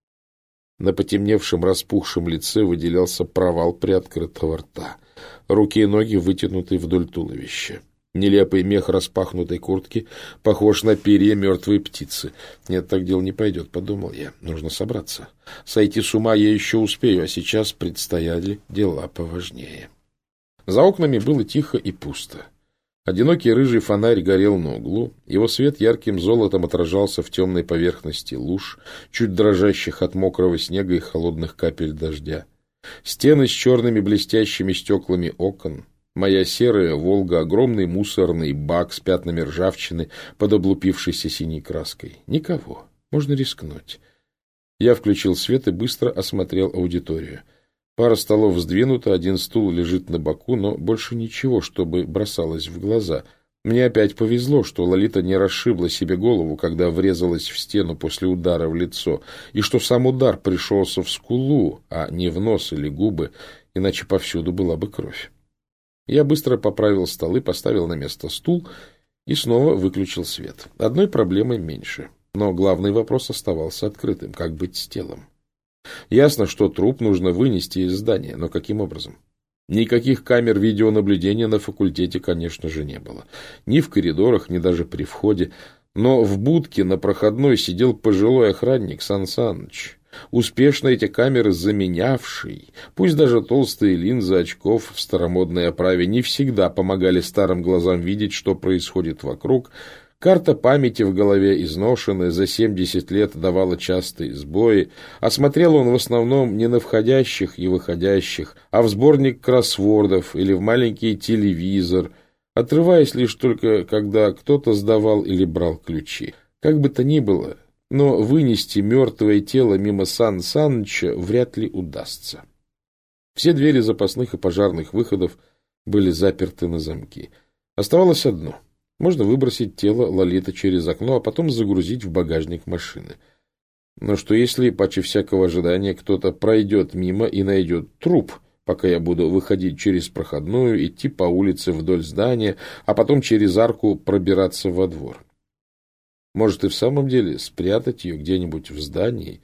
На потемневшем, распухшем лице выделялся провал приоткрытого рта. Руки и ноги вытянуты вдоль туловища. Нелепый мех распахнутой куртки похож на перья мертвой птицы. Нет, так дело не пойдет, подумал я. Нужно собраться. Сойти с ума я еще успею, а сейчас предстояли дела поважнее. За окнами было тихо и пусто. Одинокий рыжий фонарь горел на углу. Его свет ярким золотом отражался в темной поверхности луж, чуть дрожащих от мокрого снега и холодных капель дождя. Стены с черными блестящими стеклами окон. Моя серая «Волга», огромный мусорный бак с пятнами ржавчины под облупившейся синей краской. Никого. Можно рискнуть. Я включил свет и быстро осмотрел аудиторию. Пара столов сдвинута, один стул лежит на боку, но больше ничего, чтобы бросалось в глаза. Мне опять повезло, что Лолита не расшибла себе голову, когда врезалась в стену после удара в лицо, и что сам удар пришелся в скулу, а не в нос или губы, иначе повсюду была бы кровь. Я быстро поправил столы, поставил на место стул и снова выключил свет. Одной проблемой меньше, но главный вопрос оставался открытым: как быть с телом? Ясно, что труп нужно вынести из здания, но каким образом? Никаких камер видеонаблюдения на факультете, конечно же, не было. Ни в коридорах, ни даже при входе. Но в будке на проходной сидел пожилой охранник Сан Саныч, успешно эти камеры заменявший. Пусть даже толстые линзы очков в старомодной оправе не всегда помогали старым глазам видеть, что происходит вокруг. Карта памяти в голове, изношенная, за 70 лет давала частые сбои, а смотрел он в основном не на входящих и выходящих, а в сборник кроссвордов или в маленький телевизор, отрываясь лишь только, когда кто-то сдавал или брал ключи. Как бы то ни было, но вынести мертвое тело мимо Сан Саныча вряд ли удастся. Все двери запасных и пожарных выходов были заперты на замки. Оставалось одно. Можно выбросить тело Лолиты через окно, а потом загрузить в багажник машины. Но что если, паче всякого ожидания, кто-то пройдет мимо и найдет труп, пока я буду выходить через проходную, идти по улице вдоль здания, а потом через арку пробираться во двор? Может, и в самом деле спрятать ее где-нибудь в здании?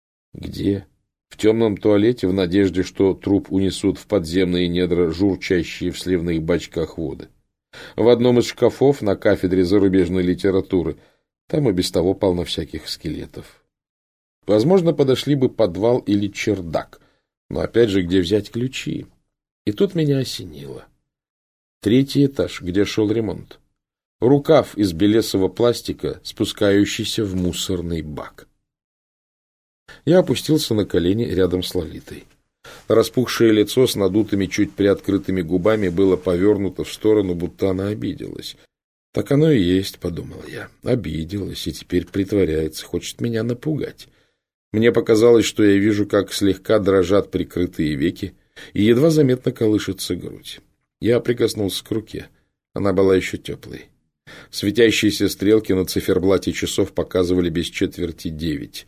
Где? В темном туалете, в надежде, что труп унесут в подземные недра журчащие в сливных бачках воды? В одном из шкафов на кафедре зарубежной литературы. Там и без того полно всяких скелетов. Возможно, подошли бы подвал или чердак. Но опять же, где взять ключи? И тут меня осенило. 3-й этаж, где шел ремонт. Рукав из белесого пластика, спускающийся в мусорный бак. Я опустился на колени рядом с Лолитой. Распухшее лицо с надутыми, чуть приоткрытыми губами было повернуто в сторону, будто она обиделась. Так оно и есть, подумал я. Обиделась и теперь притворяется, хочет меня напугать. Мне показалось, что я вижу, как слегка дрожат прикрытые веки, и едва заметно колышется грудь. Я прикоснулся к руке. Она была еще теплой. Светящиеся стрелки на циферблате часов показывали без четверти 9.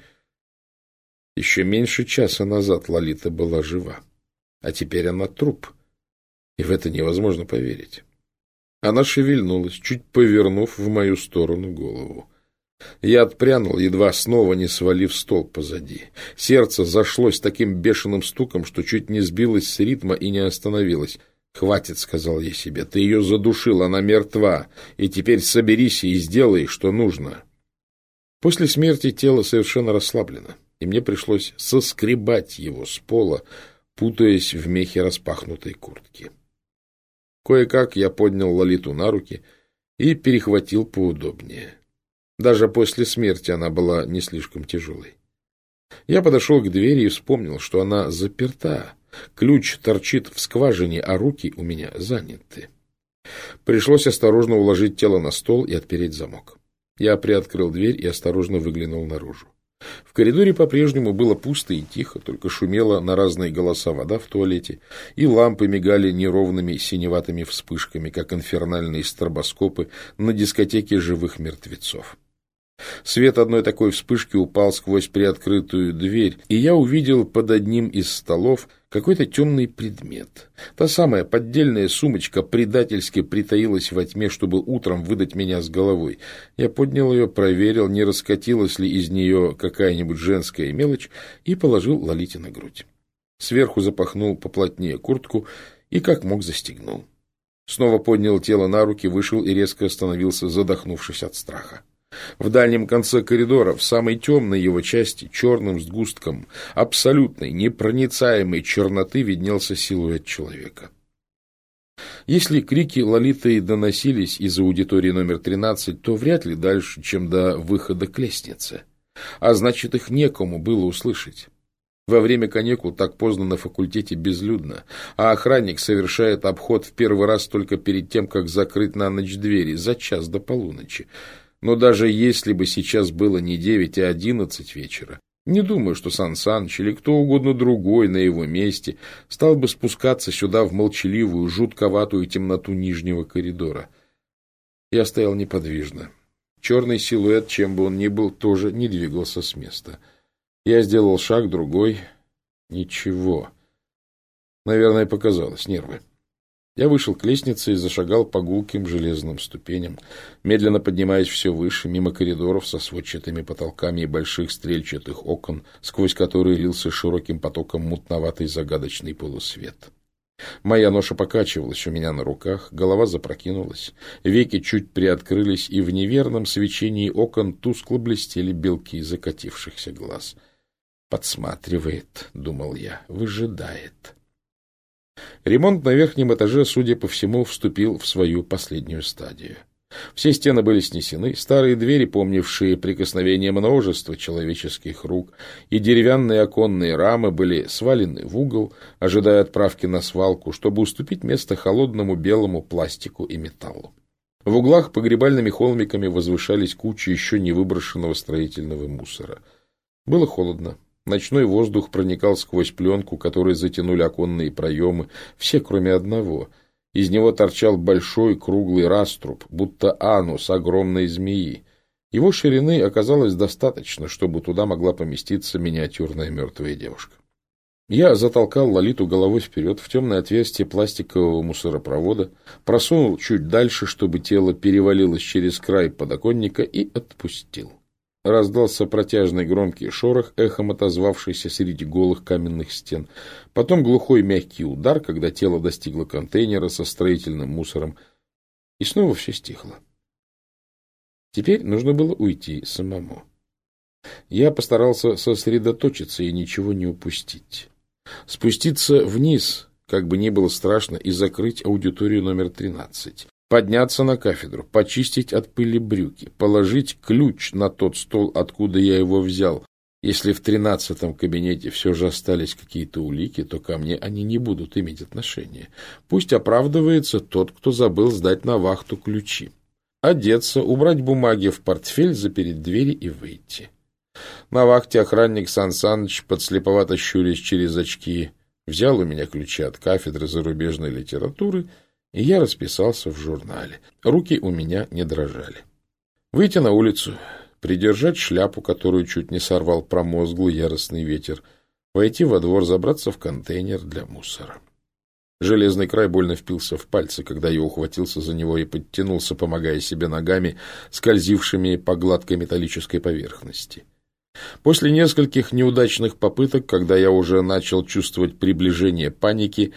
Еще меньше часа назад Лолита была жива, а теперь она труп, и в это невозможно поверить. Она шевельнулась, чуть повернув в мою сторону голову. Я отпрянул, едва снова не свалив стол позади. Сердце зашлось таким бешеным стуком, что чуть не сбилось с ритма и не остановилось. «Хватит», — сказал я себе, — «ты ее задушил, она мертва, и теперь соберись и сделай, что нужно». После смерти тело совершенно расслаблено, и мне пришлось соскребать его с пола, путаясь в мехе распахнутой куртки. Кое-как я поднял Лолиту на руки и перехватил поудобнее. Даже после смерти она была не слишком тяжелой. Я подошел к двери и вспомнил, что она заперта. Ключ торчит в скважине, а руки у меня заняты. Пришлось осторожно уложить тело на стол и отпереть замок. Я приоткрыл дверь и осторожно выглянул наружу. В коридоре по-прежнему было пусто и тихо, только шумела на разные голоса вода в туалете, и лампы мигали неровными синеватыми вспышками, как инфернальные стробоскопы на дискотеке живых мертвецов. Свет одной такой вспышки упал сквозь приоткрытую дверь, и я увидел под одним из столов какой-то темный предмет. Та самая поддельная сумочка предательски притаилась во тьме, чтобы утром выдать меня с головой. Я поднял ее, проверил, не раскатилась ли из нее какая-нибудь женская мелочь, и положил Лолите на грудь. Сверху запахнул поплотнее куртку и как мог застегнул. Снова поднял тело на руки, вышел и резко остановился, задохнувшись от страха. В дальнем конце коридора, в самой темной его части, черным сгустком абсолютной, непроницаемой черноты виднелся силуэт человека. Если крики Лолиты доносились из аудитории номер 13, то вряд ли дальше, чем до выхода к лестнице. А значит, их некому было услышать. Во время каникул так поздно на факультете безлюдно, а охранник совершает обход в первый раз только перед тем, как закрыть на ночь двери, за час до полуночи. Но даже если бы сейчас было не 9, а 11 вечера, не думаю, что Сан Саныч или кто угодно другой на его месте стал бы спускаться сюда в молчаливую, жутковатую темноту нижнего коридора. Я стоял неподвижно. Черный силуэт, чем бы он ни был, тоже не двигался с места. Я сделал шаг, другой. Ничего. Наверное, показалось, нервы. Я вышел к лестнице и зашагал по гулким железным ступеням, медленно поднимаясь все выше, мимо коридоров со сводчатыми потолками и больших стрельчатых окон, сквозь которые лился широким потоком мутноватый загадочный полусвет. Моя ноша покачивалась у меня на руках, голова запрокинулась, веки чуть приоткрылись, и в неверном свечении окон тускло блестели белки закатившихся глаз. «Подсматривает», — думал я, — «выжидает». Ремонт на верхнем этаже, судя по всему, вступил в свою последнюю стадию. Все стены были снесены, старые двери, помнившие прикосновение множества человеческих рук, и деревянные оконные рамы были свалены в угол, ожидая отправки на свалку, чтобы уступить место холодному белому пластику и металлу. В углах погребальными холмиками возвышались кучи еще не выброшенного строительного мусора. Было холодно. Ночной воздух проникал сквозь пленку, которой затянули оконные проемы, все, кроме одного. Из него торчал большой круглый раструб, будто анус огромной змеи. Его ширины оказалось достаточно, чтобы туда могла поместиться миниатюрная мертвая девушка. Я затолкал Лолиту головой вперед в темное отверстие пластикового мусоропровода, просунул чуть дальше, чтобы тело перевалилось через край подоконника, и отпустил. Раздался протяжный громкий шорох, эхом отозвавшийся среди голых каменных стен. Потом глухой мягкий удар, когда тело достигло контейнера со строительным мусором. И снова все стихло. Теперь нужно было уйти самому. Я постарался сосредоточиться и ничего не упустить. Спуститься вниз, как бы ни было страшно, и закрыть аудиторию номер 13. Подняться на кафедру, почистить от пыли брюки, положить ключ на тот стол, откуда я его взял. Если в 13-м кабинете все же остались какие-то улики, то ко мне они не будут иметь отношения. Пусть оправдывается тот, кто забыл сдать на вахту ключи. Одеться, убрать бумаги в портфель, запереть двери и выйти. На вахте охранник Сан Саныч, подслеповато щурясь через очки, взял у меня ключи от кафедры зарубежной литературы, и я расписался в журнале. Руки у меня не дрожали. Выйти на улицу, придержать шляпу, которую чуть не сорвал промозглый яростный ветер, войти во двор, забраться в контейнер для мусора. Железный край больно впился в пальцы, когда я ухватился за него и подтянулся, помогая себе ногами, скользившими по гладкой металлической поверхности. После нескольких неудачных попыток, когда я уже начал чувствовать приближение паники,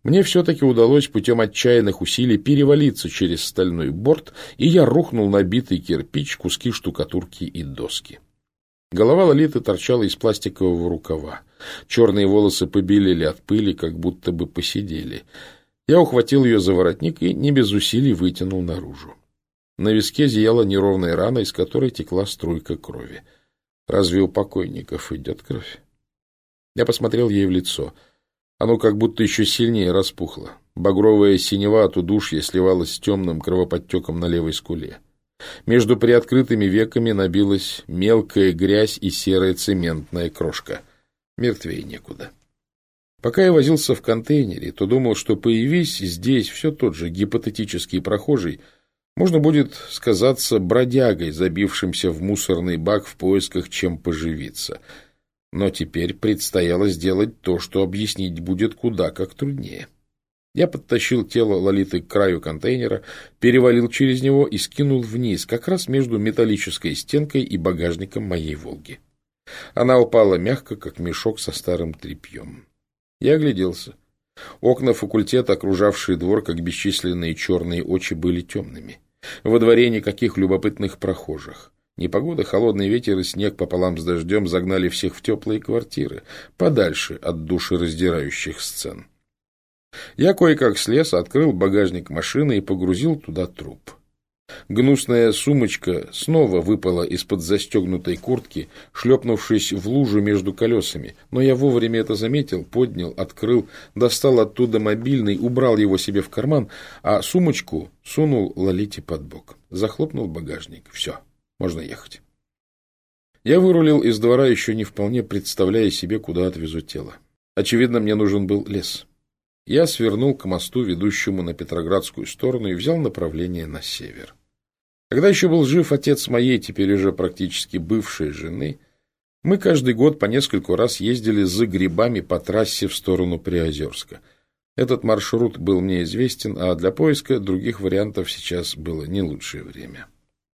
Мне все-таки удалось путем отчаянных усилий перевалиться через стальной борт, и я рухнул на битый кирпич, куски штукатурки и доски. Голова Лолиты торчала из пластикового рукава. Черные волосы побелели от пыли, как будто бы поседели. Я ухватил ее за воротник и не без усилий вытянул наружу. На виске зияла неровная рана, из которой текла струйка крови. Разве у покойников идет кровь? Я посмотрел ей в лицо. Оно как будто еще сильнее распухло. Багровая синева от удушья сливалась с темным кровоподтеком на левой скуле. Между приоткрытыми веками набилась мелкая грязь и серая цементная крошка. Мертвее некуда. Пока я возился в контейнере, то думал, что появись здесь все тот же гипотетический прохожий, можно будет сказаться бродягой, забившимся в мусорный бак в поисках чем поживиться. Но теперь предстояло сделать то, что объяснить будет куда как труднее. Я подтащил тело Лолиты к краю контейнера, перевалил через него и скинул вниз, как раз между металлической стенкой и багажником моей «Волги». Она упала мягко, как мешок со старым тряпьем. Я огляделся. Окна факультета, окружавшие двор, как бесчисленные черные очи, были темными. Во дворе никаких любопытных прохожих. Непогода, холодный ветер и снег пополам с дождем загнали всех в теплые квартиры, подальше от душераздирающих сцен. Я кое-как слез, открыл багажник машины и погрузил туда труп. Гнусная сумочка снова выпала из-под застегнутой куртки, шлепнувшись в лужу между колесами, но я вовремя это заметил, поднял, открыл, достал оттуда мобильный, убрал его себе в карман, а сумочку сунул Лолите под бок. Захлопнул багажник. Все, можно ехать. Я вырулил из двора, еще не вполне представляя себе, куда отвезу тело. Очевидно, мне нужен был лес. Я свернул к мосту, ведущему на Петроградскую сторону, и взял направление на север. Когда еще был жив отец моей, теперь уже практически бывшей жены, мы каждый год по нескольку раз ездили за грибами по трассе в сторону Приозерска. Этот маршрут был мне известен, а для поиска других вариантов сейчас было не лучшее время.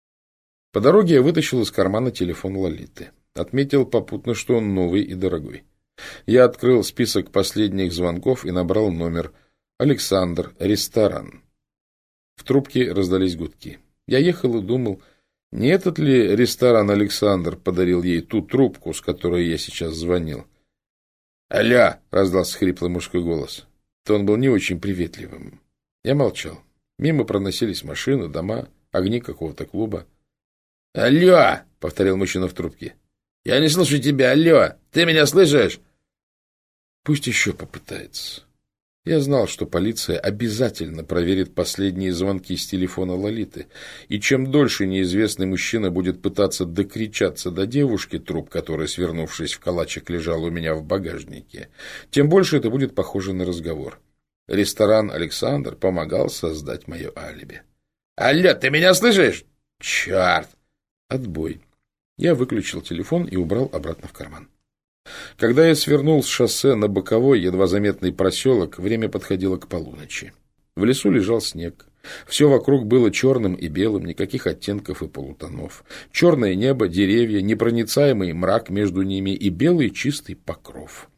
По дороге я вытащил из кармана телефон Лолиты. Отметил попутно, что он новый и дорогой. Я открыл список последних звонков и набрал номер. Александр, ресторан. В трубке раздались гудки. Я ехал и думал, не этот ли ресторан Александр подарил ей ту трубку, с которой я сейчас звонил. «Алло!» — раздался хриплый мужской голос. Тон был не очень приветливым. Я молчал. Мимо проносились машины, дома, огни какого-то клуба. «Алло!» — повторил мужчина в трубке. «Я не слышу тебя, алло! Ты меня слышишь?» Пусть еще попытается. Я знал, что полиция обязательно проверит последние звонки с телефона Лолиты, и чем дольше неизвестный мужчина будет пытаться докричаться до девушки, труп которой, свернувшись в калачик, лежал у меня в багажнике, тем больше это будет похоже на разговор. Ресторан «Александр» помогал создать мое алиби. «Алло, ты меня слышишь? Черт!» Отбой. Я выключил телефон и убрал обратно в карман. Когда я свернул с шоссе на боковой, едва заметный проселок, время подходило к полуночи. В лесу лежал снег. Все вокруг было черным и белым, никаких оттенков и полутонов. Черное небо, деревья, непроницаемый мрак между ними и белый чистый покров.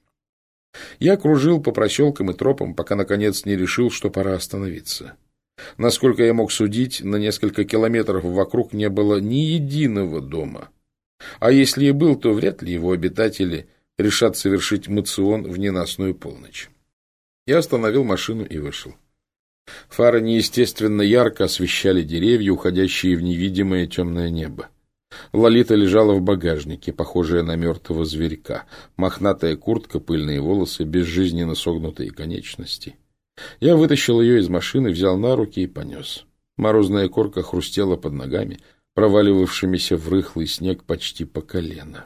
Я кружил по проселкам и тропам, пока, наконец, не решил, что пора остановиться. Насколько я мог судить, на несколько километров вокруг не было ни единого дома. А если и был, то вряд ли его обитатели решат совершить моцион в ненастную полночь. Я остановил машину и вышел. Фары неестественно ярко освещали деревья, уходящие в невидимое темное небо. Лолита лежала в багажнике, похожая на мертвого зверька. Мохнатая куртка, пыльные волосы, безжизненно согнутые конечности. Я вытащил ее из машины, взял на руки и понес. Морозная корка хрустела под ногами, проваливавшимися в рыхлый снег почти по колено.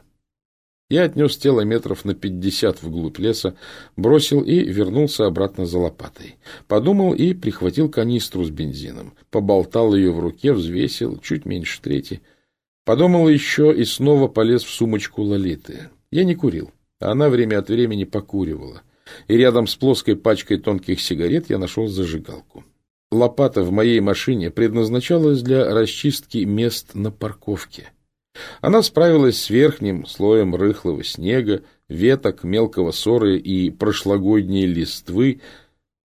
Я отнес тело метров на 50 вглубь леса, бросил и вернулся обратно за лопатой. Подумал и прихватил канистру с бензином. Поболтал ее в руке, взвесил, чуть меньше трети. Подумал еще и снова полез в сумочку Лолиты. Я не курил, а она время от времени покуривала. И рядом с плоской пачкой тонких сигарет я нашел зажигалку. Лопата в моей машине предназначалась для расчистки мест на парковке. Она справилась с верхним слоем рыхлого снега, веток, мелкого сора и прошлогодней листвы,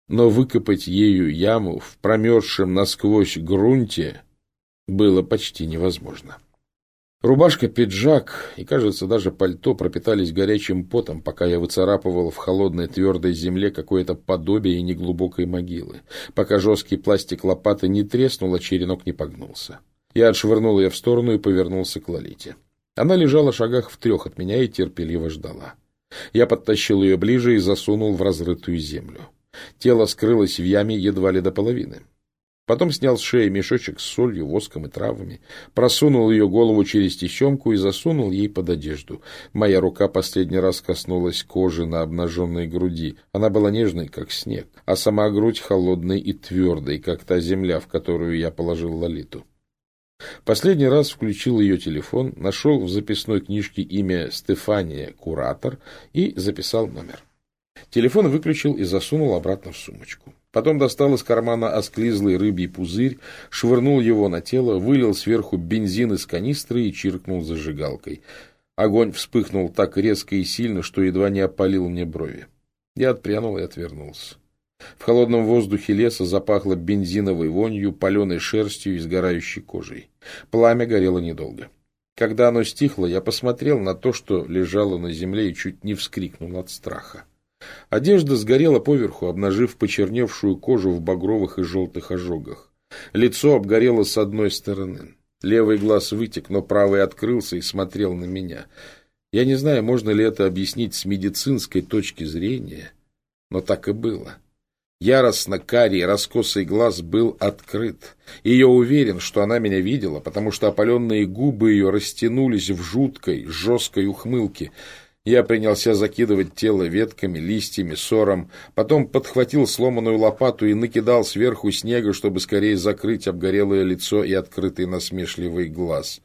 но выкопать ею яму в промерзшем насквозь грунте было почти невозможно. Рубашка, пиджак и, кажется, даже пальто пропитались горячим потом, пока я выцарапывал в холодной твердой земле какое-то подобие неглубокой могилы, пока жесткий пластик лопаты не треснул, а черенок не погнулся. Я отшвырнул ее в сторону и повернулся к Лолите. Она лежала шагах в 3 от меня и терпеливо ждала. Я подтащил ее ближе и засунул в разрытую землю. Тело скрылось в яме едва ли до половины. Потом снял с шеи мешочек с солью, воском и травами, просунул ее голову через тесемку и засунул ей под одежду. Моя рука последний раз коснулась кожи на обнаженной груди. Она была нежной, как снег, а сама грудь холодной и твердой, как та земля, в которую я положил Лолиту. Последний раз включил ее телефон, нашел в записной книжке имя Стефания, куратор, и записал номер. Телефон выключил и засунул обратно в сумочку. Потом достал из кармана осклизлый рыбий пузырь, швырнул его на тело, вылил сверху бензин из канистры и чиркнул зажигалкой. Огонь вспыхнул так резко и сильно, что едва не опалил мне брови. Я отпрянул и отвернулся. В холодном воздухе леса запахло бензиновой вонью, паленой шерстью и сгорающей кожей. Пламя горело недолго. Когда оно стихло, я посмотрел на то, что лежало на земле, и чуть не вскрикнул от страха. Одежда сгорела поверху, обнажив почерневшую кожу в багровых и желтых ожогах. Лицо обгорело с одной стороны. Левый глаз вытек, но правый открылся и смотрел на меня. Я не знаю, можно ли это объяснить с медицинской точки зрения, но так и было. Яростно карий раскосый глаз был открыт, и я уверен, что она меня видела, потому что опаленные губы ее растянулись в жуткой, жесткой ухмылке. Я принялся закидывать тело ветками, листьями, сором, потом подхватил сломанную лопату и накидал сверху снега, чтобы скорее закрыть обгорелое лицо и открытый насмешливый глаз.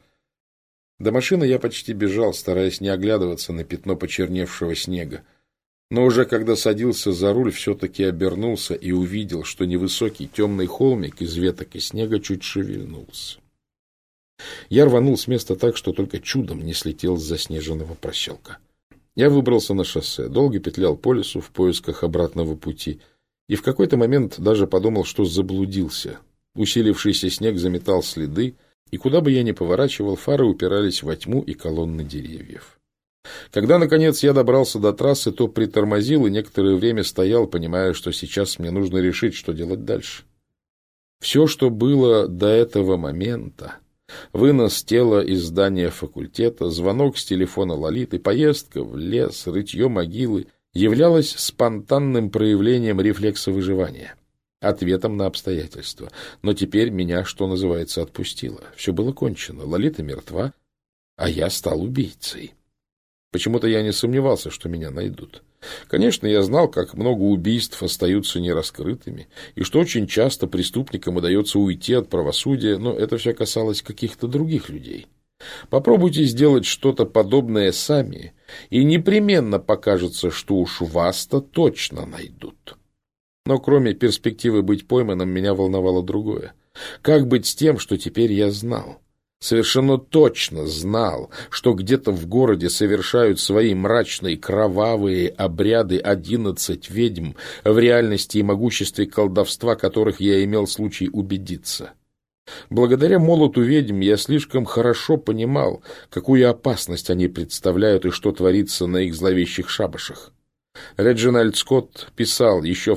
До машины я почти бежал, стараясь не оглядываться на пятно почерневшего снега. Но уже когда садился за руль, все-таки обернулся и увидел, что невысокий темный холмик из веток и снега чуть шевельнулся. Я рванул с места так, что только чудом не слетел с заснеженного проселка. Я выбрался на шоссе, долго петлял по лесу в поисках обратного пути и в какой-то момент даже подумал, что заблудился. Усилившийся снег заметал следы, и куда бы я ни поворачивал, фары упирались во тьму и колонны деревьев. Когда, наконец, я добрался до трассы, то притормозил и некоторое время стоял, понимая, что сейчас мне нужно решить, что делать дальше. Все, что было до этого момента, вынос тела из здания факультета, звонок с телефона Лолиты, поездка в лес, рытье могилы, являлось спонтанным проявлением рефлекса выживания, ответом на обстоятельства. Но теперь меня, что называется, отпустило. Все было кончено, Лолита мертва, а я стал убийцей. Почему-то я не сомневался, что меня найдут. Конечно, я знал, как много убийств остаются нераскрытыми, и что очень часто преступникам удается уйти от правосудия, но это все касалось каких-то других людей. Попробуйте сделать что-то подобное сами, и непременно покажется, что уж вас-то точно найдут. Но кроме перспективы быть пойманным, меня волновало другое. Как быть с тем, что теперь я знал? Совершенно точно знал, что где-то в городе совершают свои мрачные кровавые обряды 11 ведьм, в реальности и могуществе колдовства которых я имел случай убедиться. Благодаря молоту ведьм я слишком хорошо понимал, какую опасность они представляют и что творится на их зловещих шабашах. Реджинальд Скотт писал еще в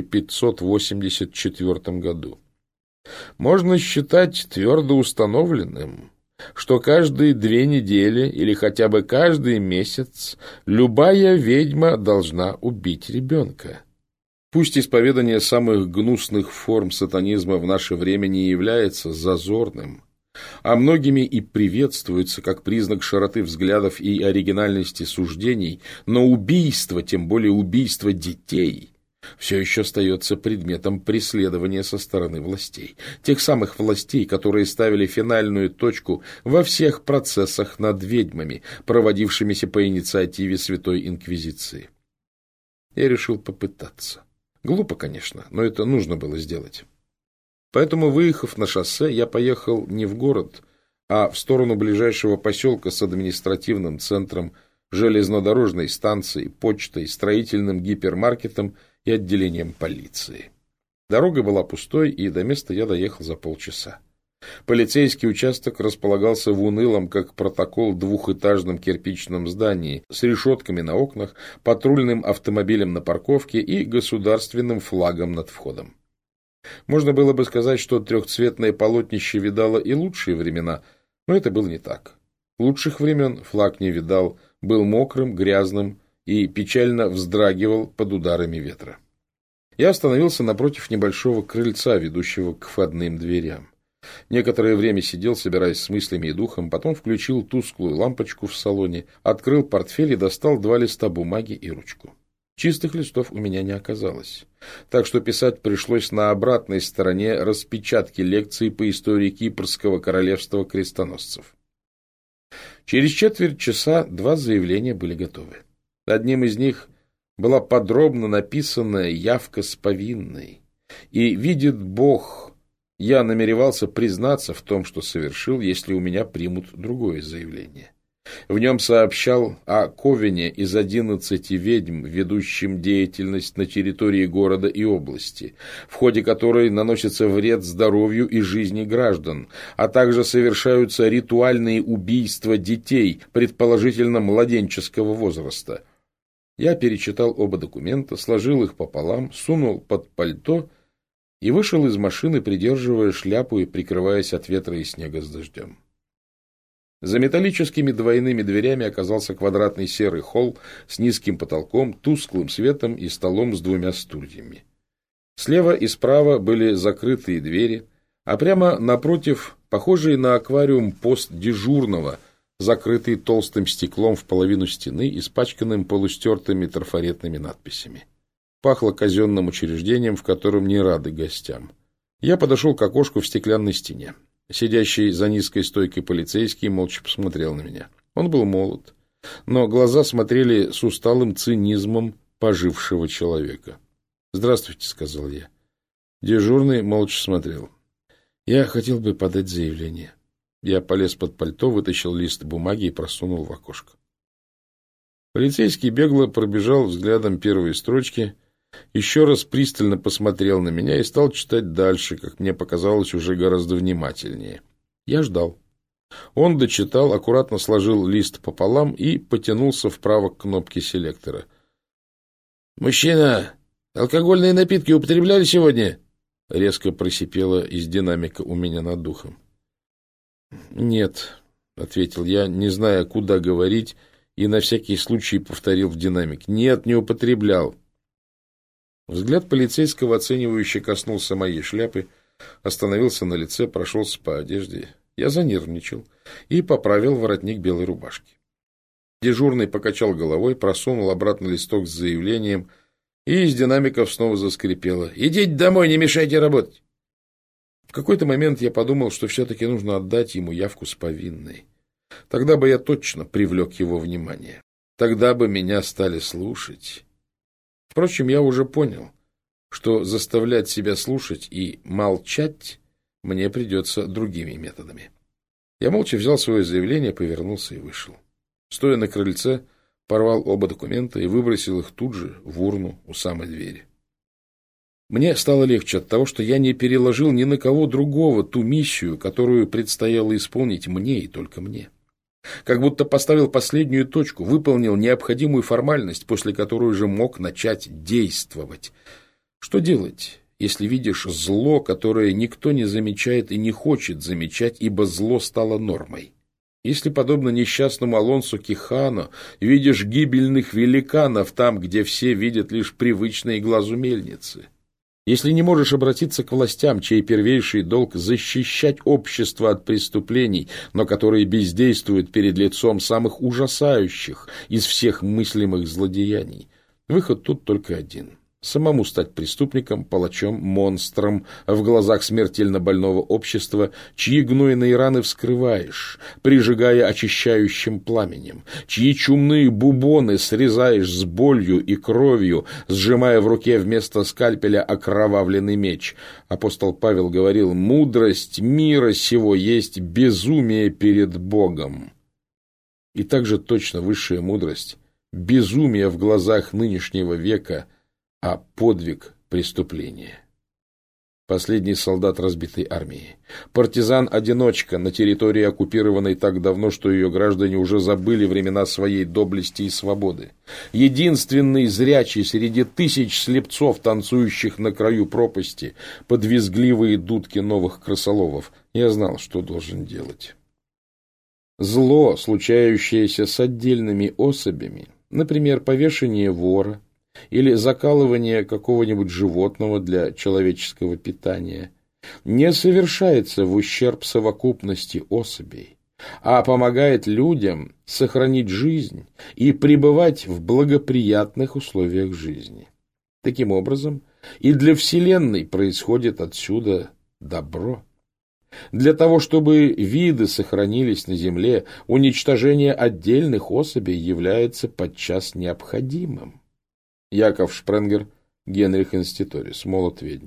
1584 году. Можно считать твердо установленным, что каждые 2 недели или хотя бы каждый месяц любая ведьма должна убить ребенка. Пусть исповедание самых гнусных форм сатанизма в наше время не является зазорным, а многими и приветствуется как признак широты взглядов и оригинальности суждений, но убийство, тем более убийство детей, все еще остается предметом преследования со стороны властей. Тех самых властей, которые ставили финальную точку во всех процессах над ведьмами, проводившимися по инициативе Святой Инквизиции. Я решил попытаться. Глупо, конечно, но это нужно было сделать. Поэтому, выехав на шоссе, я поехал не в город, а в сторону ближайшего поселка с административным центром, железнодорожной станцией, почтой, строительным гипермаркетом и отделением полиции. Дорога была пустой, и до места я доехал за полчаса. Полицейский участок располагался в унылом, как протокол, двухэтажном кирпичном здании с решетками на окнах, патрульным автомобилем на парковке и государственным флагом над входом. Можно было бы сказать, что трехцветное полотнище видало и лучшие времена, но это было не так. Лучших времен флаг не видал, был мокрым, грязным и печально вздрагивал под ударами ветра. Я остановился напротив небольшого крыльца, ведущего к входным дверям. Некоторое время сидел, собираясь с мыслями и духом, потом включил тусклую лампочку в салоне, открыл портфель и достал 2 листа бумаги и ручку. Чистых листов у меня не оказалось, так что писать пришлось на обратной стороне распечатки лекции по истории Кипрского королевства крестоносцев. Через четверть часа 2 заявления были готовы. Одним из них была подробно написанная явка с повинной. И, видит Бог, я намеревался признаться в том, что совершил, если у меня примут другое заявление. В нем сообщал о ковене из 11 ведьм, ведущим деятельность на территории города и области, в ходе которой наносится вред здоровью и жизни граждан, а также совершаются ритуальные убийства детей, предположительно младенческого возраста. Я перечитал оба документа, сложил их пополам, сунул под пальто и вышел из машины, придерживая шляпу и прикрываясь от ветра и снега с дождем. За металлическими двойными дверями оказался квадратный серый холл с низким потолком, тусклым светом и столом с 2 стульями. Слева и справа были закрытые двери, а прямо напротив похожий на аквариум пост дежурного, закрытый толстым стеклом в половину стены, испачканным полустертыми трафаретными надписями. Пахло казенным учреждением, в котором не рады гостям. Я подошел к окошку в стеклянной стене. Сидящий за низкой стойкой полицейский молча посмотрел на меня. Он был молод, но глаза смотрели с усталым цинизмом пожившего человека. «Здравствуйте», — сказал я. Дежурный молча смотрел. «Я хотел бы подать заявление». Я полез под пальто, вытащил лист бумаги и просунул в окошко. Полицейский бегло пробежал взглядом первые строчки, еще раз пристально посмотрел на меня и стал читать дальше, как мне показалось, уже гораздо внимательнее. Я ждал. Он дочитал, аккуратно сложил лист пополам и потянулся вправо к кнопке селектора. «Мужчина, алкогольные напитки употребляли сегодня?» — резко просипело из динамика у меня над духом. «Нет», — ответил я, не зная, куда говорить, и на всякий случай повторил в динамик. «Нет, не употреблял». Взгляд полицейского оценивающе коснулся моей шляпы, остановился на лице, прошелся по одежде. Я занервничал и поправил воротник белой рубашки. Дежурный покачал головой, просунул обратно листок с заявлением, и из динамиков снова заскрипело. «Идите домой, не мешайте работать!» В какой-то момент я подумал, что все-таки нужно отдать ему явку с повинной. Тогда бы я точно привлек его внимание. Тогда бы меня стали слушать. Впрочем, я уже понял, что заставлять себя слушать и молчать мне придется другими методами. Я молча взял свое заявление, повернулся и вышел. Стоя на крыльце, порвал оба документа и выбросил их тут же в урну у самой двери. Мне стало легче от того, что я не переложил ни на кого другого ту миссию, которую предстояло исполнить мне и только мне. Как будто поставил последнюю точку, выполнил необходимую формальность, после которой уже мог начать действовать. Что делать, если видишь зло, которое никто не замечает и не хочет замечать, ибо зло стало нормой? Если, подобно несчастному Алонсо Кихано, видишь гибельных великанов там, где все видят лишь привычные глазу мельницы? Если не можешь обратиться к властям, чей первейший долг — защищать общество от преступлений, но которые бездействуют перед лицом самых ужасающих из всех мыслимых злодеяний, выход тут только один — самому стать преступником, палачом, монстром в глазах смертельно больного общества, чьи гнойные раны вскрываешь, прижигая очищающим пламенем, чьи чумные бубоны срезаешь с болью и кровью, сжимая в руке вместо скальпеля окровавленный меч. Апостол Павел говорил: «Мудрость мира сего есть безумие перед Богом». И также точно высшая мудрость — безумие в глазах нынешнего века, а подвиг — преступление. Последний солдат разбитой армии. Партизан-одиночка на территории, оккупированной так давно, что ее граждане уже забыли времена своей доблести и свободы. Единственный зрячий среди тысяч слепцов, танцующих на краю пропасти, под визгливые дудки новых крысоловов. Я знал, что должен делать. Зло, случающееся с отдельными особями, например, повешение вора, или закалывание какого-нибудь животного для человеческого питания, не совершается в ущерб совокупности особей, а помогает людям сохранить жизнь и пребывать в благоприятных условиях жизни. Таким образом, и для Вселенной происходит отсюда добро. Для того, чтобы виды сохранились на Земле, уничтожение отдельных особей является подчас необходимым. Яков Шпренгер, Генрих Инститорис, «Молот ведьм».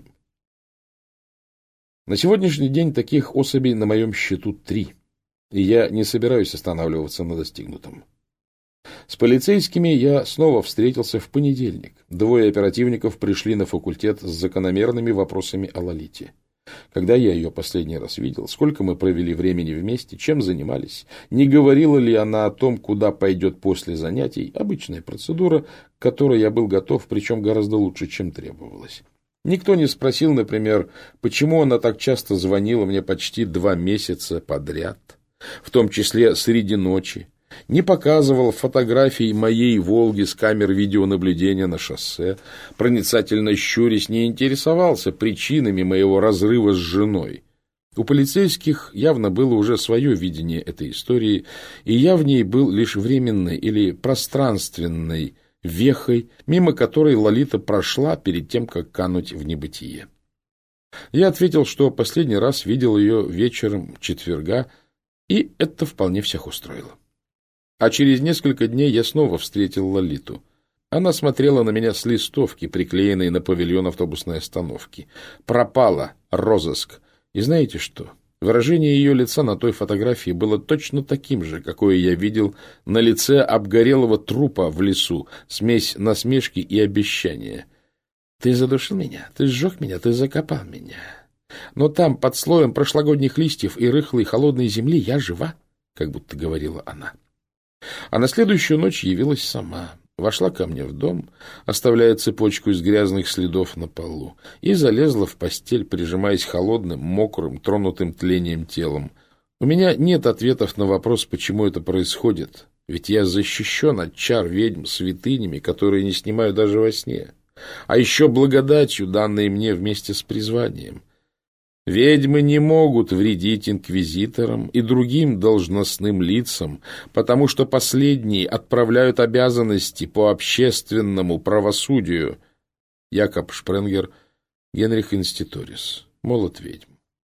На сегодняшний день таких особей на моем счету 3, и я не собираюсь останавливаться на достигнутом. С полицейскими я снова встретился в понедельник. 2 оперативников пришли на факультет с закономерными вопросами о Лолите. Когда я ее последний раз видел, сколько мы провели времени вместе, чем занимались, не говорила ли она о том, куда пойдет после занятий, обычная процедура, к которой я был готов, причем гораздо лучше, чем требовалось. Никто не спросил, например, почему она так часто звонила мне почти 2 месяца подряд, в том числе среди ночи, не показывал фотографий моей «Волги» с камер видеонаблюдения на шоссе, проницательно щурясь, не интересовался причинами моего разрыва с женой. У полицейских явно было уже свое видение этой истории, и я в ней был лишь временной или пространственной вехой, мимо которой Лолита прошла перед тем, как кануть в небытие. Я ответил, что последний раз видел ее вечером четверга, и это вполне всех устроило. А через несколько дней я снова встретил Лолиту. Она смотрела на меня с листовки, приклеенной на павильон автобусной остановки. Пропала, розыск. И знаете что? Выражение ее лица на той фотографии было точно таким же, какое я видел на лице обгорелого трупа в лесу, смесь насмешки и обещания. «Ты задушил меня, ты сжег меня, ты закопал меня. Но там, под слоем прошлогодних листьев и рыхлой холодной земли, я жива», как будто говорила она. А на следующую ночь явилась сама, вошла ко мне в дом, оставляя цепочку из грязных следов на полу, и залезла в постель, прижимаясь холодным, мокрым, тронутым тлением телом. У меня нет ответов на вопрос, почему это происходит, ведь я защищен от чар ведьм святынями, которые не снимаю даже во сне, а еще благодатью, данной мне вместе с призванием. Ведьмы не могут вредить инквизиторам и другим должностным лицам, потому что последние отправляют обязанности по общественному правосудию. Якоб Шпренгер, Генрих Инститорис, «Молот ведьм».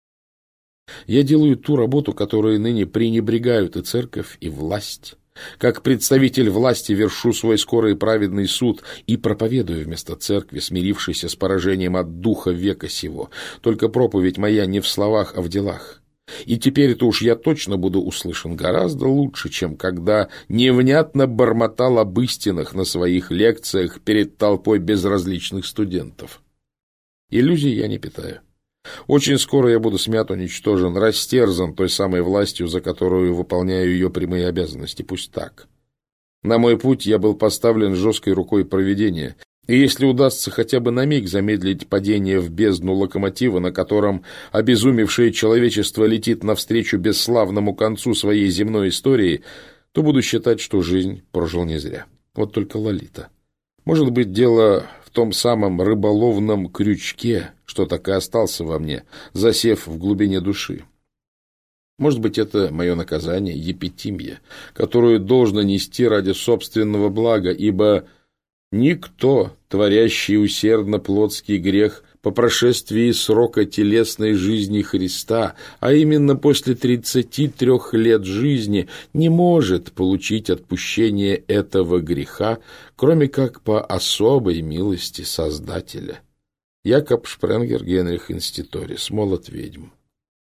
Я делаю ту работу, которой ныне пренебрегают и церковь, и власть. Как представитель власти вершу свой скорый праведный суд и проповедую вместо церкви, смирившейся с поражением от духа века сего. Только проповедь моя не в словах, а в делах. И теперь-то уж я точно буду услышан гораздо лучше, чем когда невнятно бормотал об истинах на своих лекциях перед толпой безразличных студентов. Иллюзий я не питаю. Очень скоро я буду смят, уничтожен, растерзан той самой властью, за которую выполняю ее прямые обязанности. Пусть так. На мой путь я был поставлен жесткой рукой провидения, и если удастся хотя бы на миг замедлить падение в бездну локомотива, на котором обезумевшее человечество летит навстречу бесславному концу своей земной истории, то буду считать, что жизнь прожил не зря. Вот только Лолита. Может быть, дело в том самом рыболовном крючке, что так и остался во мне, засев в глубине души. Может быть, это мое наказание, епитимия, которую должно нести ради собственного блага, ибо никто, творящий усердно плотский грех, по прошествии срока телесной жизни Христа, а именно после 33 лет жизни, не может получить отпущение этого греха, кроме как по особой милости Создателя. Якоб Шпренгер, Генрих Инститорис, «Молот ведьм».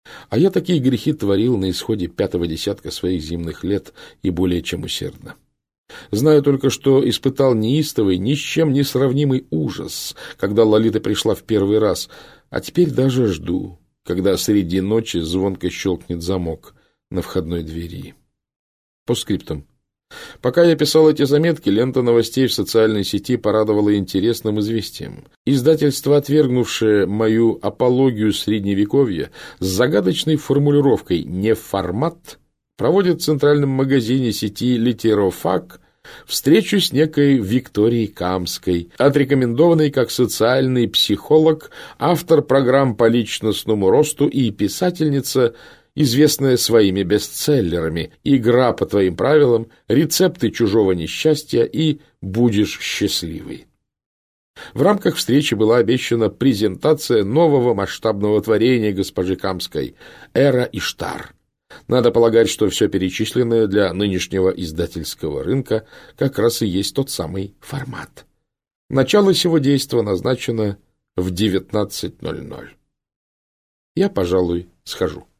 А я такие грехи творил на исходе 5-го десятка своих земных лет и более чем усердно. Знаю только, что испытал неистовый, ни с чем не сравнимый ужас, когда Лолита пришла в первый раз, а теперь даже жду, когда среди ночи звонко щелкнет замок на входной двери. По скриптам. Пока я писал эти заметки, лента новостей в социальной сети порадовала интересным известием. Издательство, отвергнувшее мою апологию средневековья с загадочной формулировкой «не формат», проводит в центральном магазине сети «Литерофак» встречу с некой Викторией Камской, отрекомендованной как социальный психолог, автор программ по личностному росту и писательница, известная своими бестселлерами «Игра по твоим правилам», «Рецепты чужого несчастья» и «Будешь счастливый». В рамках встречи была обещана презентация нового масштабного творения госпожи Камской «Эра Иштар». Надо полагать, что все перечисленное для нынешнего издательского рынка как раз и есть тот самый формат. Начало сего действа назначено в 19:00. Я, пожалуй, схожу.